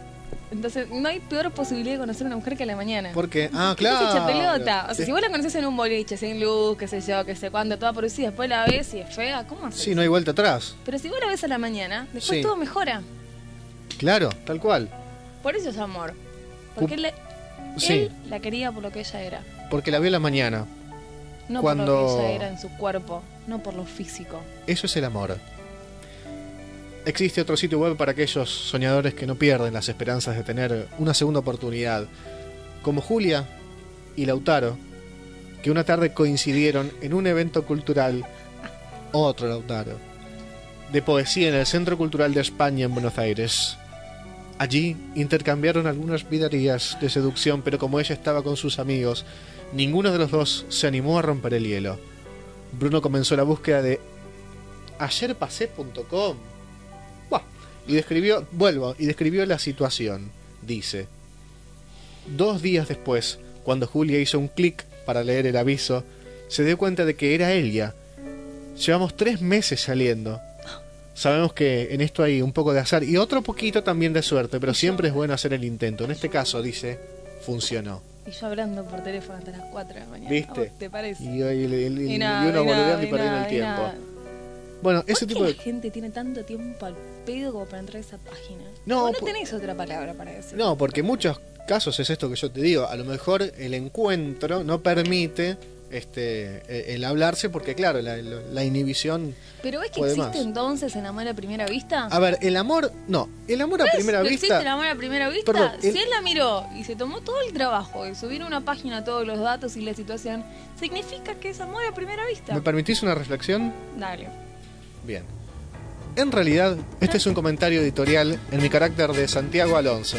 S5: Entonces, no hay peor posibilidad de conocer a una mujer que a la mañana.
S4: ¿Por qué? Ah,
S5: ¿Qué se echa
S4: claro.
S5: pelota? O sea, si vos la conocés en un boliche, sin luz, qué sé yo, qué sé cuándo, toda por sí, después la ves y es fea, ¿cómo haces?
S4: Sí, no hay vuelta atrás.
S5: Pero si vos la ves a la mañana, después
S4: Sí.
S5: todo mejora.
S4: Claro, tal cual.
S5: Por eso es amor. Porque
S4: Sí.
S5: él la quería por lo que ella era.
S4: Porque la vio a la mañana.
S5: No
S4: Cuando-
S5: por lo que ella era en su cuerpo, no por lo físico.
S4: Eso es el amor. Existe otro sitio web para aquellos soñadores que no pierden las esperanzas de tener una segunda oportunidad, como Julia y Lautaro, que una tarde coincidieron en un evento cultural, otro Lautaro, de poesía en el Centro Cultural de España en Buenos Aires. Allí intercambiaron algunas vidarías de seducción, pero como ella estaba con sus amigos, ninguno de los dos se animó a romper el hielo. Bruno comenzó la búsqueda de ayerpasé.com. Y describió la situación. Dice: 2 días después, cuando Julia hizo un clic para leer el aviso, se dio cuenta de que era ella. Llevamos 3 meses saliendo. Sabemos que en esto hay un poco de azar y otro poquito también de suerte, pero siempre es bueno hacer el intento. En este caso, dice, funcionó.
S5: Y yo hablando por teléfono hasta las 4 de la mañana.
S4: ¿Viste?
S5: ¿A vos te parece?
S4: Y
S5: nada,
S4: uno boludeando y perdiendo
S5: nada,
S4: el tiempo.
S5: nada.
S4: Bueno,
S5: ¿Por
S4: ese
S5: qué
S4: tipo de...
S5: la gente tiene tanto tiempo al pedo como para entrar a esa página?
S4: No,
S5: Vos no tenés otra palabra para decir.
S4: No, porque en muchos casos es esto que yo te digo. A lo mejor el encuentro no permite el hablarse porque, claro, la inhibición.
S5: ¿Pero ves que
S4: puede
S5: existe
S4: más.
S5: entonces el amor a primera vista?
S4: A ver, el amor... No, el amor a
S5: ¿Ves?
S4: primera
S5: ¿No
S4: vista...
S5: existe el amor a primera vista?
S4: Perdón,
S5: Si él la miró y se tomó todo el trabajo de subir a una página todos los datos y la situación, significa que es amor a primera vista.
S4: ¿Me permitís una reflexión?
S5: Dale.
S4: Bien. En realidad, este es un comentario editorial en mi carácter de Santiago Alonso.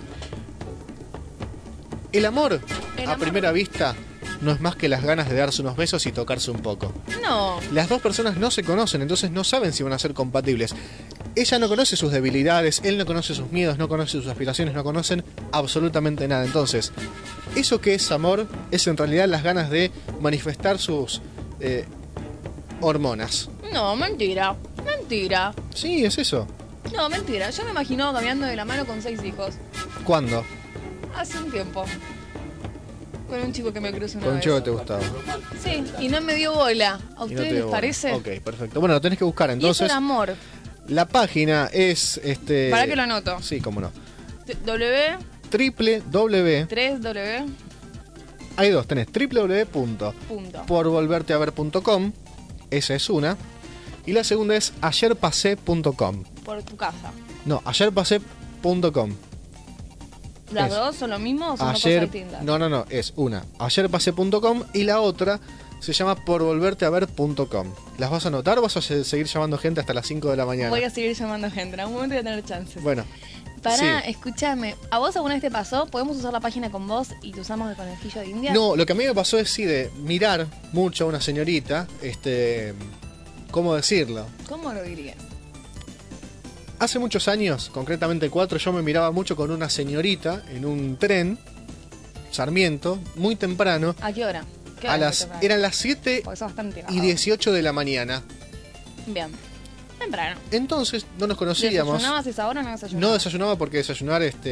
S4: El amor a primera vista no es más que las ganas de darse unos besos y tocarse un poco.
S5: No.
S4: Las dos personas no se conocen, entonces no saben si van a ser compatibles. Ella no conoce sus debilidades, él no conoce sus miedos, no conoce sus aspiraciones, no conocen absolutamente nada. Entonces, eso que es amor es en realidad las ganas de manifestar sus hormonas.
S5: No, mentira. Mentira.
S4: Sí, es eso.
S5: No, mentira. Yo me imaginaba caminando de la mano con 6 hijos.
S4: ¿Cuándo?
S5: Hace un tiempo. Con un chico que me cruzó una
S4: Con un
S5: vez.
S4: chico que te gustaba.
S5: Sí, y no me dio bola. ¿A
S4: Y no
S5: ustedes
S4: te dio
S5: les
S4: bola.
S5: parece?
S4: Ok, perfecto. Bueno, lo tenés que buscar
S5: Y eso
S4: entonces.
S5: era amor.
S4: La página es
S5: ¿Para que lo anoto?
S4: Sí, cómo no.
S5: W,
S4: www.
S5: 3W,
S4: Hay dos, tenés
S5: punto.
S4: www.porvolverteaver.com. Esa es una. Y la segunda es ayerpasé.com.
S5: Por tu casa.
S4: No, ayerpasé.com.
S5: ¿Las
S4: Es.
S5: dos son lo mismo o son dos
S4: Ayer,
S5: cosas distintas?
S4: no, es una ayerpasé.com y la otra se llama porvolverteaver.com. ¿Las vas a anotar o vas a seguir llamando gente hasta las 5 de la mañana?
S5: Voy a seguir llamando gente. En algún momento voy a tener chances.
S4: Bueno,
S5: Pará,
S4: sí.
S5: escúchame. ¿A vos alguna vez te pasó? ¿Podemos usar la página con vos y te usamos de conejillo de India?
S4: No, lo que a mí me pasó es sí de mirar mucho a una señorita, ¿cómo decirlo?
S5: ¿Cómo lo dirías?
S4: Hace muchos años, concretamente 4, yo me miraba mucho con una señorita en un tren, Sarmiento, muy temprano.
S5: ¿A qué hora? ¿Qué hora es temprano?
S4: Eran las 7
S5: Porque sos bastante
S4: y 18 de la mañana.
S5: Bien. Temprano.
S4: Entonces no nos conocíamos.
S5: ¿Desayunabas esa hora o no desayunabas?
S4: No desayunaba porque desayunar es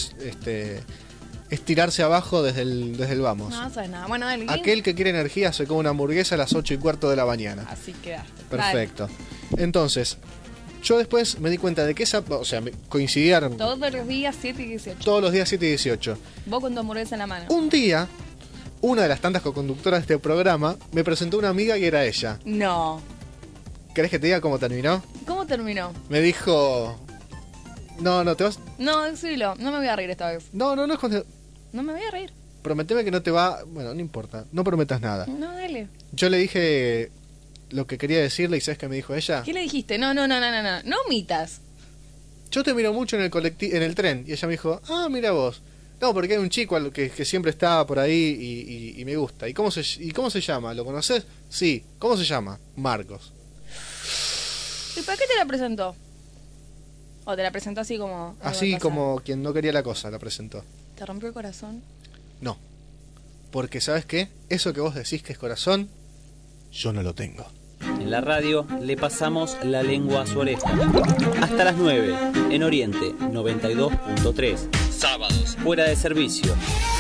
S4: tirarse abajo desde el vamos.
S5: No sabes nada. Bueno, dale.
S4: Aquel que quiere energía se come una hamburguesa a las 8:15 de la mañana.
S5: Así quedaste.
S4: Perfecto. Entonces, yo después me di cuenta de que coincidieron
S5: Dale. Todos los días 7 y 18.
S4: todos los días 7 y 18.
S5: Vos con tu hamburguesa en la mano.
S4: Un día, una de las tantas co-conductoras de este programa me presentó una amiga y era ella.
S5: No.
S4: ¿Querés que te diga cómo terminó?
S5: ¿Cómo terminó?
S4: Me dijo... No, te vas...
S5: No, decilo. No me voy a reír esta vez.
S4: No es cuando...
S5: No me voy a reír.
S4: Prometeme que no te va... Bueno, no importa. No prometas nada.
S5: No, dale.
S4: Yo le dije lo que quería decirle y ¿sabes qué me dijo ella?
S5: ¿Qué le dijiste? No. No omitas.
S4: Yo te miro mucho en el tren. Y ella me dijo, mira vos. No, porque hay un chico que siempre está por ahí y me gusta. ¿Y cómo se llama? ¿Lo conoces? Sí. ¿Cómo se llama? Marcos.
S5: ¿Y para qué te la presentó? ¿O te la presentó así como... algo
S4: Así
S5: al pasar?
S4: como quien no quería la cosa, la presentó.
S5: ¿Te rompió el corazón?
S4: No. Porque, ¿sabes qué? Eso que vos decís que es corazón, yo no lo tengo.
S2: En la radio le pasamos la lengua a su oreja. Hasta las 9, en Oriente 92.3, sábados, fuera de servicio.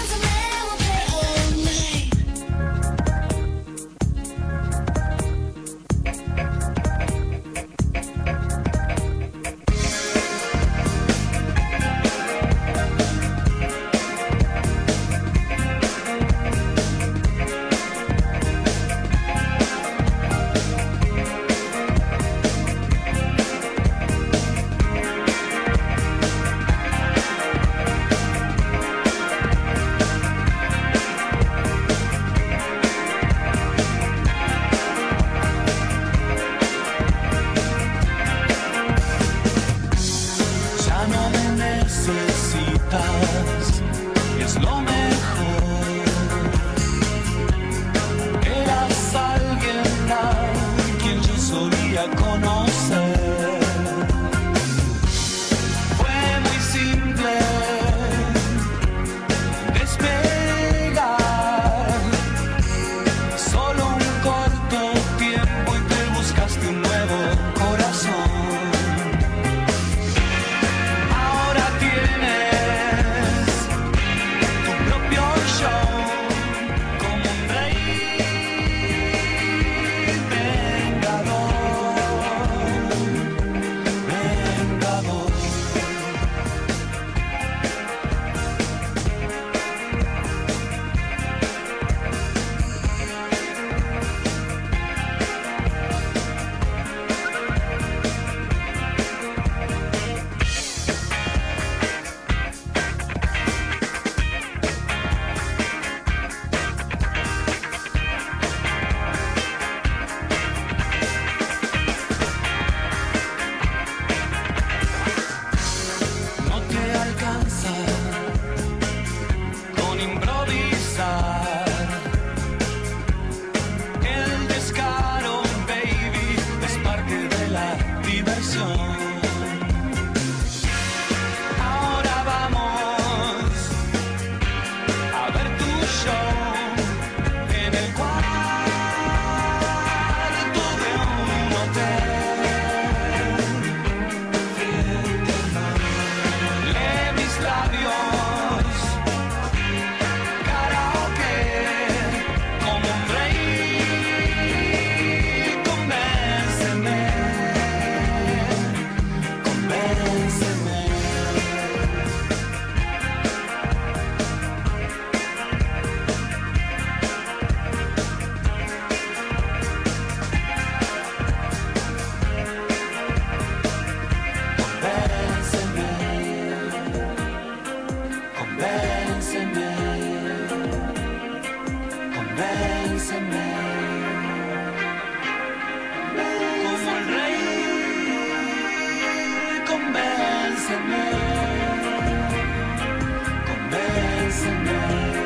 S3: Ya no me necesitas, es lo mejor. Eras alguien a quien yo solía conocer. Fue muy simple despegar, solo un corto tiempo y te buscaste un nuevo corazón. Ahora tienes tu propio show como un rey vengador. No te alcanza con improvisar. El descaro, baby, es parte de la diversión. Ahora vamos a ver tu show en el cuarto de un hotel. Lee mis labios, karaoke, como un rey, convénceme, convénceme. Convénceme, convénceme, como el rey, convénceme, convénceme,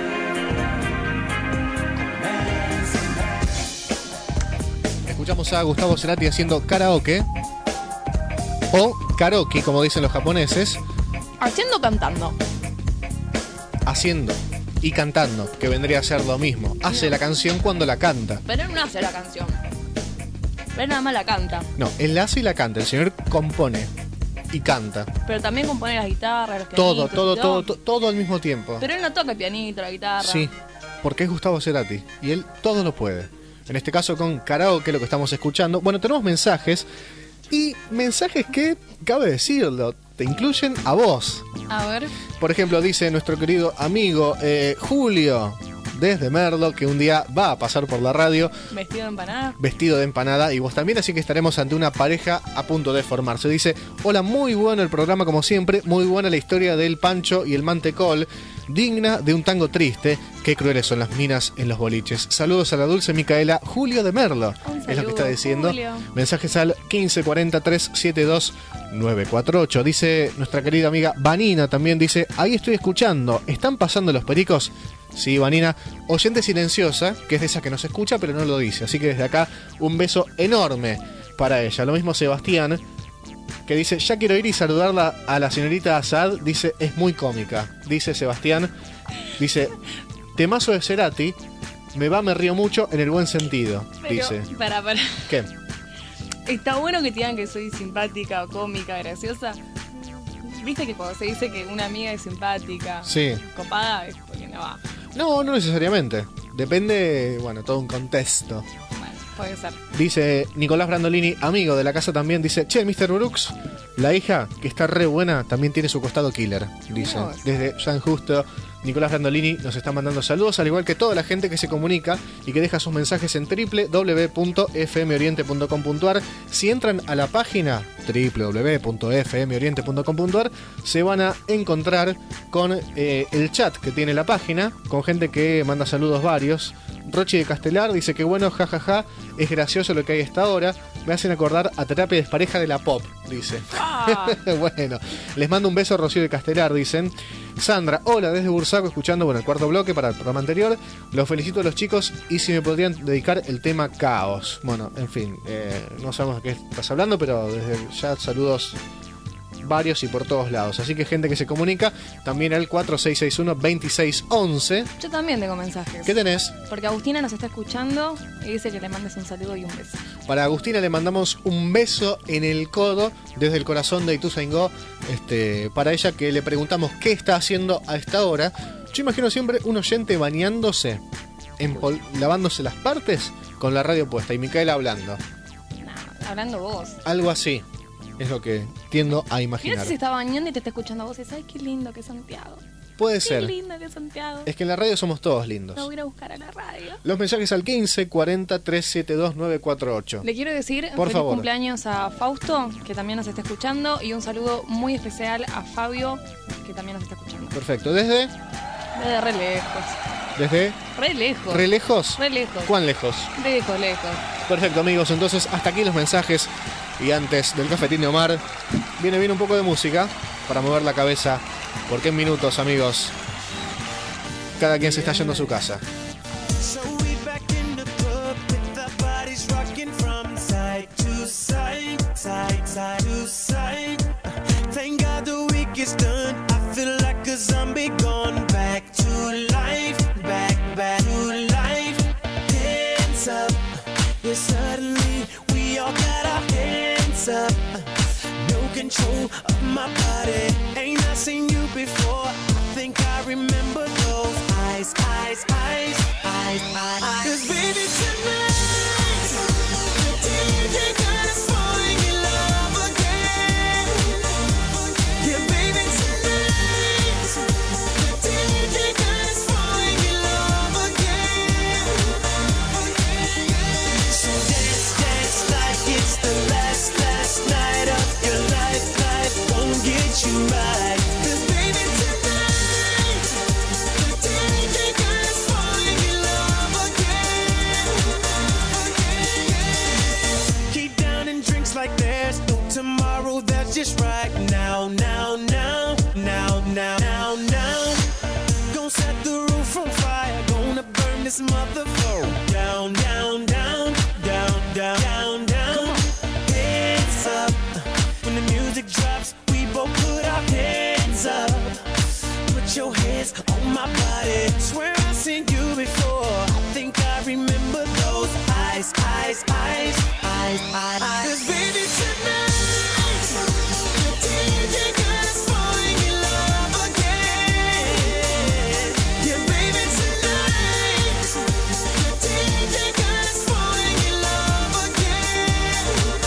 S3: convénceme.
S4: Escuchamos a Gustavo Cerati haciendo karaoke o karaoke, como dicen los japoneses,
S5: Haciendo cantando.
S4: haciendo y cantando, que vendría a ser lo mismo. Hace la canción cuando la canta.
S5: Pero él no hace la canción. Él nada más la canta.
S4: No, él la hace y la canta. El señor compone y canta.
S5: Pero también compone las guitarras, los
S4: Todo,
S5: pianitos y
S4: todo al mismo tiempo.
S5: Pero él no toca el pianito, la guitarra.
S4: Sí, porque es Gustavo Cerati y él todo lo puede. En este caso con karaoke, lo que estamos escuchando. Bueno, tenemos mensajes y mensajes que, cabe decirlo, te incluyen a vos.
S5: A ver.
S4: Por ejemplo, dice nuestro querido amigo Julio desde Merlo, que un día va a pasar por la radio
S5: Vestido de empanada.
S4: vestido de empanada, y vos también, así que estaremos ante una pareja a punto de formarse. Dice: hola, muy bueno el programa como siempre, muy buena la historia del Pancho y el mantecol, digna de un tango triste. Qué crueles son las minas en los boliches. Saludos a la dulce Micaela. Julio de Merlo es lo que está diciendo.
S5: Julio.
S4: Mensajes al 1540-372-948. Dice nuestra querida amiga Vanina, también dice: ahí estoy escuchando, ¿están pasando los pericos? Sí, Vanina, oyente silenciosa, que es de esa que nos escucha pero no lo dice. Así que desde acá un beso enorme para ella. Lo mismo Sebastián, que dice: ya quiero ir y saludarla a la señorita Assad. Dice: es muy cómica. Dice Sebastián, dice: temazo de Cerati, me río mucho en el buen sentido.
S5: Pero,
S4: dice.
S5: para.
S4: ¿Qué?
S5: Está bueno que te digan que soy simpática o cómica, graciosa. Viste que cuando se dice que una amiga es simpática,
S4: Sí.
S5: copada, es porque no va.
S4: No necesariamente. Depende, bueno, todo un contexto.
S5: Bueno, puede ser.
S4: Dice Nicolás Brandolini, amigo de la casa también, dice, che, Mr. Brooks, la hija, que está re buena, también tiene su costado killer, dice.
S5: Mirá vos.
S4: Desde San Justo, Nicolás Brandolini nos está mandando saludos, al igual que toda la gente que se comunica y que deja sus mensajes en www.fmoriente.com.ar. Si entran a la página www.fmoriente.com.ar, se van a encontrar con el chat que tiene la página, con gente que manda saludos varios. Rochi de Castelar dice que bueno, jajaja, es gracioso lo que hay hasta ahora. Me hacen acordar a Terapia de Despareja de la Pop, dice. Bueno, les mando un beso, Rocío de Castelar, dicen. Sandra, hola, desde Bursaco, escuchando, bueno, el cuarto bloque para el programa anterior. Los felicito a los chicos y si me podrían dedicar el tema Caos. Bueno, en fin, no sabemos de qué estás hablando, pero desde ya saludos varios y por todos lados. Así que gente que se comunica también al 4661-2611.
S5: Yo también tengo mensajes.
S4: ¿Qué tenés?
S5: Porque Agustina nos está escuchando y dice que le mandes un saludo y un beso.
S4: Para Agustina le mandamos un beso en el codo desde el corazón de Ituzaingó. Para ella, que le preguntamos qué está haciendo a esta hora. Yo imagino siempre un oyente bañándose, lavándose las partes con la radio puesta y Micaela hablando.
S5: Hablando vos.
S4: Algo así es lo que tiendo a
S5: Mira
S4: imaginar.
S5: si se está bañando y te está escuchando a vos y sabes qué lindo que es Santiago.
S4: Puede
S5: Qué
S4: ser.
S5: lindo que es Santiago.
S4: Es que en la radio somos todos lindos.
S5: Lo voy a ir a buscar a la radio.
S4: Los mensajes al 15 40 372 948.
S5: Le quiero decir
S4: Por
S5: feliz
S4: favor.
S5: cumpleaños a Fausto, que también nos está escuchando, y un saludo muy especial a Fabio, que también nos está escuchando.
S4: Perfecto. ¿Desde?
S5: Desde re lejos.
S4: ¿Desde?
S5: Re lejos.
S4: ¿Re lejos?
S5: Re lejos.
S4: ¿Cuán lejos?
S5: Lejos.
S4: Perfecto, amigos. Entonces, hasta aquí los mensajes. Y antes del cafetín de Omar, viene bien un poco de música para mover la cabeza. Porque en minutos, amigos, cada quien se está yendo a su casa.
S3: So we back in the club with our bodies rocking from side to side, side to side. Thank God the week is done. I feel like a zombie gone back to life, back to life. Hands up, yeah, suddenly we all got our hands up. No control of my body. Ain't I seen you before? I think I remember those eyes. 'Cause baby tonight, the DJ got us falling in love again. Yeah, baby tonight, the DJ got us falling in love again. So dance like it's the last night of your life. Life won't get you right. 'Cause baby tonight, the DJ got us falling in love again. Keep down and drinks like there's no tomorrow. That's just right now. Gonna set the roof on fire. Gonna burn this motherfucker down. Hands up. When the music drops, we both put our hands up. Put your hands on my body. Swear I've seen you before. I think I remember those eyes. 'Cause baby tonight, the DJ got us falling in love again. Yeah, baby tonight, the DJ got us falling in love again.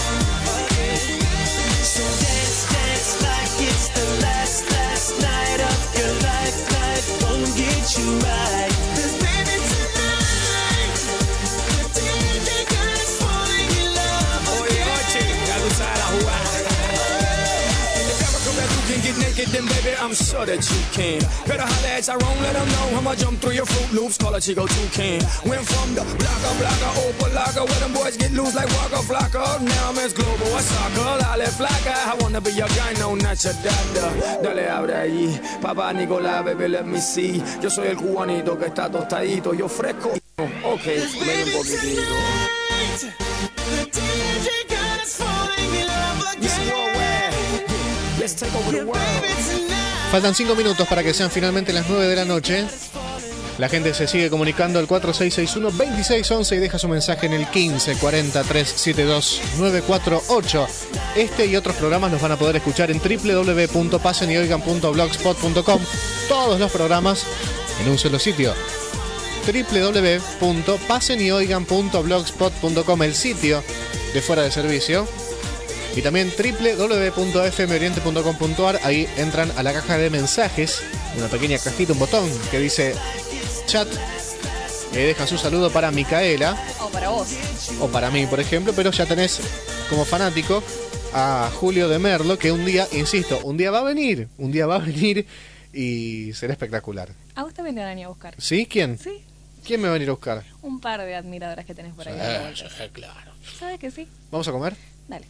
S3: So dance like it's the last night of your life. Life won't get you right. 'Cause baby tonight, the DJ got us falling in love again. Oye, Ochi, ya tú sabes la jugada.
S9: If ever come back, you can get naked, then baby, I'm sure that you can. Better holler at Tyrone, let them know I'ma jump through your Fruit Loops, call a Chico Toucan. Went from the blocka, Opalaga, where them boys get loose like Waka Flocka. Now I'm as global as soccer, dale flaca. I wanna be your guy, no, not your doctor. Dale, abre ahí, papá Nicolás, baby, let me see. Yo soy el cubanito que está tostadito, yo fresco. Ok, ven un poquitito.
S3: The DJ got us falling in love again.
S9: Let's take over the world.
S4: Faltan 5 minutos para que sean finalmente las 9 de la noche. La gente se sigue comunicando al 4661-2611 y deja su mensaje en el 15 40 372 948. Este y otros programas los van a poder escuchar en www.pasenyoigan.blogspot.com. Todos los programas en un solo sitio. www.pasenyoigan.blogspot.com, el sitio de Fuera de Servicio. Y también www.fmoriente.com.ar. Ahí entran a la caja de mensajes, una pequeña cajita, un botón que dice chat. Deja su saludo para Micaela.
S5: O para vos.
S4: O para mí, por ejemplo. Pero ya tenés como fanático a Julio de Merlo, que un día, insisto, un día va a venir. Un día va a venir y será espectacular.
S5: A vos te vendrán a buscar.
S4: ¿Sí? ¿Quién?
S5: Sí.
S4: ¿Quién me va a venir a buscar?
S5: Un par de admiradoras que tenés por ahí.
S4: Claro.
S5: ¿Sabes que sí?
S4: ¿Vamos a comer?
S5: Dale.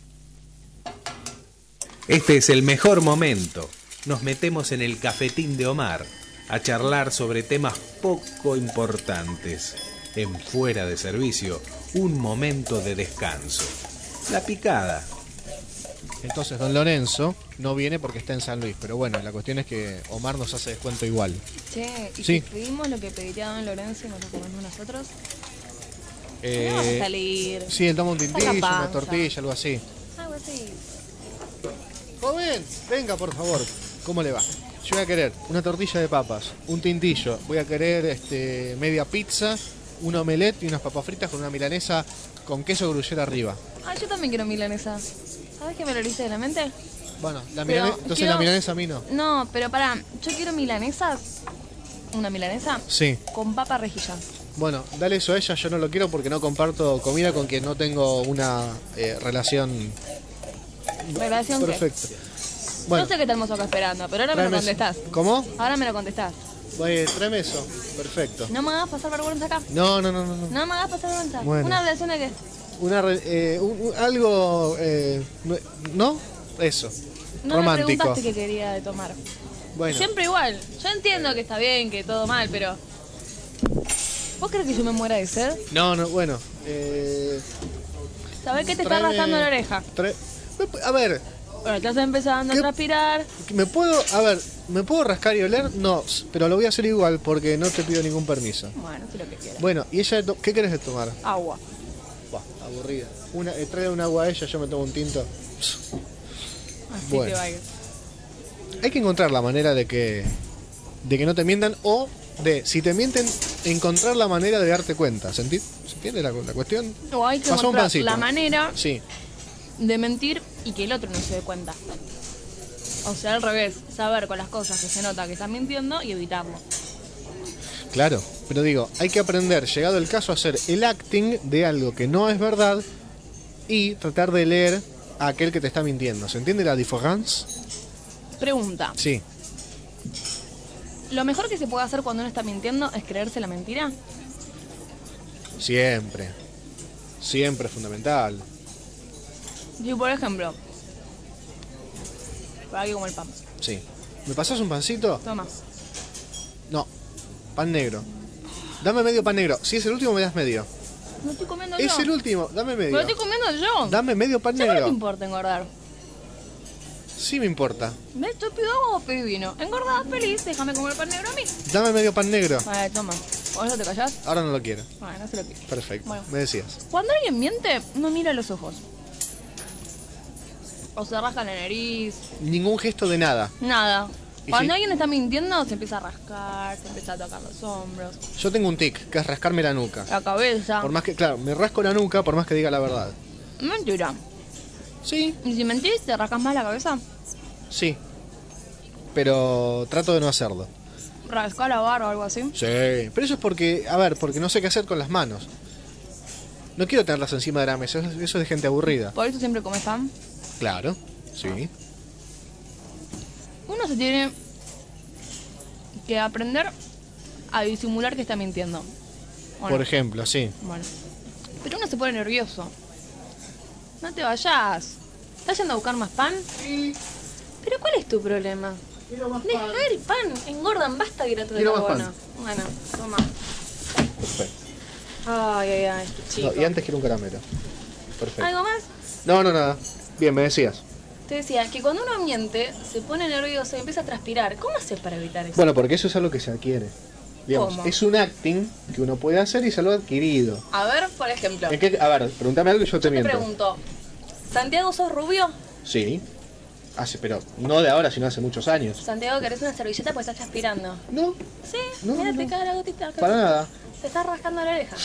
S8: Este es el mejor momento. Nos metemos en el cafetín de Omar a charlar sobre temas poco importantes. En Fuera de Servicio, un momento de descanso. La picada.
S4: Entonces don Lorenzo no viene porque está en San Luis. Pero bueno, la cuestión es que Omar nos hace descuento igual.
S5: Che, ¿y
S4: Sí.
S5: si pedimos lo que pediría don Lorenzo y nos lo comemos nosotros?
S4: Eh,
S5: No vamos a salir.
S4: Sí, él toma un tintillo,
S5: Saca
S4: una
S5: panza.
S4: tortilla, algo así.
S5: Algo así.
S4: Joven, venga por favor. ¿Cómo le va? Yo voy a querer una tortilla de papas, un tintillo. Voy a querer media pizza, un omelette y unas papas fritas con una milanesa con queso gruyere arriba.
S5: Ah, yo también quiero milanesa. ¿Sabes que me lo leíste de la mente?
S4: Bueno, la
S5: Pero
S4: milanesa, entonces
S5: quiero-
S4: la milanesa a mí no.
S5: No, pero pará, yo quiero milanesas. Una milanesa
S4: Sí.
S5: con papa rejilla.
S4: Bueno, dale eso a ella, yo no lo quiero porque no comparto comida con quien no tengo una relación
S5: ¿Relación qué?
S4: perfecta. Bueno,
S5: No sé qué estamos acá esperando, pero ahora me lo
S4: tráeme eso.
S5: contestás.
S4: ¿Cómo?
S5: Ahora me lo contestás.
S4: Tráeme eso. Perfecto.
S5: No me hagas pasar vergüenza acá.
S4: No.
S5: No me hagas pasar vergüenza.
S4: Bueno.
S5: ¿Una relación de qué?
S4: Algo, ¿no? Eso.
S5: No me
S4: romántico.
S5: preguntaste qué quería de tomar.
S4: Bueno,
S5: Siempre igual. Yo entiendo que está bien, que todo mal, pero... ¿Vos crees que yo me muera de sed?
S4: no, bueno.
S5: ¿Sabés que te está
S4: Tráeme-
S5: rascando la oreja?
S4: A ver,
S5: Bueno, estás empezando a transpirar.
S4: ¿me puedo rascar y oler? No, pero lo voy a hacer igual porque no te pido ningún permiso.
S5: Bueno, sí lo que quieras.
S4: Bueno, ¿y ella qué querés de tomar?
S5: Agua.
S4: Buah, aburrida. Trae un agua a ella, yo me tomo un tinto.
S5: Así
S4: Bueno.
S5: te vayas.
S4: Hay que encontrar la manera de que no te mientan o si te mienten, encontrar la manera de darte cuenta. ¿Se entiende la cuestión?
S5: O hay que
S4: Pasó un
S5: encontrar
S4: pancito.
S5: la manera
S4: Sí.
S5: de mentir y que el otro no se dé cuenta. O sea, al revés, saber con las cosas que se nota que están mintiendo y evitarlo.
S4: Claro, pero digo, hay que aprender, llegado el caso, a hacer el acting de algo que no es verdad y tratar de leer a aquel que te está mintiendo. ¿Se entiende la différence?
S5: Pregunta.
S4: Sí.
S5: ¿Lo mejor que se puede hacer cuando uno está mintiendo es creerse la mentira?
S4: Siempre. Siempre es fundamental.
S5: Yo, por ejemplo, por aquí como el pan.
S4: Sí. ¿Me pasás un pancito?
S5: Toma.
S4: No. Pan negro. Dame medio pan negro. Si es el último, me das medio.
S5: No estoy comiendo
S4: Es
S5: yo.
S4: el último, dame
S5: Me lo
S4: medio.
S5: estoy comiendo yo.
S4: Dame medio pan
S5: ¿Ya no te
S4: negro.
S5: importa engordar?
S4: Sí me importa.
S5: ¿Ves? Yo pido agua o pedí vino. Engordada feliz, déjame comer pan negro a mí.
S4: Dame medio pan negro.
S5: Vale, toma. ¿Vos no te callás?
S4: Ahora no lo quiero.
S5: Bueno, no se lo pido.
S4: Perfecto.
S5: Bueno.
S4: Me decías.
S5: Cuando alguien miente, no mira los ojos. O se rasca la nariz.
S4: Ningún gesto de nada.
S5: Nada.
S4: ¿Y
S5: Cuando
S4: sí?
S5: alguien está mintiendo, se empieza a rascar, se empieza a tocar los hombros,
S4: Yo tengo un tic, que es rascarme la nuca.
S5: la cabeza.
S4: Por más que, claro, me rasco la nuca por más que diga la verdad.
S5: Mentira.
S4: Sí.
S5: ¿Y si mentís, te rascas más la cabeza?
S4: Sí. Pero trato de no hacerlo.
S5: ¿Rascar la barba o algo así?
S4: Sí. Pero eso es porque, porque no sé qué hacer con las manos. No quiero tenerlas encima de la mesa, eso es de gente aburrida.
S5: ¿Por eso siempre comes pan?
S4: Claro, sí.
S5: Uno se tiene que aprender a disimular que está mintiendo. ¿O
S4: Por
S5: no?
S4: ejemplo, sí.
S5: Bueno. Pero uno se pone nervioso. No te vayas. ¿Estás yendo a buscar más pan?
S4: Sí.
S5: ¿Pero cuál es tu problema?
S4: Quiero más
S5: Deja el pan. Engordan, basta que de
S4: Quiero
S5: la
S4: más
S5: buena.
S4: pan.
S5: Bueno, toma.
S4: Perfecto.
S5: Ay, chico.
S4: No, y antes quiero un caramelo. Perfecto.
S5: ¿Algo más?
S4: No, nada. Bien, me decías.
S5: Te decía que cuando uno miente, se pone nervioso y empieza a transpirar. ¿Cómo haces para evitar eso?
S4: Bueno, porque eso es algo que se adquiere. Digamos,
S5: ¿Cómo?
S4: es un acting que uno puede hacer y es algo adquirido.
S5: A ver, por ejemplo.
S4: A ver, pregúntame algo y yo te
S5: Te
S4: miento.
S5: pregunto. ¿Santiago sos rubio?
S4: Sí. Pero no de ahora, sino hace muchos años.
S5: Santiago, ¿querés una servilleta? Pues estás transpirando.
S4: No.
S5: Sí,
S4: No,
S5: mira, te
S4: no.
S5: cae la gotita.
S4: Para nada.
S5: Te estás rascando la oreja.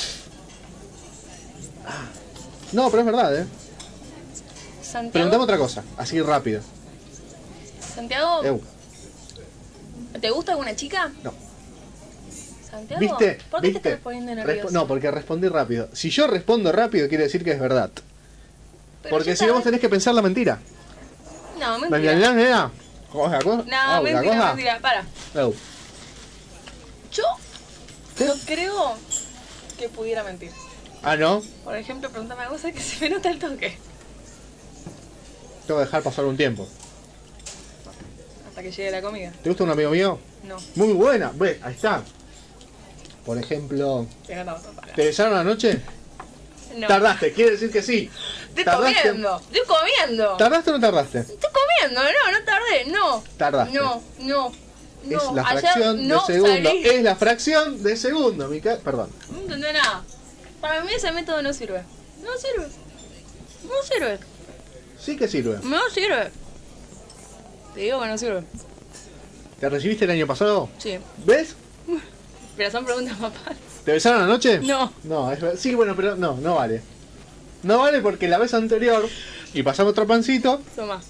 S4: No, pero es verdad,
S5: Santiago.
S4: Preguntame otra cosa, así rápido.
S5: Santiago, ¿te gusta alguna chica?
S4: No.
S5: Santiago,
S4: ¿Viste?
S5: ¿por qué te
S4: ¿Viste?
S5: estás poniendo nervioso?
S4: No, porque respondí rápido. Si yo respondo rápido, quiere decir que es verdad.
S5: Pero
S4: Porque
S5: yo
S4: si vos
S5: sabés-
S4: tenés que pensar la mentira.
S5: No,
S4: ¿La
S5: mentira.
S4: nena? ¿Cosa?
S5: No, mentira. Para.
S4: Eu.
S5: Yo no creo que pudiera mentir.
S4: Ah, ¿no?
S5: Por ejemplo, pregúntame algo que se me nota el toque.
S4: Tengo que dejar pasar un tiempo.
S5: Hasta que llegue la comida.
S4: ¿Te gusta un amigo mío?
S5: No.
S4: Muy buena. Ve, ahí está. Por ejemplo, ¿te besaron anoche?
S5: No.
S4: Tardaste, quiere decir que sí.
S5: Estoy
S4: ¿Tardaste?
S5: comiendo. Estoy comiendo.
S4: ¿Tardaste o no tardaste?
S5: Estoy comiendo. No tardé. No.
S4: Tardaste.
S5: No.
S4: Es la
S5: Ayer
S4: fracción
S5: no
S4: de segundo.
S5: salí.
S4: Es la fracción de segundo, Mica. Perdón.
S5: No entendí nada. Para mí ese método no sirve. No sirve.
S4: Sí que sirve.
S5: No sirve. Te digo que no sirve.
S4: ¿Te recibiste el año pasado?
S5: Sí.
S4: ¿Ves?
S5: Pero son preguntas papá.
S4: ¿Te besaron anoche?
S5: No.
S4: No, sí, bueno, pero no vale. No vale porque la vez anterior, y pasamos otro pancito,
S5: Toma.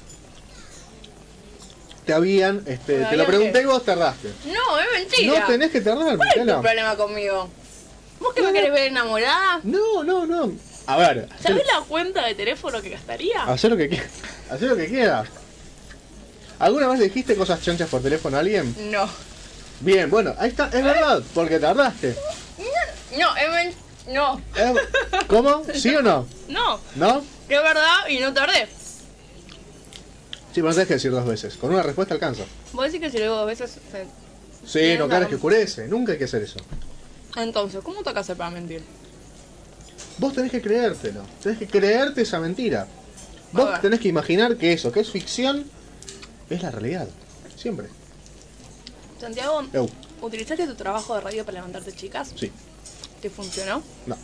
S4: te habían, te lo pregunté y vos tardaste.
S5: No, es mentira.
S4: No tenés que tardar,
S5: ¿Cuál es
S4: Micaela.
S5: tu problema conmigo? ¿Vos que me querés ver enamorada?
S4: No. A ver,
S5: ¿Sabés la cuenta de teléfono que gastaría?
S4: hacé lo que quieras. Hacé lo que quieras. ¿Alguna vez le dijiste cosas chanchas por teléfono a alguien?
S5: No.
S4: Bien, bueno, ahí está, es verdad, porque tardaste.
S5: No, no.
S4: ¿Cómo? ¿Sí o no?
S5: No.
S4: ¿No?
S5: Que es verdad y no tardé.
S4: Sí, pero no tenés que decir dos veces. Con una respuesta alcanza.
S5: Vos decís que si lo digo 2 veces...
S4: Sí, no caras que oscurece. Nunca hay que hacer eso.
S5: Entonces, ¿cómo toca hacer para mentir?
S4: Vos tenés que creértelo. Tenés que creerte esa mentira.
S5: A
S4: Vos
S5: ver.
S4: tenés que imaginar que eso, que es ficción, es la realidad. Siempre.
S5: Santiago,
S4: Eu.
S5: ¿utilizaste tu trabajo de radio para levantarte chicas?
S4: Sí.
S5: ¿Te funcionó?
S4: No.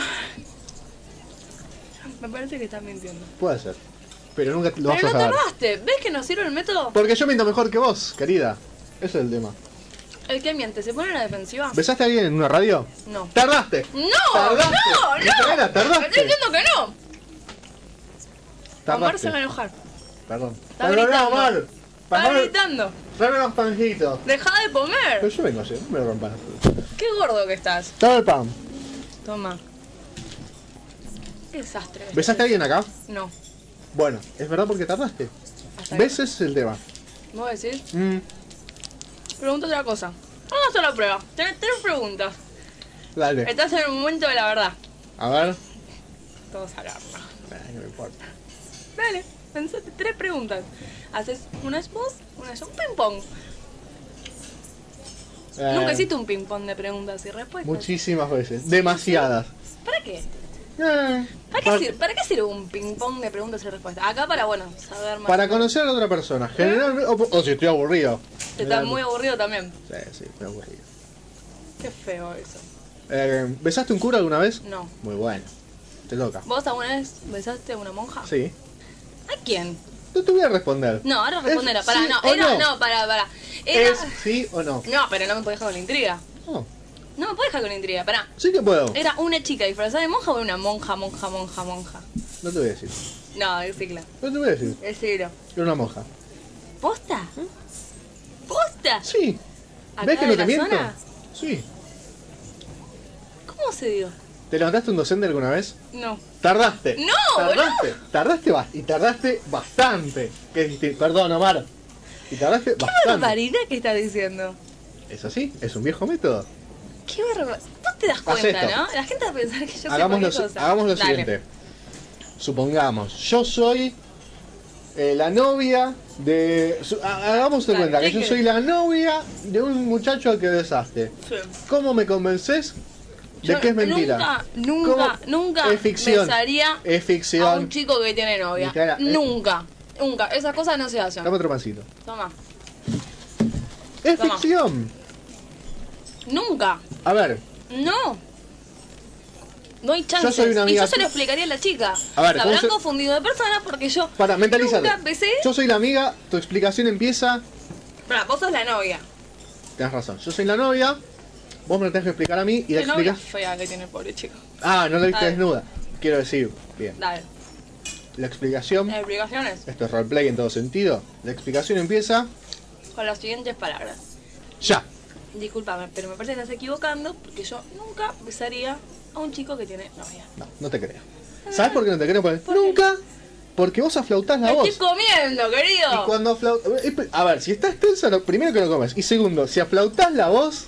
S5: Me parece que estás mintiendo.
S4: Puede ser. Pero nunca lo vas
S5: Pero
S4: a
S5: no
S4: saber.
S5: tardaste. ¿Ves que no sirve el método?
S4: Porque yo miento mejor que vos, querida. Ese es el tema.
S5: ¿El que miente se pone en la defensiva?
S4: ¿Besaste a alguien en una radio?
S5: No.
S4: ¡Tardaste!
S5: ¡No!
S4: ¡Tardaste!
S5: ¡No!
S4: Micaela,
S5: ¡No!
S4: tardaste.
S5: Estoy diciendo que no. Omar se
S4: Tardaste.
S5: va a enojar.
S4: Perdón.
S5: Está gritando.
S4: Omar.
S5: Está gritando.
S4: Tráeme los pancitos.
S5: Deja de
S4: Pero
S5: comer.
S4: yo vengo así, no me lo rompas.
S5: Qué gordo que estás.
S4: Dame el pan.
S5: Toma. Qué desastre.
S4: ¿Besaste a alguien acá?
S5: No.
S4: Bueno, es verdad porque tardaste.
S5: Hasta
S4: ¿Ves? Ese es el tema.
S5: ¿Vos decís?
S4: Mm,
S5: Pregunta otra cosa. Vamos a hacer la prueba. Tenés 3 preguntas.
S4: dale.
S5: Estás en el momento de la verdad.
S4: A ver.
S5: Todos a hablar.
S4: No me importa.
S5: Dale, pensate 3 preguntas. Haces una es vos, una es un ping-pong. Nunca hiciste un ping-pong de preguntas y respuestas.
S4: Muchísimas veces. Demasiadas.
S5: ¿Para qué?
S4: Eh,
S5: ¿Para qué sirve un ping-pong de preguntas y respuestas? Acá para, bueno, saber más.
S4: Para conocer a la otra persona. Generalmente. O si estoy aburrido.
S5: Estás muy aburrido también.
S4: Sí, estoy aburrido.
S5: Qué feo eso.
S4: ¿Besaste un cura alguna vez?
S5: No.
S4: Muy bueno. Te toca.
S5: ¿Vos alguna vez besaste a una monja?
S4: Sí.
S5: ¿A quién?
S4: No te voy a responder.
S5: No, ahora respondela.
S4: ¿Es
S5: Pará,
S4: sí
S5: no,
S4: o
S5: era,
S4: no?
S5: no, pará. Era...
S4: ¿Es sí o no?
S5: No, pero no me podés dejar con la intriga.
S4: No.
S5: No me podés dejar con la intriga, pará.
S4: Sí que puedo.
S5: ¿Era una chica disfrazada de monja o una monja?
S4: No te voy a decir.
S5: No, decícla.
S4: No te voy a decir.
S5: Decilo.
S4: Era una monja.
S5: ¿Posta? ¿Posta?
S4: Sí.
S5: ¿Acá
S4: ¿Ves que
S5: de
S4: no te
S5: la
S4: miento?
S5: zona?
S4: Sí.
S5: ¿Cómo se dio?
S4: ¿Te levantaste un docente alguna vez?
S5: No.
S4: Tardaste.
S5: No,
S4: Tardaste. Y tardaste bastante. Que es distinto. Perdón, Omar. Y tardaste
S5: ¿Qué
S4: bastante.
S5: barbaridad que estás diciendo?
S4: ¿Es así? ¿Es un viejo método?
S5: Qué barbaridad. Vos te das
S4: Haz
S5: cuenta,
S4: esto.
S5: ¿no? La gente va a pensar que yo sé
S4: Hagamos
S5: cualquier cosa.
S4: hagamos lo
S5: Dale.
S4: siguiente. Supongamos, yo soy la novia de... hagamos de
S5: Dale,
S4: cuenta que
S5: ¿qué
S4: yo soy la novia de un muchacho al que besaste.
S5: Sí.
S4: ¿Cómo me convences de
S5: Yo
S4: que es mentira?
S5: Nunca
S4: Es ficción.
S5: besaría
S4: Es
S5: a
S4: ficción.
S5: un chico que tiene novia.
S4: Micaela,
S5: Nunca. Esas cosas no se hacen.
S4: Dame otro pancito.
S5: Toma.
S4: Es
S5: Toma.
S4: ficción.
S5: Nunca.
S4: A ver,
S5: No. No hay chances.
S4: Yo soy una amiga
S5: y yo se lo explicaría a la chica.
S4: A ver,
S5: se
S4: ¿cómo
S5: habrán
S4: se-
S5: confundido de persona porque yo
S4: Para, mentalízate.
S5: nunca besé.
S4: Yo soy la amiga, tu explicación empieza.
S5: Pará, vos sos la novia.
S4: Tenés razón. Yo soy la novia, vos me lo tenés que explicar a mí y la
S5: Qué novia
S4: explicas.
S5: fea que tiene el pobre chico.
S4: Ah, no la viste
S5: Dale.
S4: desnuda. Quiero decir, bien.
S5: Dale.
S4: La explicación.
S5: Explicaciones
S4: Esto es roleplay en todo sentido. La explicación empieza
S5: con las siguientes palabras.
S4: ya.
S5: Discúlpame, pero me parece que estás equivocando porque yo nunca besaría a un chico que tiene novia.
S4: No, no te creo. ¿Sabes por qué no te creo? Porque nunca. Porque vos aflautás la
S5: Me
S4: voz.
S5: estoy comiendo, querido.
S4: Y cuando a ver, si estás tensa, primero que no comes. Y segundo, si aflautás la voz,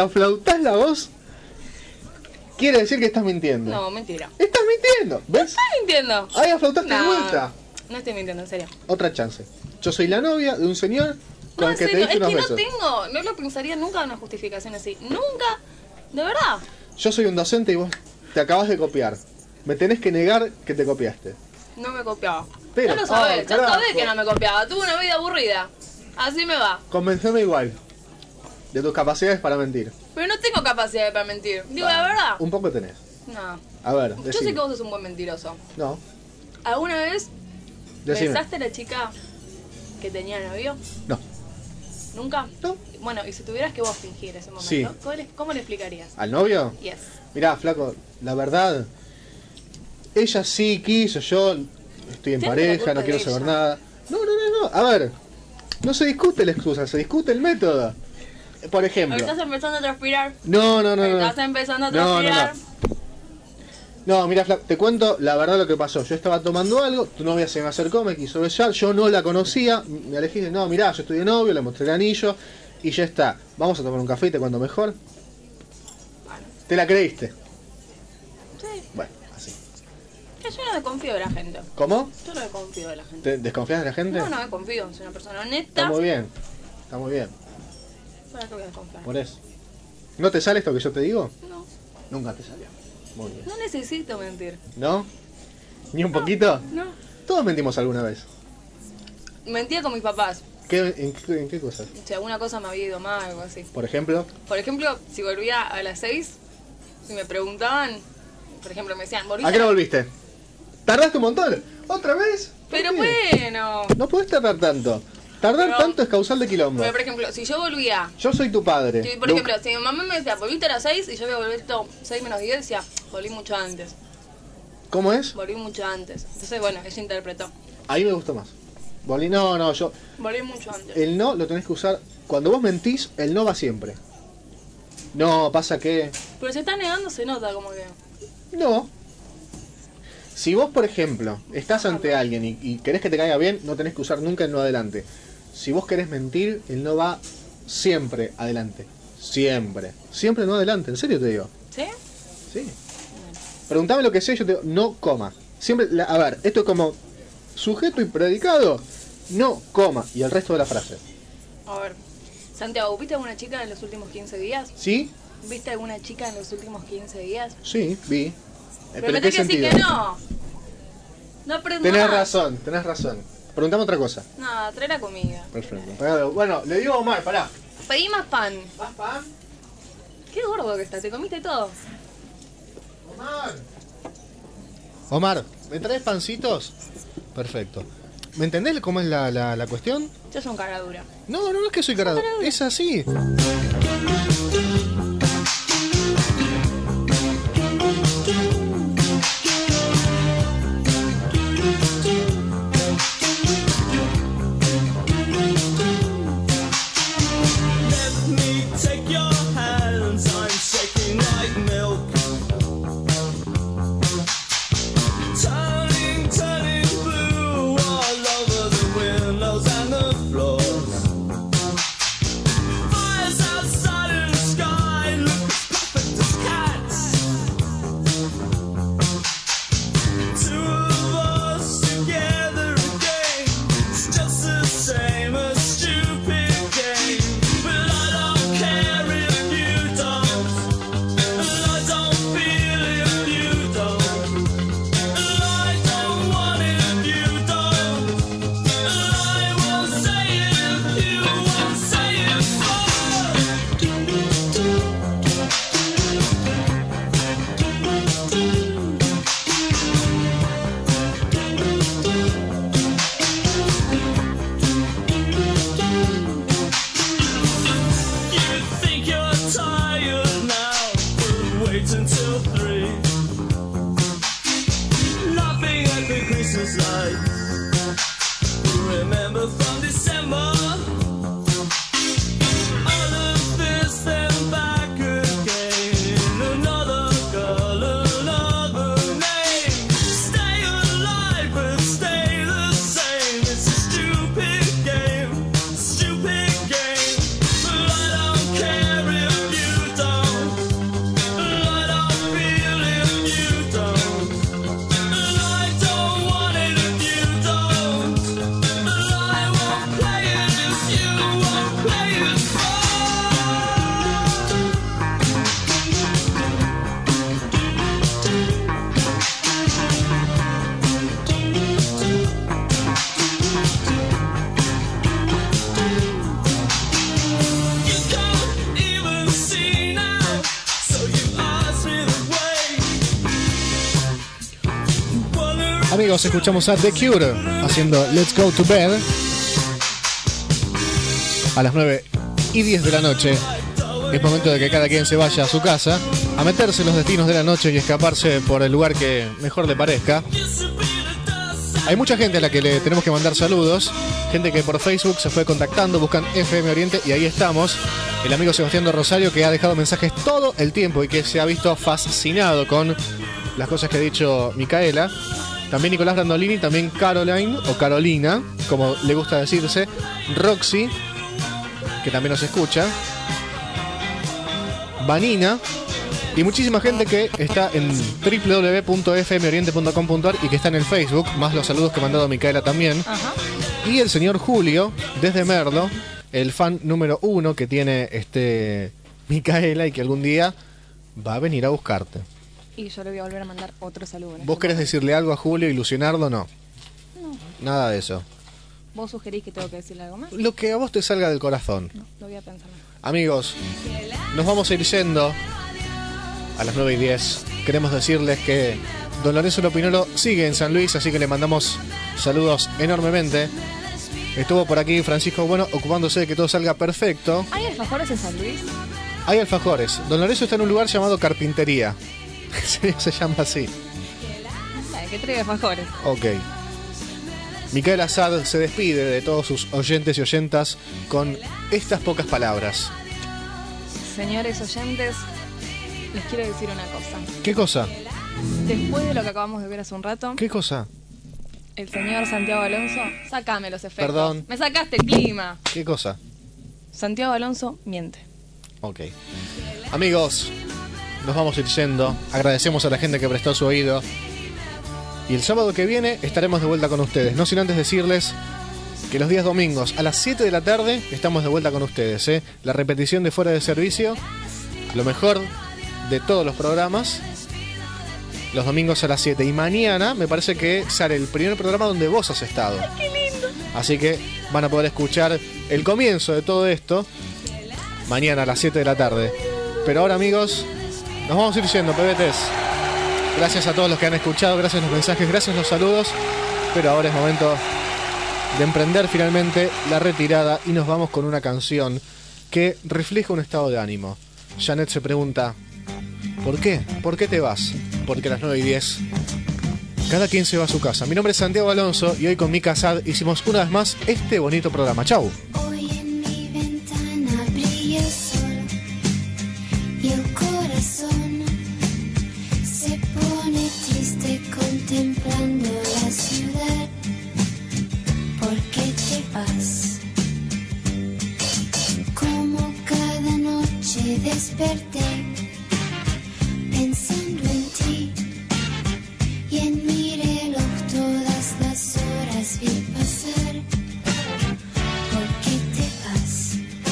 S4: quiere decir que estás mintiendo.
S5: No, mentira.
S4: Estás mintiendo, ¿ves?
S5: ¿Estás mintiendo?
S4: Ahí aflautaste de
S5: No,
S4: vuelta.
S5: No estoy mintiendo, en serio.
S4: Otra chance. Yo soy la novia de un señor con
S5: No,
S4: el
S5: en
S4: que te
S5: serio,
S4: diste
S5: es
S4: unos
S5: que no
S4: besos.
S5: tengo, no lo pensaría nunca una justificación así. Nunca, de verdad.
S4: Yo soy un docente y vos te acabas de copiar. Me tenés que negar que te copiaste.
S5: No me copiaba.
S4: Pero,
S5: ya lo sabés,
S4: oh,
S5: ya
S4: carajo.
S5: sabés que no me copiaba. Tuve una vida aburrida. Así me va.
S4: Convenceme igual de tus capacidades para mentir.
S5: Pero no tengo capacidad para mentir. Digo la verdad.
S4: Un poco tenés.
S5: No.
S4: A ver,
S5: Yo
S4: decime.
S5: sé que vos sos un buen mentiroso.
S4: No,
S5: ¿Alguna vez
S4: decime.
S5: besaste a la chica que tenía novio?
S4: No.
S5: ¿Nunca? No. Bueno, y si tuvieras que vos fingir ese momento,
S4: Sí.
S5: ¿cómo le explicarías?
S4: ¿Al novio?
S5: Yes.
S4: Mirá, flaco, la verdad, ella sí quiso, yo estoy en
S5: Tiene la
S4: pareja,
S5: culpa
S4: no quiero
S5: de
S4: saber
S5: ella.
S4: nada. No. A ver, no se discute la excusa, se discute el método. Por ejemplo.
S5: Estás empezando a transpirar.
S4: No.
S5: Estás empezando a
S4: No,
S5: transpirar.
S4: No, mira, te cuento la verdad lo que pasó. Yo estaba tomando algo, tu novia se me acercó, me quiso besar, yo no la conocía, me alejé y dije, no, mirá, yo estoy de novio, le mostré el anillo y ya está. Vamos a tomar un café y te cuento mejor. ¿Te la creíste?
S5: Sí.
S4: Bueno, así.
S5: Que yo no desconfío de la gente.
S4: ¿Cómo?
S5: Yo no desconfío de la gente.
S4: ¿Te desconfías de la gente?
S5: No desconfío. Soy una persona honesta.
S4: Está muy bien. Está muy bien.
S5: ¿Para qué voy a desconfiar?
S4: Por eso. ¿No te sale esto que yo te digo?
S5: No.
S4: Nunca te salió. Muy bien.
S5: No necesito mentir.
S4: ¿No? ¿Ni un poquito?
S5: No.
S4: Todos mentimos alguna vez.
S5: Mentía con mis papás.
S4: ¿En qué cosas?
S5: Si alguna cosa me había ido mal, algo así.
S4: Por ejemplo.
S5: Por ejemplo, si volvía a las 6 y me preguntaban, por ejemplo, me decían, ¿volviste?
S4: ¿A qué no volviste? ¿Tardaste un montón? ¿Otra vez?
S5: Pero
S4: ¿Por qué?
S5: bueno.
S4: No podés tardar tanto. Tardar
S5: Pero-
S4: tanto es causal de quilombo.
S5: Pero, por ejemplo, si yo volvía,
S4: Yo soy tu padre.
S5: si, por ejemplo, si mi mamá me decía, ¿volviste a las 6? Y yo había vuelto 6 menos 10, decía, volví mucho antes.
S4: ¿Cómo es?
S5: Volví mucho antes. Entonces, bueno, ella interpretó.
S4: Ahí me gustó más. No, yo.
S5: Volví mucho antes.
S4: El no lo tenés que usar. Cuando vos mentís, el no va siempre. No, pasa que.
S5: Pero si está negando, se nota como que.
S4: No. Si vos, por ejemplo, estás ante alguien y querés que te caiga bien, no tenés que usar nunca el no adelante. Si vos querés mentir, el no va siempre adelante. Siempre. Siempre no adelante, en serio te digo.
S5: ¿Sí?
S4: Sí. Preguntame lo que sé, yo te digo, no coma. Siempre, a ver, esto es como sujeto y predicado, no coma. Y el resto de la frase.
S5: A ver. Santiago, ¿viste alguna chica en los últimos 15 días?
S4: ¿Sí?
S5: ¿Viste alguna chica en los últimos 15 días?
S4: Sí, vi.
S5: Pero
S4: ¿en
S5: me
S4: qué
S5: tenés que decir
S4: sentido?
S5: que no. No aprendo
S4: Tenés
S5: más.
S4: razón. Preguntame otra cosa.
S5: No, trae la comida.
S4: Perfecto. Bueno, le digo a Omar, pará.
S5: Pedí más pan.
S4: ¿Más pan?
S5: Qué gordo que está, te comiste todo.
S4: Omar, ¿me traes pancitos? Perfecto. ¿Me entendés cómo es la cuestión?
S5: Yo soy un cara dura.
S4: No es que soy carado. Es así.
S3: Let me take your hands, I'm shaking like milk. Turning blue all over the windows and the floors. Fires outside in the sky look as perfect as cats. Two of us Christmas light. Remember from December, all of this and back again. Another girl, another name. Stay alive but stay the same. It's a stupid game, stupid game. But I don't care if you don't. I don't feel if you don't. And I don't want it if you don't. And I won't play it if you won't play it You can't even see now, so you ask me the way.
S4: Amigos, escuchamos a The Cure haciendo Let's Go to Bed a las 9:10 de la noche. Es momento de que cada quien se vaya a su casa a meterse en los destinos de la noche y escaparse por el lugar que mejor le parezca. Hay mucha gente a la que le tenemos que mandar saludos, gente que por Facebook se fue contactando, buscan FM Oriente y ahí estamos. El amigo Sebastián de Rosario, que ha dejado mensajes todo el tiempo y que se ha visto fascinado con las cosas que ha dicho Micaela. También Nicolás Brandolini, también Caroline o Carolina, como le gusta decirse, Roxy, que también nos escucha, Vanina y muchísima gente que está en www.fmoriente.com.ar y que está en el Facebook, más los saludos que ha mandado Micaela también.
S5: Ajá.
S4: Y el señor Julio, desde Merlo, el fan número 1 que tiene Micaela y que algún día va a venir a buscarte.
S5: Y yo le voy a volver a mandar otro saludo.
S4: ¿Vos querés decirle algo a Julio, ilusionarlo? No.
S5: No.
S4: Nada de eso.
S5: ¿Vos sugerís que tengo que decirle algo más?
S4: Lo que a vos te salga del corazón.
S5: No, lo voy a pensar más.
S4: Amigos, nos vamos a ir yendo a las 9:10. Queremos decirles que Don Lorenzo Lopinolo sigue en San Luis, así que le mandamos saludos enormemente. Estuvo por aquí Francisco Bueno ocupándose de que todo salga perfecto.
S5: ¿Hay alfajores en San Luis?
S4: Hay alfajores. Don Lorenzo está en un lugar llamado Carpintería. Se llama así.
S5: ¿Qué trae alfajores?
S4: Ok. Micaela Assad se despide de todos sus oyentes y oyentas con estas pocas palabras.
S5: Señores oyentes, les quiero decir una cosa.
S4: ¿Qué cosa?
S5: Después de lo que acabamos de ver hace un rato,
S4: ¿Qué cosa?
S5: el señor Santiago Alonso, sácame los efectos.
S4: Perdón.
S5: Me sacaste el clima.
S4: ¿Qué cosa?
S5: Santiago Alonso miente.
S4: Ok. Amigos, nos vamos a ir yendo. Agradecemos a la gente que prestó su oído. Y el sábado que viene estaremos de vuelta con ustedes. No sin antes decirles que los días domingos a las 7 de la tarde estamos de vuelta con ustedes. La repetición de Fuera de Servicio, lo mejor de todos los programas, los domingos a las 7. Y mañana me parece que sale el primer programa donde vos has estado.
S5: ¡Ay, qué lindo!
S4: Así que van a poder escuchar el comienzo de todo esto mañana a las 7 de la tarde. Pero ahora, amigos, nos vamos a ir yendo, pebetes. Gracias a todos los que han escuchado, gracias los mensajes, gracias los saludos. Pero ahora es momento de emprender finalmente la retirada y nos vamos con una canción que refleja un estado de ánimo. Janet se pregunta, ¿por qué? ¿Por qué te vas? Porque a las 9:10 cada quien se va a su casa. Mi nombre es Santiago Alonso y hoy con Mica Assad hicimos una vez más este bonito programa. Chau.
S6: Hoy en mi ventana brilla el sol y el corazón se pone triste contemplando la ciudad. ¿Por qué te vas? Como cada noche desperté pensando en ti y en mi reloj todas las horas vi pasar. ¿Por qué te vas?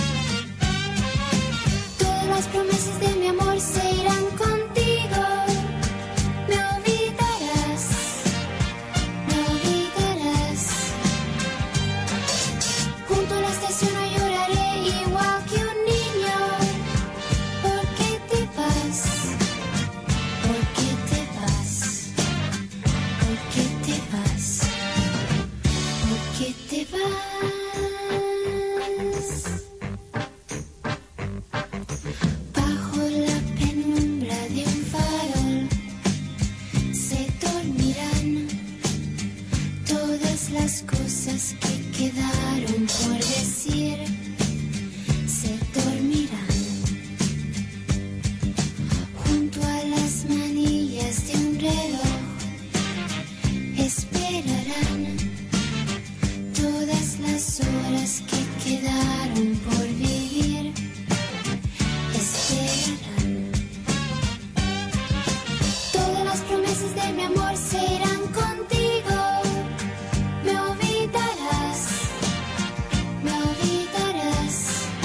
S6: Todas las promesas de mi amor se irán contigo. Me olvidarás, me olvidarás. Junto a la estación no lloraré igual que un niño. ¿Por qué las cosas que quedaron por decir se dormirán junto a las manillas de un reloj. Esperarán todas las horas que quedaron por vivir. Esperarán. Todas las promesas de mi amor se irán contigo. Me olvidarás, me olvidarás.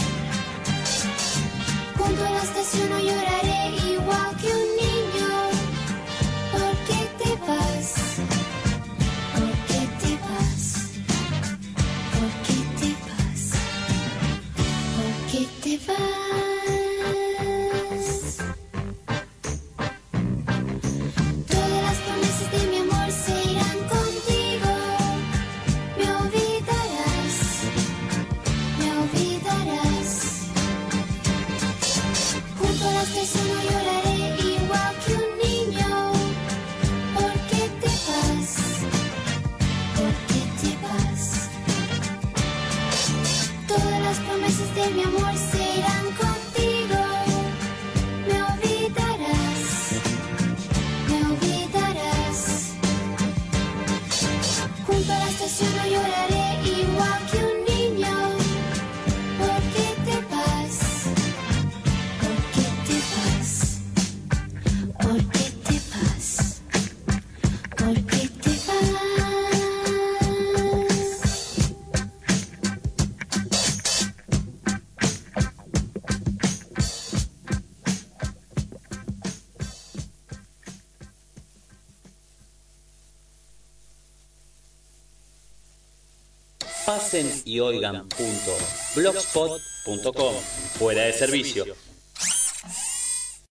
S6: Junto a la estación no lloraré igual que un niño. ¿Por qué te vas? ¿Por qué te vas? ¿Por qué te vas? ¿Por qué te vas? Todas las promesas de mi amor se irán contigo. Me olvidarás, me olvidarás. Junto a la estación no lloraré igual que un niño. ¿Por qué te vas? ¿Por qué te vas? Todas las promesas de mi amor se irán contigo. Me olvidarás, me olvidarás. Junto a la estación no lloraré igual que un niño. ¿Por qué te vas? ¿Por qué te vas? ¿Por qué te vas? ¿Por qué te vas?
S2: Pasen y oigan.blogspot.com. Fuera de servicio.